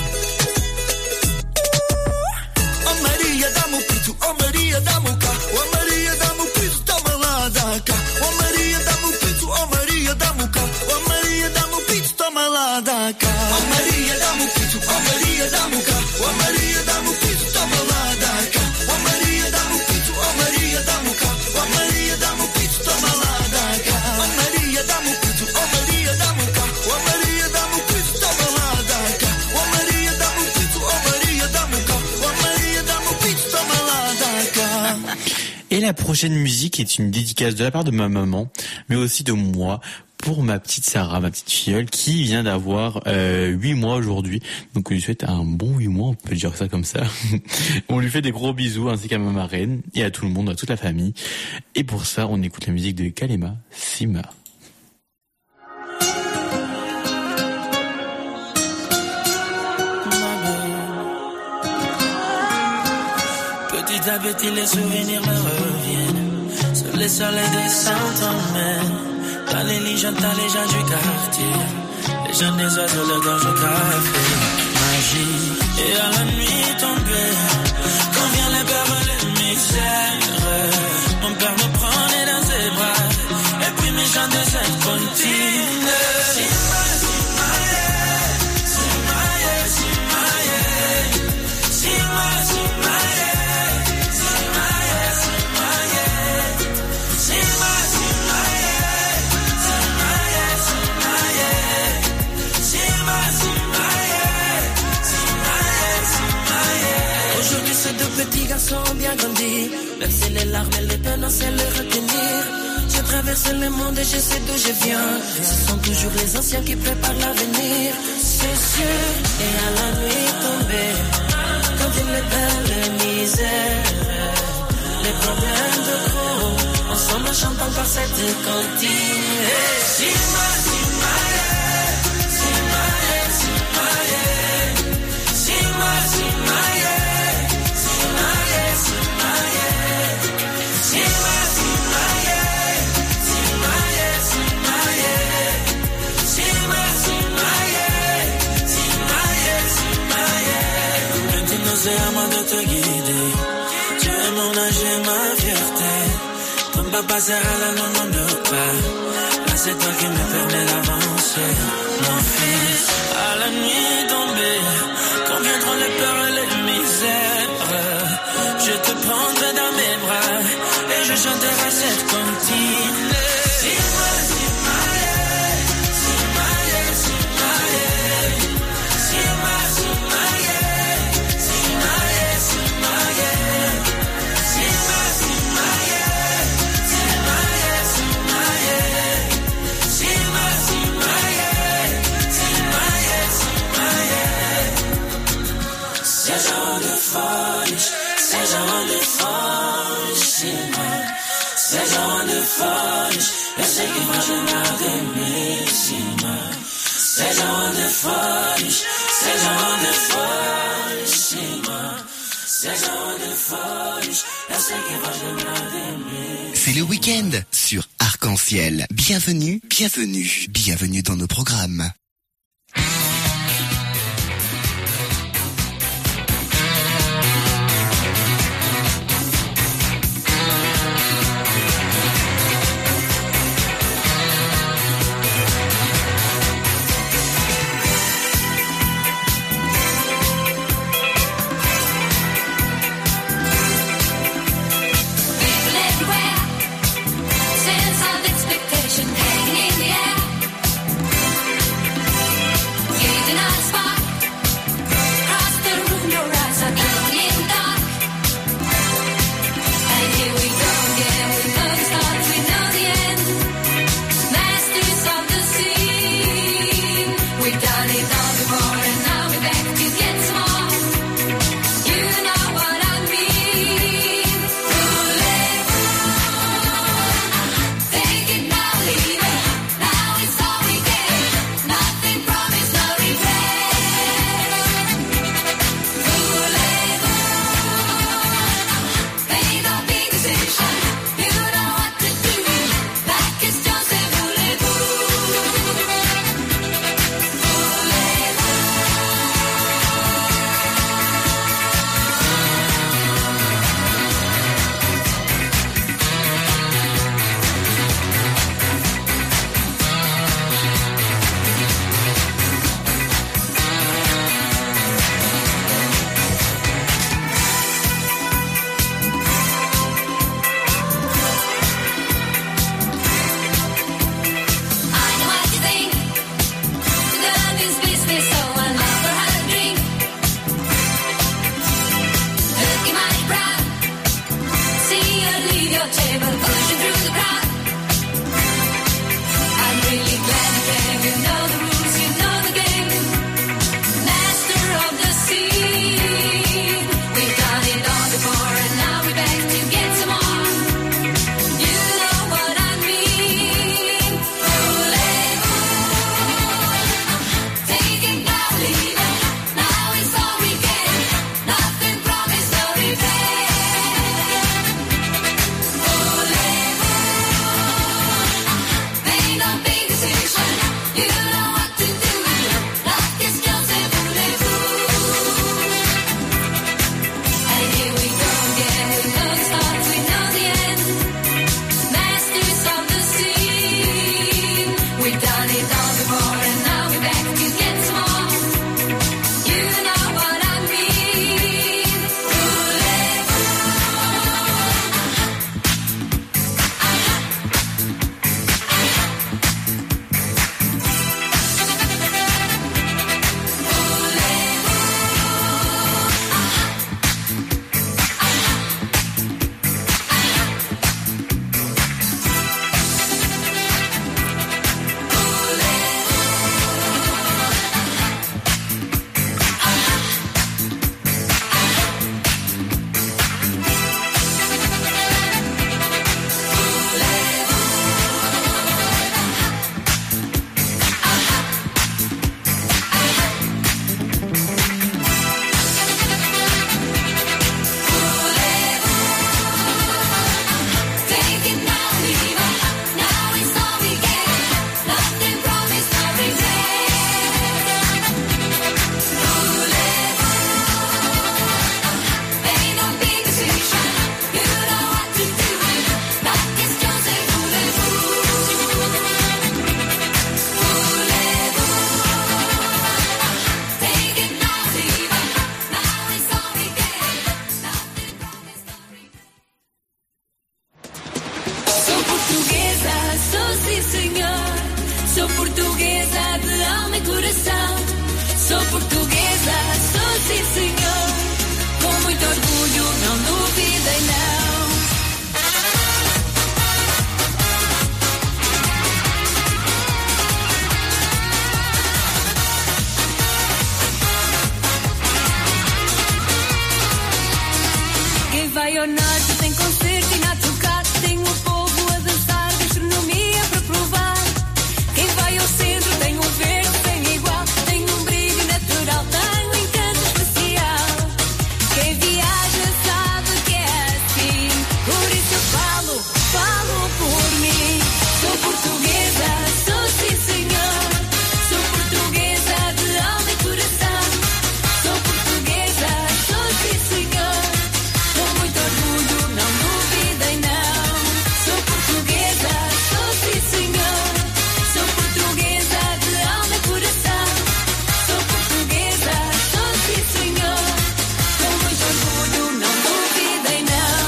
Oh Maria, dá-me o pito, oh Maria, dá-me o cá. Oh Maria, dá-me o pito, toma lá da cá. Oh Maria, dá-me o pito, oh Maria, dá-me o cá. Oh Maria, dá-me o pito, toma lá da cá. Oh Maria, dá-me o pito, oh Maria, dá-me o cá. Oh Maria, dá-me o pito, toma lá da cá. Oh Maria, dá-me o pito, oh Maria, dá-me o cá. Oh Maria, dá-me o pito, toma lá da cá. Oh Maria, dá-me o pito, oh Maria, dá-me o cá. Oh Maria, dá-me o pito, toma lá da cá. Oh Maria, dá-me o pito, oh Maria, dá-me o cá. Oh Maria, dá-me o pito, toma lá da cá. Et la prochaine musique est une dédicace de la part de ma maman, mais aussi de moi, pour ma petite Sarah, ma petite filleule, qui vient d'avoir 8 mois aujourd'hui. Donc on lui souhaite un bon 8 mois, on peut dire ça comme ça. On lui fait des gros bisous, ainsi qu'à ma marraine, et à tout le monde, à toute la famille. Et pour ça, on écoute la musique de Kalema, Sima. Petit à petit les souvenirs me reviennent. Sur les soleils des Saint-Domingue, dans les lits j'entends les gens du quartier, les gens des oiseaux, le gorge au café. Magie, et à la nuit tombée, quand vient les peurs et les misères, mon père me prenait dans ses bras, et puis mes gens de cette contine. Petits garçons ont bien grandi, même si les larmes et les peines on sait les retenir. J'ai traversé le monde et je sais d'où je viens. Ce sont toujours les anciens qui préparent l'avenir, c'est sûr. Et à la nuit tombée, quand il me perd les misères, les problèmes de trop, ensemble chantant par cette cantine. Sima, Sima, Sima, Sima, Sima, Sima, c'est à moi de te guider. Tu es mon âge et ma fierté. Ton papa sert à la non de pas. Là c'est toi qui me permets d'avancer. Mon fils, à la nuit tombée, quand viendront les peurs et les misères, je te prendrai dans mes bras et je chanterai cette comptine. Eu sei que vais lembrar de mim, Sima. Seja onde fores, seja onde fores, Sima. Seja onde fores, eu sei que vais lembrar de mim. C'est le week-end sur Arc-en-Ciel. Bienvenue, bienvenue, bienvenue dans nos programmes. your table, pushing through the crowd. I'm really glad that you know the rules, you know the game. Master of the scene. We've done it all before and now we're back to get some more. You know what I mean. Take it now, leave it. Now is all we get. Nothing promised, no repair. Made a big decision. You know what to do. Life is just a voulez-vous. And here we go again. We know the start, we know the end. Masters of the scene. We've done it all before and now we're back to get some more. You know what I mean. Take it now, leave it. Now is all we get. Nothing promised, no repair. Made a big decision. You know what to do. Life is just a voulez-vous. Take it now, leave it. Now is all we get. Nothing promised, no repair. Sou portuguesa, sou sim senhor. Sou portuguesa de alma e coração. Sou portuguesa, sou sim senhor. Com muito orgulho, não duvidem não. Quem vai ao norte tem concerto e na tocata. Tem o povo a dançar, gastronomia para provar. Quem vai ao centro tem um verde sem igual. Tem um brilho natural, tem um encanto especial. Quem viaja sabe que é assim. Por isso eu falo por mim. Sou portuguesa, sou sim senhor. Sou portuguesa de alma e coração. Sou portuguesa, sou sim senhor. Com muito orgulho, não duvidem não. Sou portuguesa, sou sim senhor. Sou portuguesa de alma e coração. Sou portuguesa, sou sim senhor. Com muito orgulho, não duvidem não.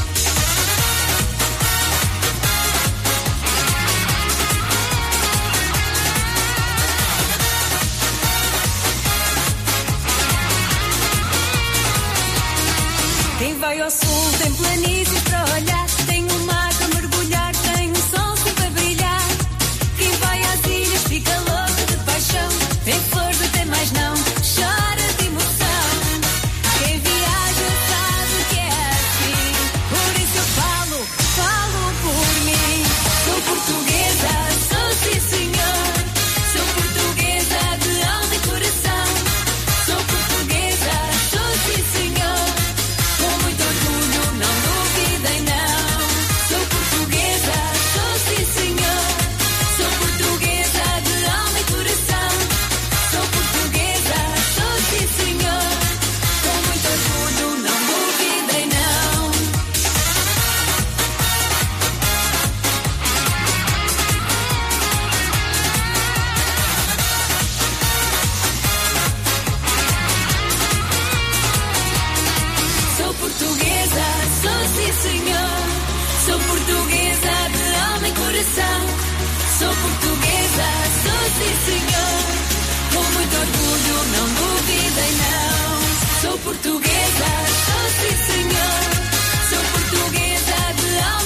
Quem vai ao sul tem planícies para olhar. Tem um mar para mergulhar, tem um sol sempre a brilhar. Quem vai às ilhas fica louco de paixão. Tem flores até mais não, chora de emoção. Quem viaja sabe que é assim. Por isso eu falo por mim. Sou portuguesa, sou sim senhor. Sou portuguesa de alma e coração. Sou portuguesa, sou sim senhor. Com muito orgulho, não duvidem não. Sou portuguesa, sou sim senhor. Sou portuguesa de alma e coração. Sou portuguesa, sou sim senhor. Com muito orgulho, não duvidem não. Sou portuguesa, sou sim senhor. Sou portuguesa de alma e coração. Sou portuguesa, sou sim senhor. Com muito orgulho, não duvidem não. Sou portuguesa, sou sim senhor. Sou portuguesa de alma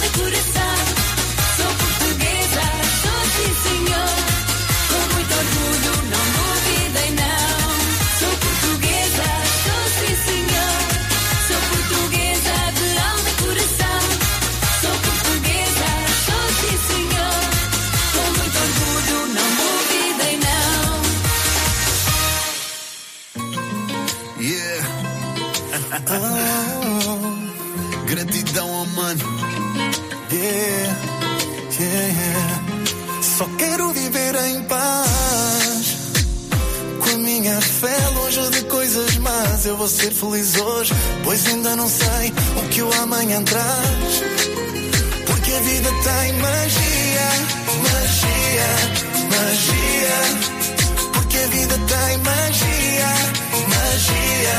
yeah, yeah. Só quero viver em paz. Com a minha fé longe de coisas más. Eu vou ser feliz hoje, pois ainda não sei o que o amanhã traz. Porque a vida tem magia, magia, magia. Porque a vida tem magia, magia,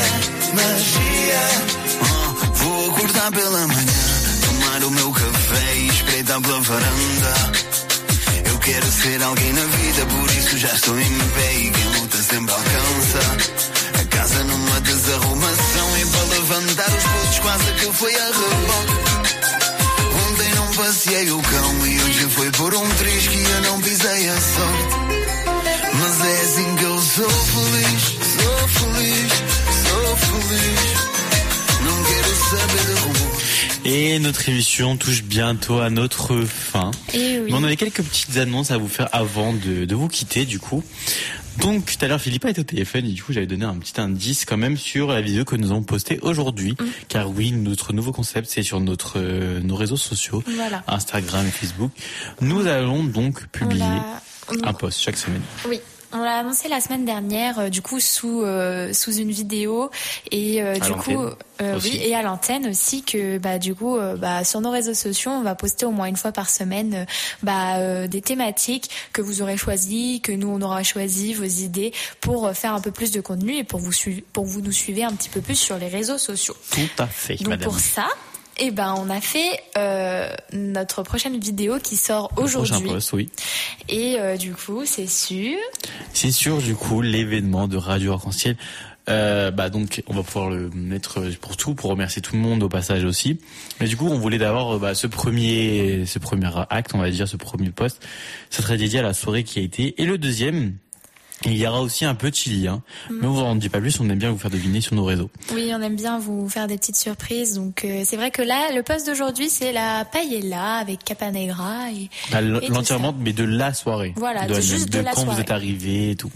magia. Vou acordar pela manhã, tomar o meu café e espreitar pela varanda. Eu quero ser alguém na vida, por isso já estou em pé e quem luta sempre alcança. A casa numa desarrumação e para levantar os putos quase que foi a reboque. Ontem não passei o cão e hoje foi por um triz que eu não pisei a sorte. Mas é assim que eu sou feliz, sou feliz, sou feliz. Não quero saber de rumor. Et notre émission touche bientôt à notre fin. Et oui. Mais on avait quelques petites annonces à vous faire avant de vous quitter du coup. Donc tout à l'heure Philippa est au téléphone et du coup j'avais donné un petit indice quand même sur la vidéo que nous avons postée aujourd'hui. Car oui, notre nouveau concept c'est sur nos réseaux sociaux, voilà. Instagram et Facebook. Nous allons donc publier un post chaque semaine. Oui. On l'a annoncé la semaine dernière, du coup sous une vidéo et du coup oui, et à l'antenne aussi que du coup sur nos réseaux sociaux on va poster au moins une fois par semaine des thématiques que vous aurez choisies, que nous on aura choisi, vos idées pour faire un peu plus de contenu et pour vous nous suivez un petit peu plus sur les réseaux sociaux. Tout à fait, donc madame. pour ça. On a fait notre prochaine vidéo qui sort aujourd'hui. Prochain post, oui. Et du coup, c'est sur du coup l'événement de Radio Arc-en-Ciel. Donc on va pouvoir le mettre pour remercier tout le monde au passage aussi. Mais du coup, on voulait d'abord ce premier acte, on va dire, ce premier post, ça serait dédié à la soirée qui a été. Et le deuxième, il y aura aussi un peu de chili, mais on vous en dit pas plus, on aime bien vous faire deviner sur nos réseaux. Oui, on aime bien vous faire des petites surprises, donc c'est vrai que là, le post d'aujourd'hui, c'est la paella avec capanegra et l'entièrement, mais de la soirée. Voilà, juste de la quand soirée. vous êtes arrivé et tout.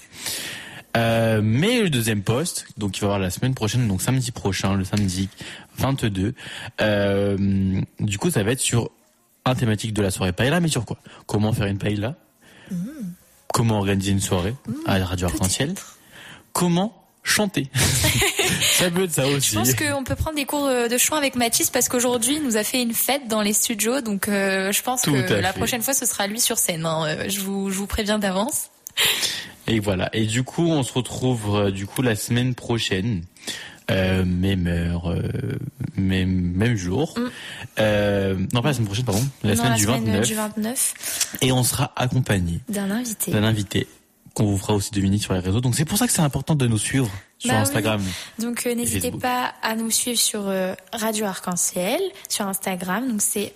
Mais le deuxième post, donc il va y avoir la semaine prochaine, donc samedi prochain, le samedi 22, du coup ça va être sur un thématique de la soirée paella, mais sur quoi? Comment faire une paella? Comment organiser une soirée à la Radio Arc-en-Ciel? Comment chanter? Ça peut être ça aussi. Je pense qu'on peut prendre des cours de chant avec Mathis parce qu'aujourd'hui il nous a fait une fête dans les studios, donc je pense que la prochaine fois ce sera lui sur scène. Je vous préviens d'avance. Et voilà. Et du coup, on se retrouve la semaine prochaine. Même heure, même jour. Non, pas la semaine prochaine, pardon. La semaine du 29. Et on sera accompagné d'un invité qu'on vous fera aussi deviner sur les réseaux. Donc c'est pour ça que c'est important de nous suivre sur Instagram. Oui. Donc n'hésitez pas à nous suivre sur Radio Arc-en-Ciel sur Instagram. Donc c'est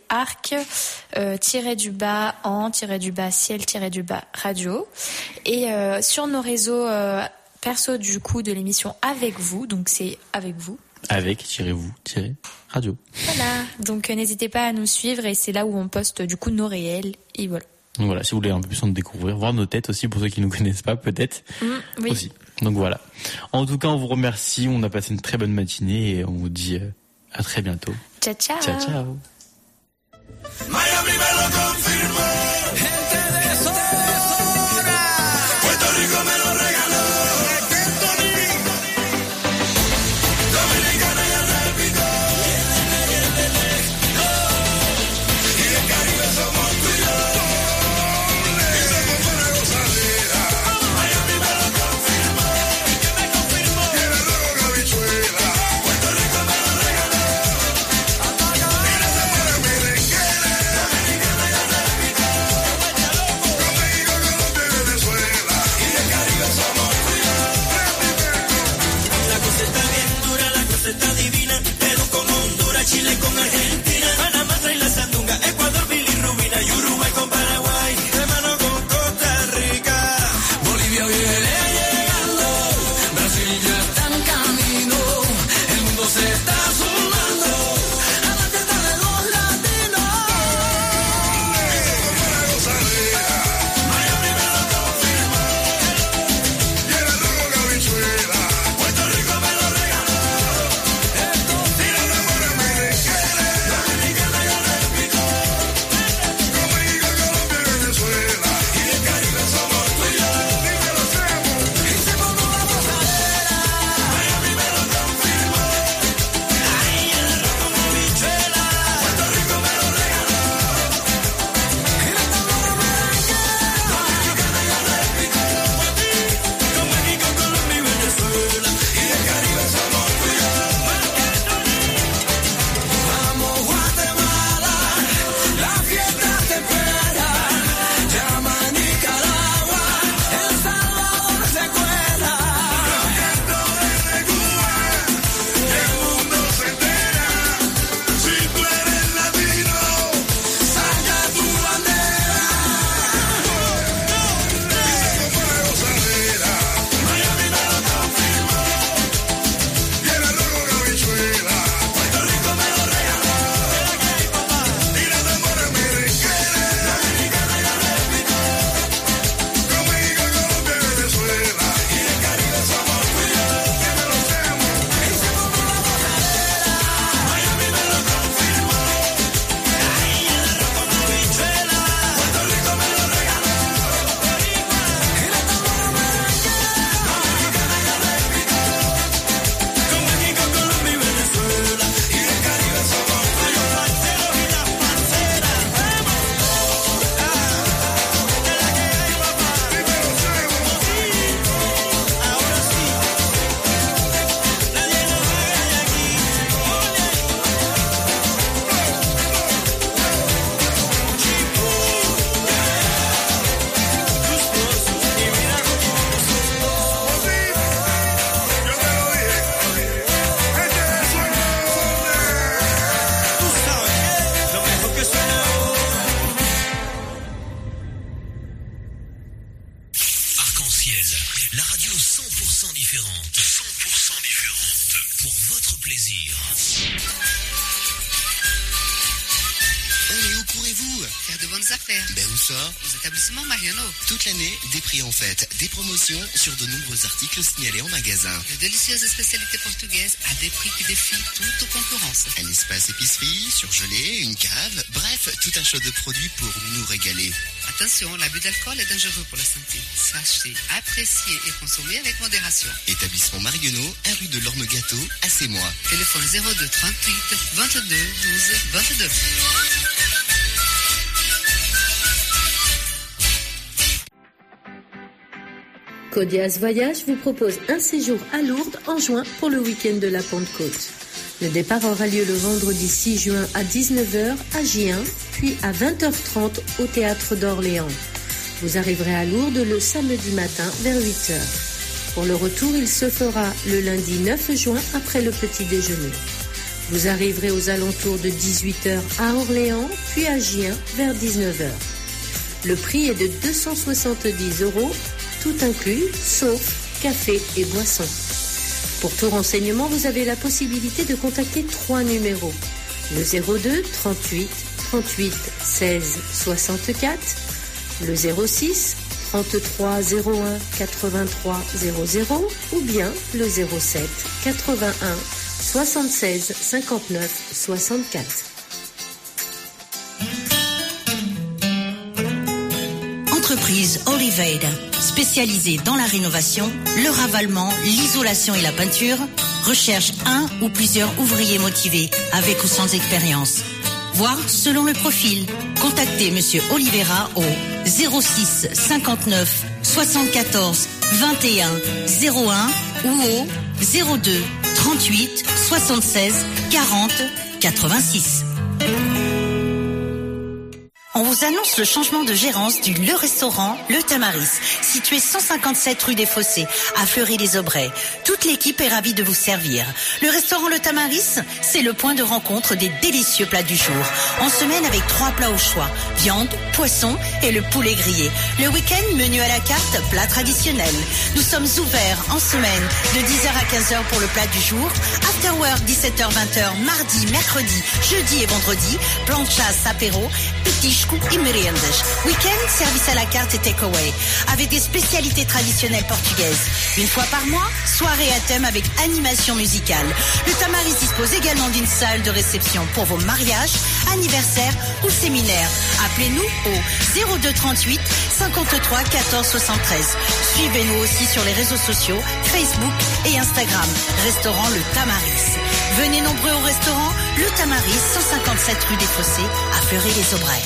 arc-ciel-radio. Et sur nos réseaux perso du coup de l'émission Avec vous, donc c'est Avec vous. Avec-vous-radio. Voilà, donc n'hésitez pas à nous suivre et c'est là où on poste du coup nos réels et voilà. Donc voilà, si vous voulez un peu plus en découvrir, voir nos têtes aussi pour ceux qui ne nous connaissent pas peut-être oui. aussi. Donc voilà. En tout cas, on vous remercie, on a passé une très bonne matinée et on vous dit à très bientôt. Ciao ciao. Ciao ciao. Miami me lo confirmó. Gente de zona. Puerto Rico me lo regaló. Dominicana ya repito. Y el Caribe somos tú y yo. Y somos una gozadera. Miami me lo confirmó. ¿Quién me confirmó? Y el arroz con habichuela. Puerto Rico me lo regaló. Y no se puede merenguera. Dominicana ya repito. de bonnes affaires. Ben où ça? Aux établissements Mariano. Toute l'année, des prix en fête, des promotions sur de nombreux articles signalés en magasin. De délicieuses spécialités portugaises à des prix qui défient toute concurrence. Un espace épicerie, surgelé, une cave, bref, tout un choix de produits pour nous régaler. Attention, l'abus d'alcool est dangereux pour la santé. Sachez apprécier et consommer avec modération. Établissement Marionneau, 1 rue de l'Orme-Gâteau, à Sémois. Téléphone 02 38 22 12 22. Codias Voyage vous propose un séjour à Lourdes en juin pour le week-end de la Pentecôte. Le départ aura lieu le vendredi 6 juin à 19h à Gien, puis à 20h30 au Théâtre d'Orléans. Vous arriverez à Lourdes le samedi matin vers 8h. Pour le retour, il se fera le lundi 9 juin après le petit déjeuner. Vous arriverez aux alentours de 18h à Orléans, puis à Gien vers 19h. Le prix est de 270 €, tout inclus, sauf café et boissons. Pour tout renseignement, vous avez la possibilité de contacter 3 numéros. Le 02 38 38 16 64, le 06 33 01 83 00 ou bien le 07 81 76 59 64. Entreprise Oliveira, spécialisée dans la rénovation, le ravalement, l'isolation et la peinture, recherche un ou plusieurs ouvriers motivés avec ou sans expérience. Voir selon le profil. Contactez Monsieur Oliveira au 06 59 74 21 01 ou au 02 38 76 40 86. On vous annonce le changement de gérance du Le Restaurant Le Tamaris, situé 157 rue des Fossés, à Fleury-les-Aubrais. Toute l'équipe est ravie de vous servir. Le Restaurant Le Tamaris, c'est le point de rencontre des délicieux plats du jour. En semaine avec 3 plats au choix, viande, poisson et le poulet grillé. Le week-end, menu à la carte, plat traditionnel. Nous sommes ouverts en semaine de 10h à 15h pour le plat du jour. After work, 17h-20h, mardi, mercredi, jeudi et vendredi. Plan de chasse, apéro, petit et meriendas. Week-end, service à la carte et takeaway, avec des spécialités traditionnelles portugaises. Une fois par mois, soirée à thème avec animation musicale. Le Tamaris dispose également d'une salle de réception pour vos mariages, anniversaires ou séminaires. Appelez-nous au 02 38 53 14 73. Suivez-nous aussi sur les réseaux sociaux, Facebook et Instagram. Restaurant Le Tamaris. Venez nombreux au restaurant Le Tamaris, 157 rue des Fossés, à Fleury-les-Aubrais.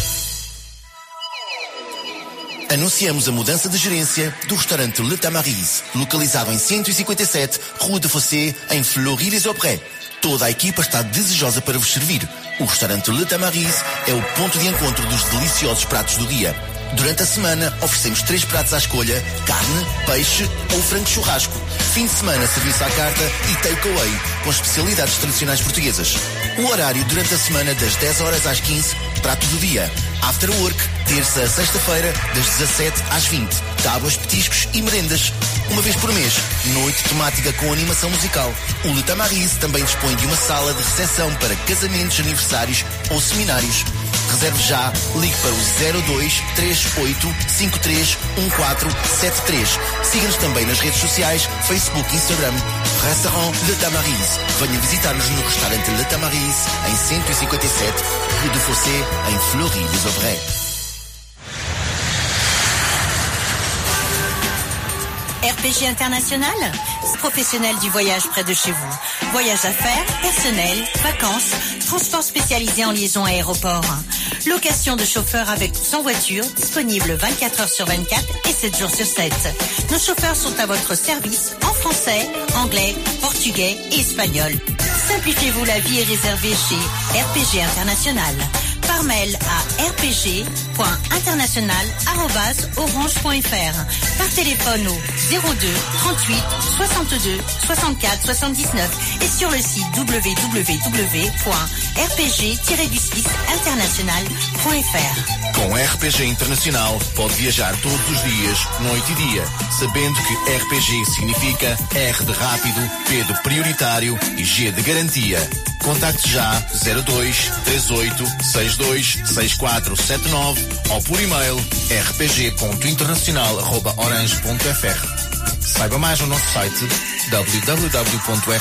Anunciamos a mudança de gerência do restaurante Le Tamaris, localizado em 157 Rua de Fossé, em Fleury-les-Aubrais. Toda a equipa está desejosa para vos servir. O restaurante Le Tamaris é o ponto de encontro dos deliciosos pratos do dia. Durante a semana, oferecemos 3 pratos à escolha: carne, peixe ou frango churrasco. Fim de semana, serviço à carta e takeaway, com especialidades tradicionais portuguesas. O horário durante a semana, das 10 horas às 15, prato do dia. After work, terça a sexta-feira, das 17 às 20. Tábuas, petiscos e merendas. Uma vez por mês, noite temática com animação musical. O Le Tamaris também dispõe de uma sala de recepção para casamentos, aniversários ou seminários. Reserve já, ligue para o 02 38 53 1473. Siga-nos também nas redes sociais, Facebook e Instagram. Restaurant Le Tamaris. Venha visitar-nos no restaurante Le Tamaris, em 157 Rue de Fossé, em Fleury-les-Aubrais. RPG International, professionnel du voyage près de chez vous. Voyage d'affaires, personnel, vacances, transport spécialisé en liaison aéroport. Location de chauffeurs avec ou sans voiture, disponible 24 heures sur 24 et 7 jours sur 7. Nos chauffeurs sont à votre service en français, anglais, portugais et espagnol. Simplifiez-vous la vie et réservez chez RPG International. Par mail à rpg.international@orange.fr. Par téléphone au 02 38 62 64 79 et sur le site www.rpg-international.fr. Com RPG Internacional pode viajar todos os dias, noite e dia, sabendo que RPG significa R de rápido, P de prioritário e G de garantia. Contacte já 02 38 62 9326479 ou por e-mail rpg.internacional@orange.fr. Saiba mais no nosso site www.rpg.pt.